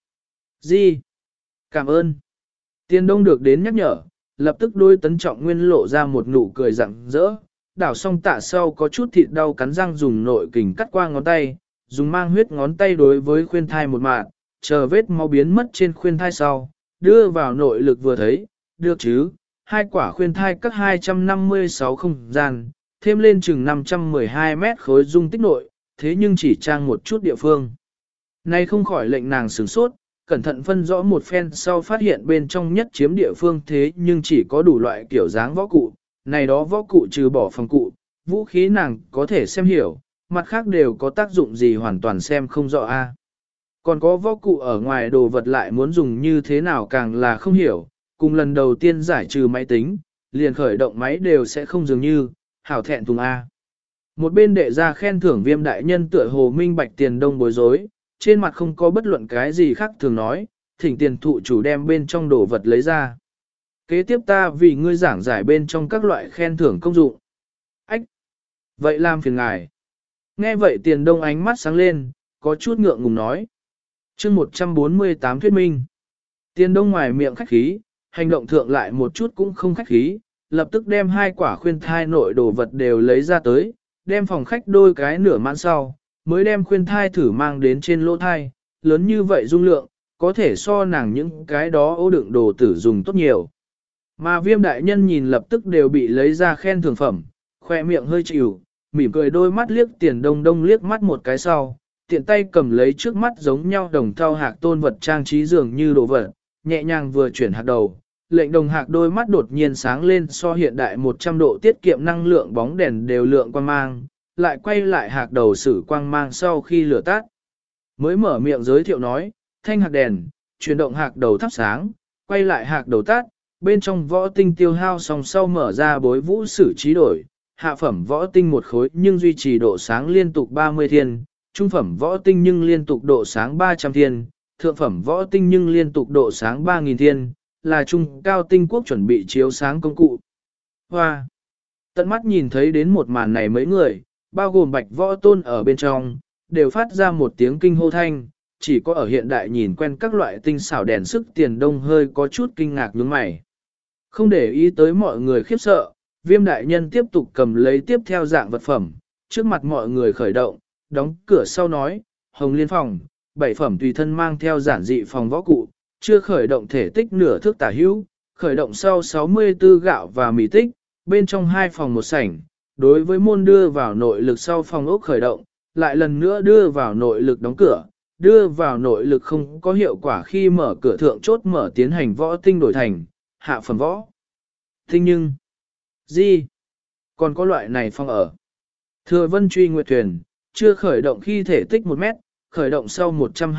Gì? Cảm ơn. Tiền Đông được đến nhắc nhở, lập tức đôi Tấn Trọng Nguyên lộ ra một nụ cười rạng rỡ, đảo xong tạ sau có chút thịt đau cắn răng dùng nội kình cắt qua ngón tay, dùng mang huyết ngón tay đối với khuyên thai một mạng, chờ vết máu biến mất trên khuyên thai sau, đưa vào nội lực vừa thấy, được chứ, hai quả khuyên thai các 256 không gian, thêm lên chừng 512 mét khối dung tích nội, thế nhưng chỉ trang một chút địa phương. Nay không khỏi lệnh nàng sửng sốt, cẩn thận phân rõ một phen sau phát hiện bên trong nhất chiếm địa phương thế nhưng chỉ có đủ loại kiểu dáng võ cụ, này đó võ cụ trừ bỏ phòng cụ, vũ khí nàng có thể xem hiểu, mặt khác đều có tác dụng gì hoàn toàn xem không rõ a. Còn có võ cụ ở ngoài đồ vật lại muốn dùng như thế nào càng là không hiểu, cùng lần đầu tiên giải trừ máy tính, liền khởi động máy đều sẽ không dường như, hảo thẹn thùng a. Một bên đệ ra khen thưởng Viêm đại nhân tựa hồ minh bạch tiền đông bối rối, trên mặt không có bất luận cái gì khác thường nói, thỉnh tiền thụ chủ đem bên trong đồ vật lấy ra. Kế tiếp ta vì ngươi giảng giải bên trong các loại khen thưởng công dụng. Ách! Vậy làm phiền ngài. Nghe vậy tiền đông ánh mắt sáng lên, có chút ngượng ngùng nói. chương 148 thuyết minh. Tiền đông ngoài miệng khách khí, hành động thượng lại một chút cũng không khách khí, lập tức đem 2 quả khuyên thai nội đồ vật đều lấy ra tới, đem phòng khách đôi cái nửa mãn sau, mới đem khuyên thai thử mang đến trên lỗ thai, lớn như vậy dung lượng, có thể so nàng những cái đó ố đựng đồ tử dùng tốt nhiều. Mà Viêm đại nhân nhìn lập tức đều bị lấy ra khen thưởng phẩm, khoe miệng hơi chịu, mỉm cười đôi mắt liếc tiền đông đông liếc mắt một cái sau, tiện tay cầm lấy trước mắt giống nhau đồng thau hạc tôn vật trang trí dường như đồ vật, nhẹ nhàng vừa chuyển hạc đầu, lệnh đồng hạc đôi mắt đột nhiên sáng lên so hiện đại 100 độ tiết kiệm năng lượng bóng đèn đều lượng quang mang, lại quay lại hạc đầu sử quang mang sau khi lửa tắt. Mới mở miệng giới thiệu nói, thanh hạc đèn, chuyển động hạc đầu thắp sáng, quay lại hạc đầu tắt, bên trong võ tinh tiêu hao xong sau mở ra bối vũ sử trí đổi, hạ phẩm võ tinh một khối nhưng duy trì độ sáng liên tục 30 thiên, trung phẩm võ tinh nhưng liên tục độ sáng 300 thiên, thượng phẩm võ tinh nhưng liên tục độ sáng 3.000 thiên, là trung cao tinh quốc chuẩn bị chiếu sáng công cụ. Hoa! Tận mắt nhìn thấy đến một màn này mấy người, bao gồm bạch võ tôn ở bên trong, đều phát ra một tiếng kinh hô thanh, chỉ có ở hiện đại nhìn quen các loại tinh xảo đèn sức tiền đông hơi có chút kinh ngạc nhướng mày. Không để ý tới mọi người khiếp sợ, Viêm đại nhân tiếp tục cầm lấy tiếp theo dạng vật phẩm, trước mặt mọi người khởi động, đóng cửa sau nói, Hồng Liên phòng, 7 phẩm tùy thân mang theo giản dị phòng võ cụ, chưa khởi động thể tích nửa thước tả hữu, khởi động sau 64 gạo và mì tích, bên trong 2 phòng một sảnh, đối với môn đưa vào nội lực sau phòng ốc khởi động, lại lần nữa đưa vào nội lực đóng cửa, đưa vào nội lực không có hiệu quả khi mở cửa thượng chốt mở tiến hành võ tinh đổi thành, hạ phẩm võ. Tinh nhưng, gì? Còn có loại này phong ở. Thừa vân truy nguyệt thuyền, chưa khởi động khi thể tích 1 mét, khởi động sau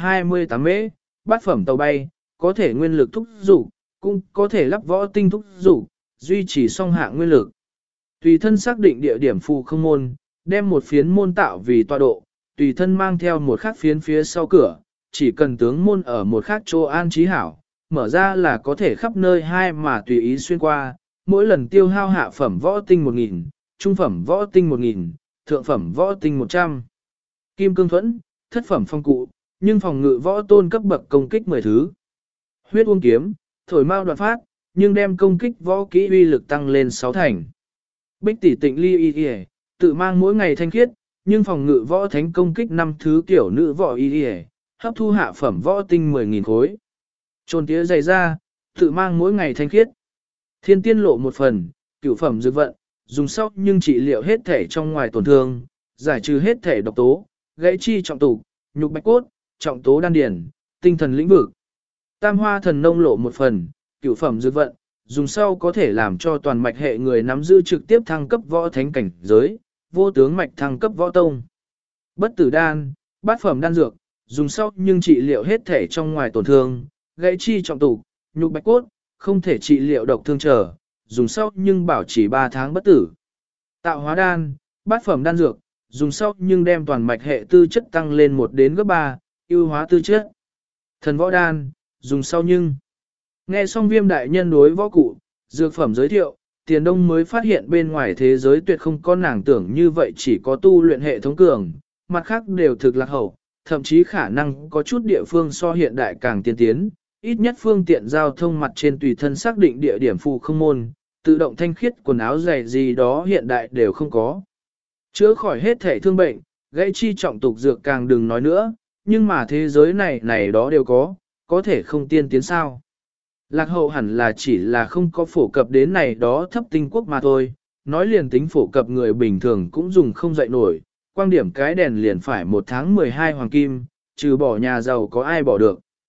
128 mễ, bát phẩm tàu bay, có thể nguyên lực thúc dục, cũng có thể lắp võ tinh thúc dục, duy trì song hạng nguyên lực. Tùy thân xác định địa điểm phù không môn, đem một phiến môn tạo vì tọa độ, tùy thân mang theo một khác phiến phía sau cửa, chỉ cần tướng môn ở một khác chỗ an trí hảo, mở ra là có thể khắp nơi hai mà tùy ý xuyên qua, mỗi lần tiêu hao hạ phẩm võ tinh 1.000, trung phẩm võ tinh 1.000, thượng phẩm võ tinh 100. Kim cương thuẫn, thất phẩm phong cụ, nhưng phòng ngự võ tôn cấp bậc công kích 10 thứ. Huyết uông kiếm, thổi mau đoạn phát, nhưng đem công kích võ kỹ uy lực tăng lên 6 thành. Bích tỷ tịnh ly y y, tự mang mỗi ngày thanh khiết, nhưng phòng ngự võ thánh công kích 5 thứ kiểu nữ võ y y, hấp thu hạ phẩm võ tinh 10.000 khối. Trồn tía dày ra, tự mang mỗi ngày thanh khiết. Thiên tiên lộ một phần, cửu phẩm dược vận, dùng sau nhưng trị liệu hết thể trong ngoài tổn thương, giải trừ hết thể độc tố, gãy chi trọng tụ, nhục bạch cốt, trọng tố đan điển, tinh thần lĩnh vực. Tam hoa thần nông lộ một phần, cửu phẩm dược vận, dùng sau có thể làm cho toàn mạch hệ người nắm giữ trực tiếp thăng cấp võ thánh cảnh giới, vô tướng mạch thăng cấp võ tông. Bất tử đan, bát phẩm đan dược, dùng sau nhưng trị liệu hết thể trong ngoài tổn thương, gãy chi trọng tụ, nhục bạch cốt, không thể trị liệu độc thương trở, dùng sau nhưng bảo trì 3 tháng bất tử. Tạo hóa đan, bát phẩm đan dược, dùng sau nhưng đem toàn mạch hệ tư chất tăng lên 1 đến gấp 3, ưu hóa tư chất. Thần võ đan, dùng sau nhưng. Nghe xong Viêm đại nhân đối võ cụ, dược phẩm giới thiệu, Tiền Đông mới phát hiện bên ngoài thế giới tuyệt không có nàng tưởng như vậy chỉ có tu luyện hệ thống cường, mặt khác đều thực lạc hậu, thậm chí khả năng có chút địa phương so hiện đại càng tiên tiến, ít nhất phương tiện giao thông mặt trên tùy thân xác định địa điểm phù không môn, tự động thanh khiết quần áo giày gì đó hiện đại đều không có. Chữa khỏi hết thể thương bệnh, gãy chi trọng tục dược càng đừng nói nữa, nhưng mà thế giới này đó đều có thể không tiên tiến sao. Lạc hậu hẳn là chỉ là không có phổ cập đến này đó thấp tinh quốc mà thôi, nói liền tính phổ cập người bình thường cũng dùng không dậy nổi, quan điểm cái đèn liền phải 1 tháng 12 hoàng kim, trừ bỏ nhà giàu có ai bỏ được.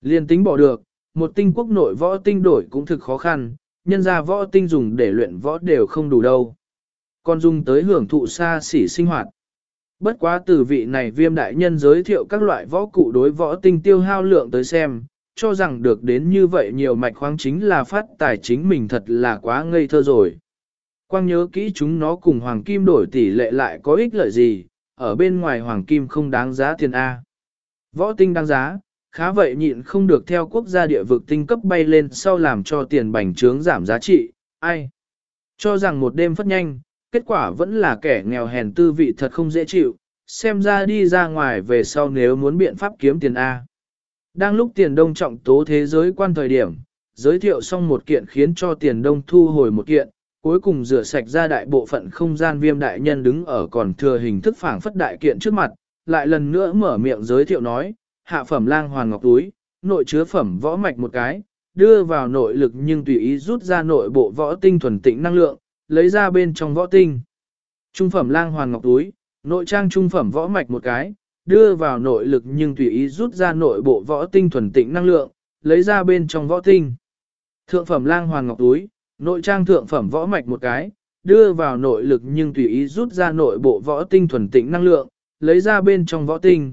Liên tính bỏ được, một tinh quốc nội võ tinh đổi cũng thực khó khăn, nhân ra võ tinh dùng để luyện võ đều không đủ đâu. Còn dùng tới hưởng thụ xa xỉ sinh hoạt. Bất quá từ vị này Viêm đại nhân giới thiệu các loại võ cụ đối võ tinh tiêu hao lượng tới xem, cho rằng được đến như vậy nhiều mạch khoáng chính là phát tài chính mình thật là quá ngây thơ rồi. Quang nhớ kỹ chúng nó cùng hoàng kim đổi tỷ lệ lại có ích lợi gì, ở bên ngoài hoàng kim không đáng giá tiền A. Võ tinh đáng giá, khá vậy nhịn không được theo quốc gia địa vực tinh cấp bay lên sau làm cho tiền bành trướng giảm giá trị, ai. Cho rằng một đêm phất nhanh, kết quả vẫn là kẻ nghèo hèn tư vị thật không dễ chịu, xem ra đi ra ngoài về sau nếu muốn biện pháp kiếm tiền A. Đang lúc tiền đông trọng tố thế giới quan thời điểm, giới thiệu xong một kiện khiến cho tiền đông thu hồi một kiện, cuối cùng rửa sạch ra đại bộ phận không gian Viêm đại nhân đứng ở còn thừa hình thức phảng phất đại kiện trước mặt, lại lần nữa mở miệng giới thiệu nói, hạ phẩm lang hoàn ngọc túi, nội chứa phẩm võ mạch một cái, đưa vào nội lực nhưng tùy ý rút ra nội bộ võ tinh thuần tịnh năng lượng, lấy ra bên trong võ tinh. Trung phẩm lang hoàn ngọc túi, nội trang trung phẩm võ mạch một cái, đưa vào nội lực nhưng tùy ý rút ra nội bộ võ tinh thuần tịnh năng lượng, lấy ra bên trong võ tinh. Thượng phẩm lang hoàn ngọc túi, nội trang thượng phẩm võ mạch một cái, đưa vào nội lực nhưng tùy ý rút ra nội bộ võ tinh thuần tịnh năng lượng, lấy ra bên trong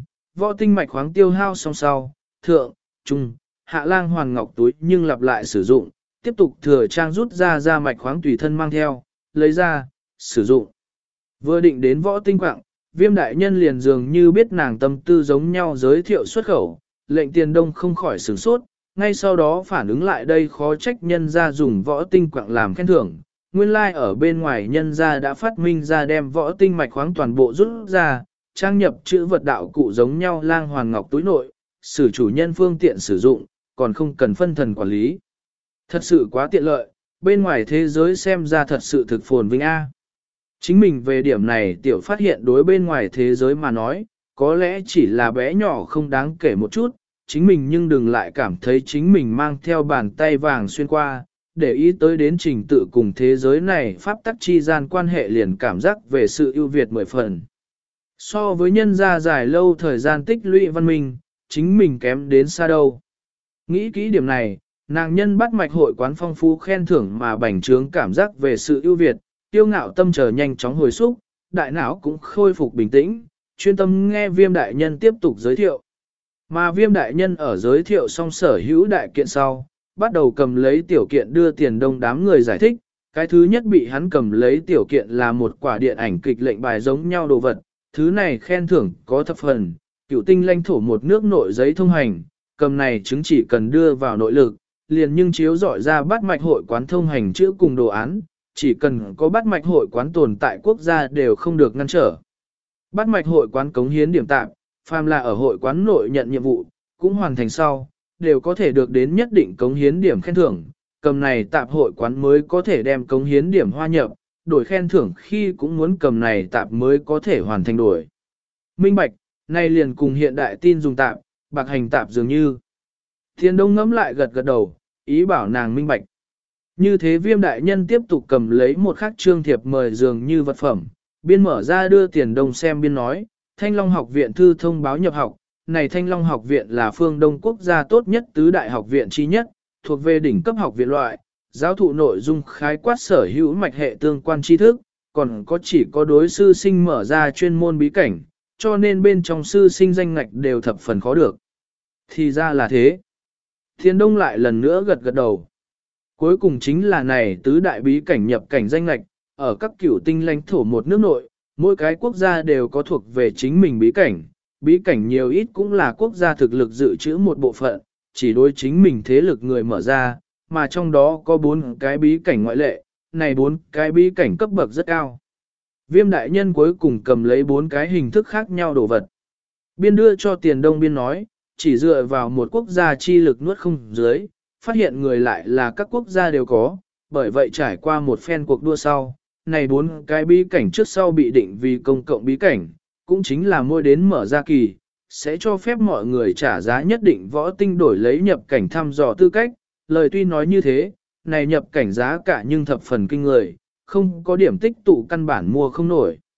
võ tinh mạch khoáng tiêu hao song sau, thượng, trung, hạ lang hoàn ngọc túi nhưng lặp lại sử dụng, tiếp tục thừa trang rút ra mạch khoáng tùy thân mang theo, lấy ra, sử dụng. Vừa định đến võ tinh quạng, Viêm đại nhân liền dường như biết nàng tâm tư giống nhau giới thiệu xuất khẩu, lệnh tiền đông không khỏi sửng sốt, ngay sau đó phản ứng lại đây khó trách nhân ra dùng võ tinh quạng làm khen thưởng. Nguyên lai like ở bên ngoài nhân ra đã phát minh ra đem võ tinh mạch khoáng toàn bộ rút ra, trang nhập chữ vật đạo cụ giống nhau lang hoàn ngọc túi nội, sử chủ nhân phương tiện sử dụng, còn không cần phân thần quản lý. Thật sự quá tiện lợi, bên ngoài thế giới xem ra thật sự thực phồn vinh A. Chính mình về điểm này tiểu phát hiện đối bên ngoài thế giới mà nói, có lẽ chỉ là bé nhỏ không đáng kể một chút, chính mình nhưng đừng lại cảm thấy chính mình mang theo bàn tay vàng xuyên qua, để ý tới đến trình tự cùng thế giới này pháp tắc chi gian quan hệ liền cảm giác về sự ưu việt 10 phần. So với nhân gia dài lâu thời gian tích lũy văn minh, chính mình kém đến xa đâu. Nghĩ kỹ điểm này, nàng nhân bắt mạch hội quán phong phú khen thưởng mà bành trướng cảm giác về sự ưu việt, tiêu ngạo tâm chờ nhanh chóng hồi xúc, đại não cũng khôi phục bình tĩnh, chuyên tâm nghe Viêm đại nhân tiếp tục giới thiệu. Mà Viêm đại nhân ở giới thiệu xong sở hữu đại kiện sau, bắt đầu cầm lấy tiểu kiện đưa tiền đông đám người giải thích, cái thứ nhất bị hắn cầm lấy tiểu kiện là một quả điện ảnh kịch lệnh bài giống nhau đồ vật, thứ này khen thưởng có thập phần, cựu tinh lãnh thổ một nước nội giấy thông hành, cầm này chứng chỉ cần đưa vào nội lực, liền nhưng chiếu dọi ra bát mạch hội quán thông hành chữ cùng đồ án, chỉ cần có bát mạch hội quán tồn tại quốc gia đều không được ngăn trở. Bát mạch hội quán cống hiến điểm tạm, phàm là ở hội quán nội nhận nhiệm vụ, cũng hoàn thành sau, đều có thể được đến nhất định cống hiến điểm khen thưởng, cầm này tạp hội quán mới có thể đem cống hiến điểm hoa nhập, đổi khen thưởng khi cũng muốn cầm này tạp mới có thể hoàn thành đổi. Minh bạch, này liền cùng hiện đại tin dùng tạp, bạc hành tạp dường như. Thiên Đông ngẫm lại gật gật đầu, ý bảo nàng minh bạch. Như thế Viêm đại nhân tiếp tục cầm lấy một khắc trương thiệp mời dường như vật phẩm, biên mở ra đưa Tiền Đông xem biên nói, Thanh Long học viện thư thông báo nhập học, này Thanh Long học viện là phương Đông quốc gia tốt nhất tứ đại học viện chi nhất, thuộc về đỉnh cấp học viện loại, giáo thụ nội dung khái quát sở hữu mạch hệ tương quan tri thức, còn có chỉ có đối sư sinh mở ra chuyên môn bí cảnh, cho nên bên trong sư sinh danh ngạch đều thập phần khó được. Thì ra là thế. Thiên Đông lại lần nữa gật gật đầu. Cuối cùng chính là này tứ đại bí cảnh nhập cảnh danh ngạch, ở các cửu tinh lãnh thổ một nước nội, mỗi cái quốc gia đều có thuộc về chính mình bí cảnh nhiều ít cũng là quốc gia thực lực dự trữ một bộ phận, chỉ đối chính mình thế lực người mở ra, mà trong đó có 4 cái bí cảnh ngoại lệ, này 4 cái bí cảnh cấp bậc rất cao. Viêm đại nhân cuối cùng cầm lấy 4 cái hình thức khác nhau đồ vật. Biên đưa cho Tiền Đông biên nói, chỉ dựa vào một quốc gia chi lực nuốt không dưới, phát hiện người lại là các quốc gia đều có, bởi vậy trải qua một phen cuộc đua sau, này 4 cái bí cảnh trước sau bị định vì công cộng bí cảnh, cũng chính là mua đến mở ra kỳ, sẽ cho phép mọi người trả giá nhất định võ tinh đổi lấy nhập cảnh thăm dò tư cách, lời tuy nói như thế, này nhập cảnh giá cả nhưng thập phần kinh người, không có điểm tích tụ căn bản mua không nổi.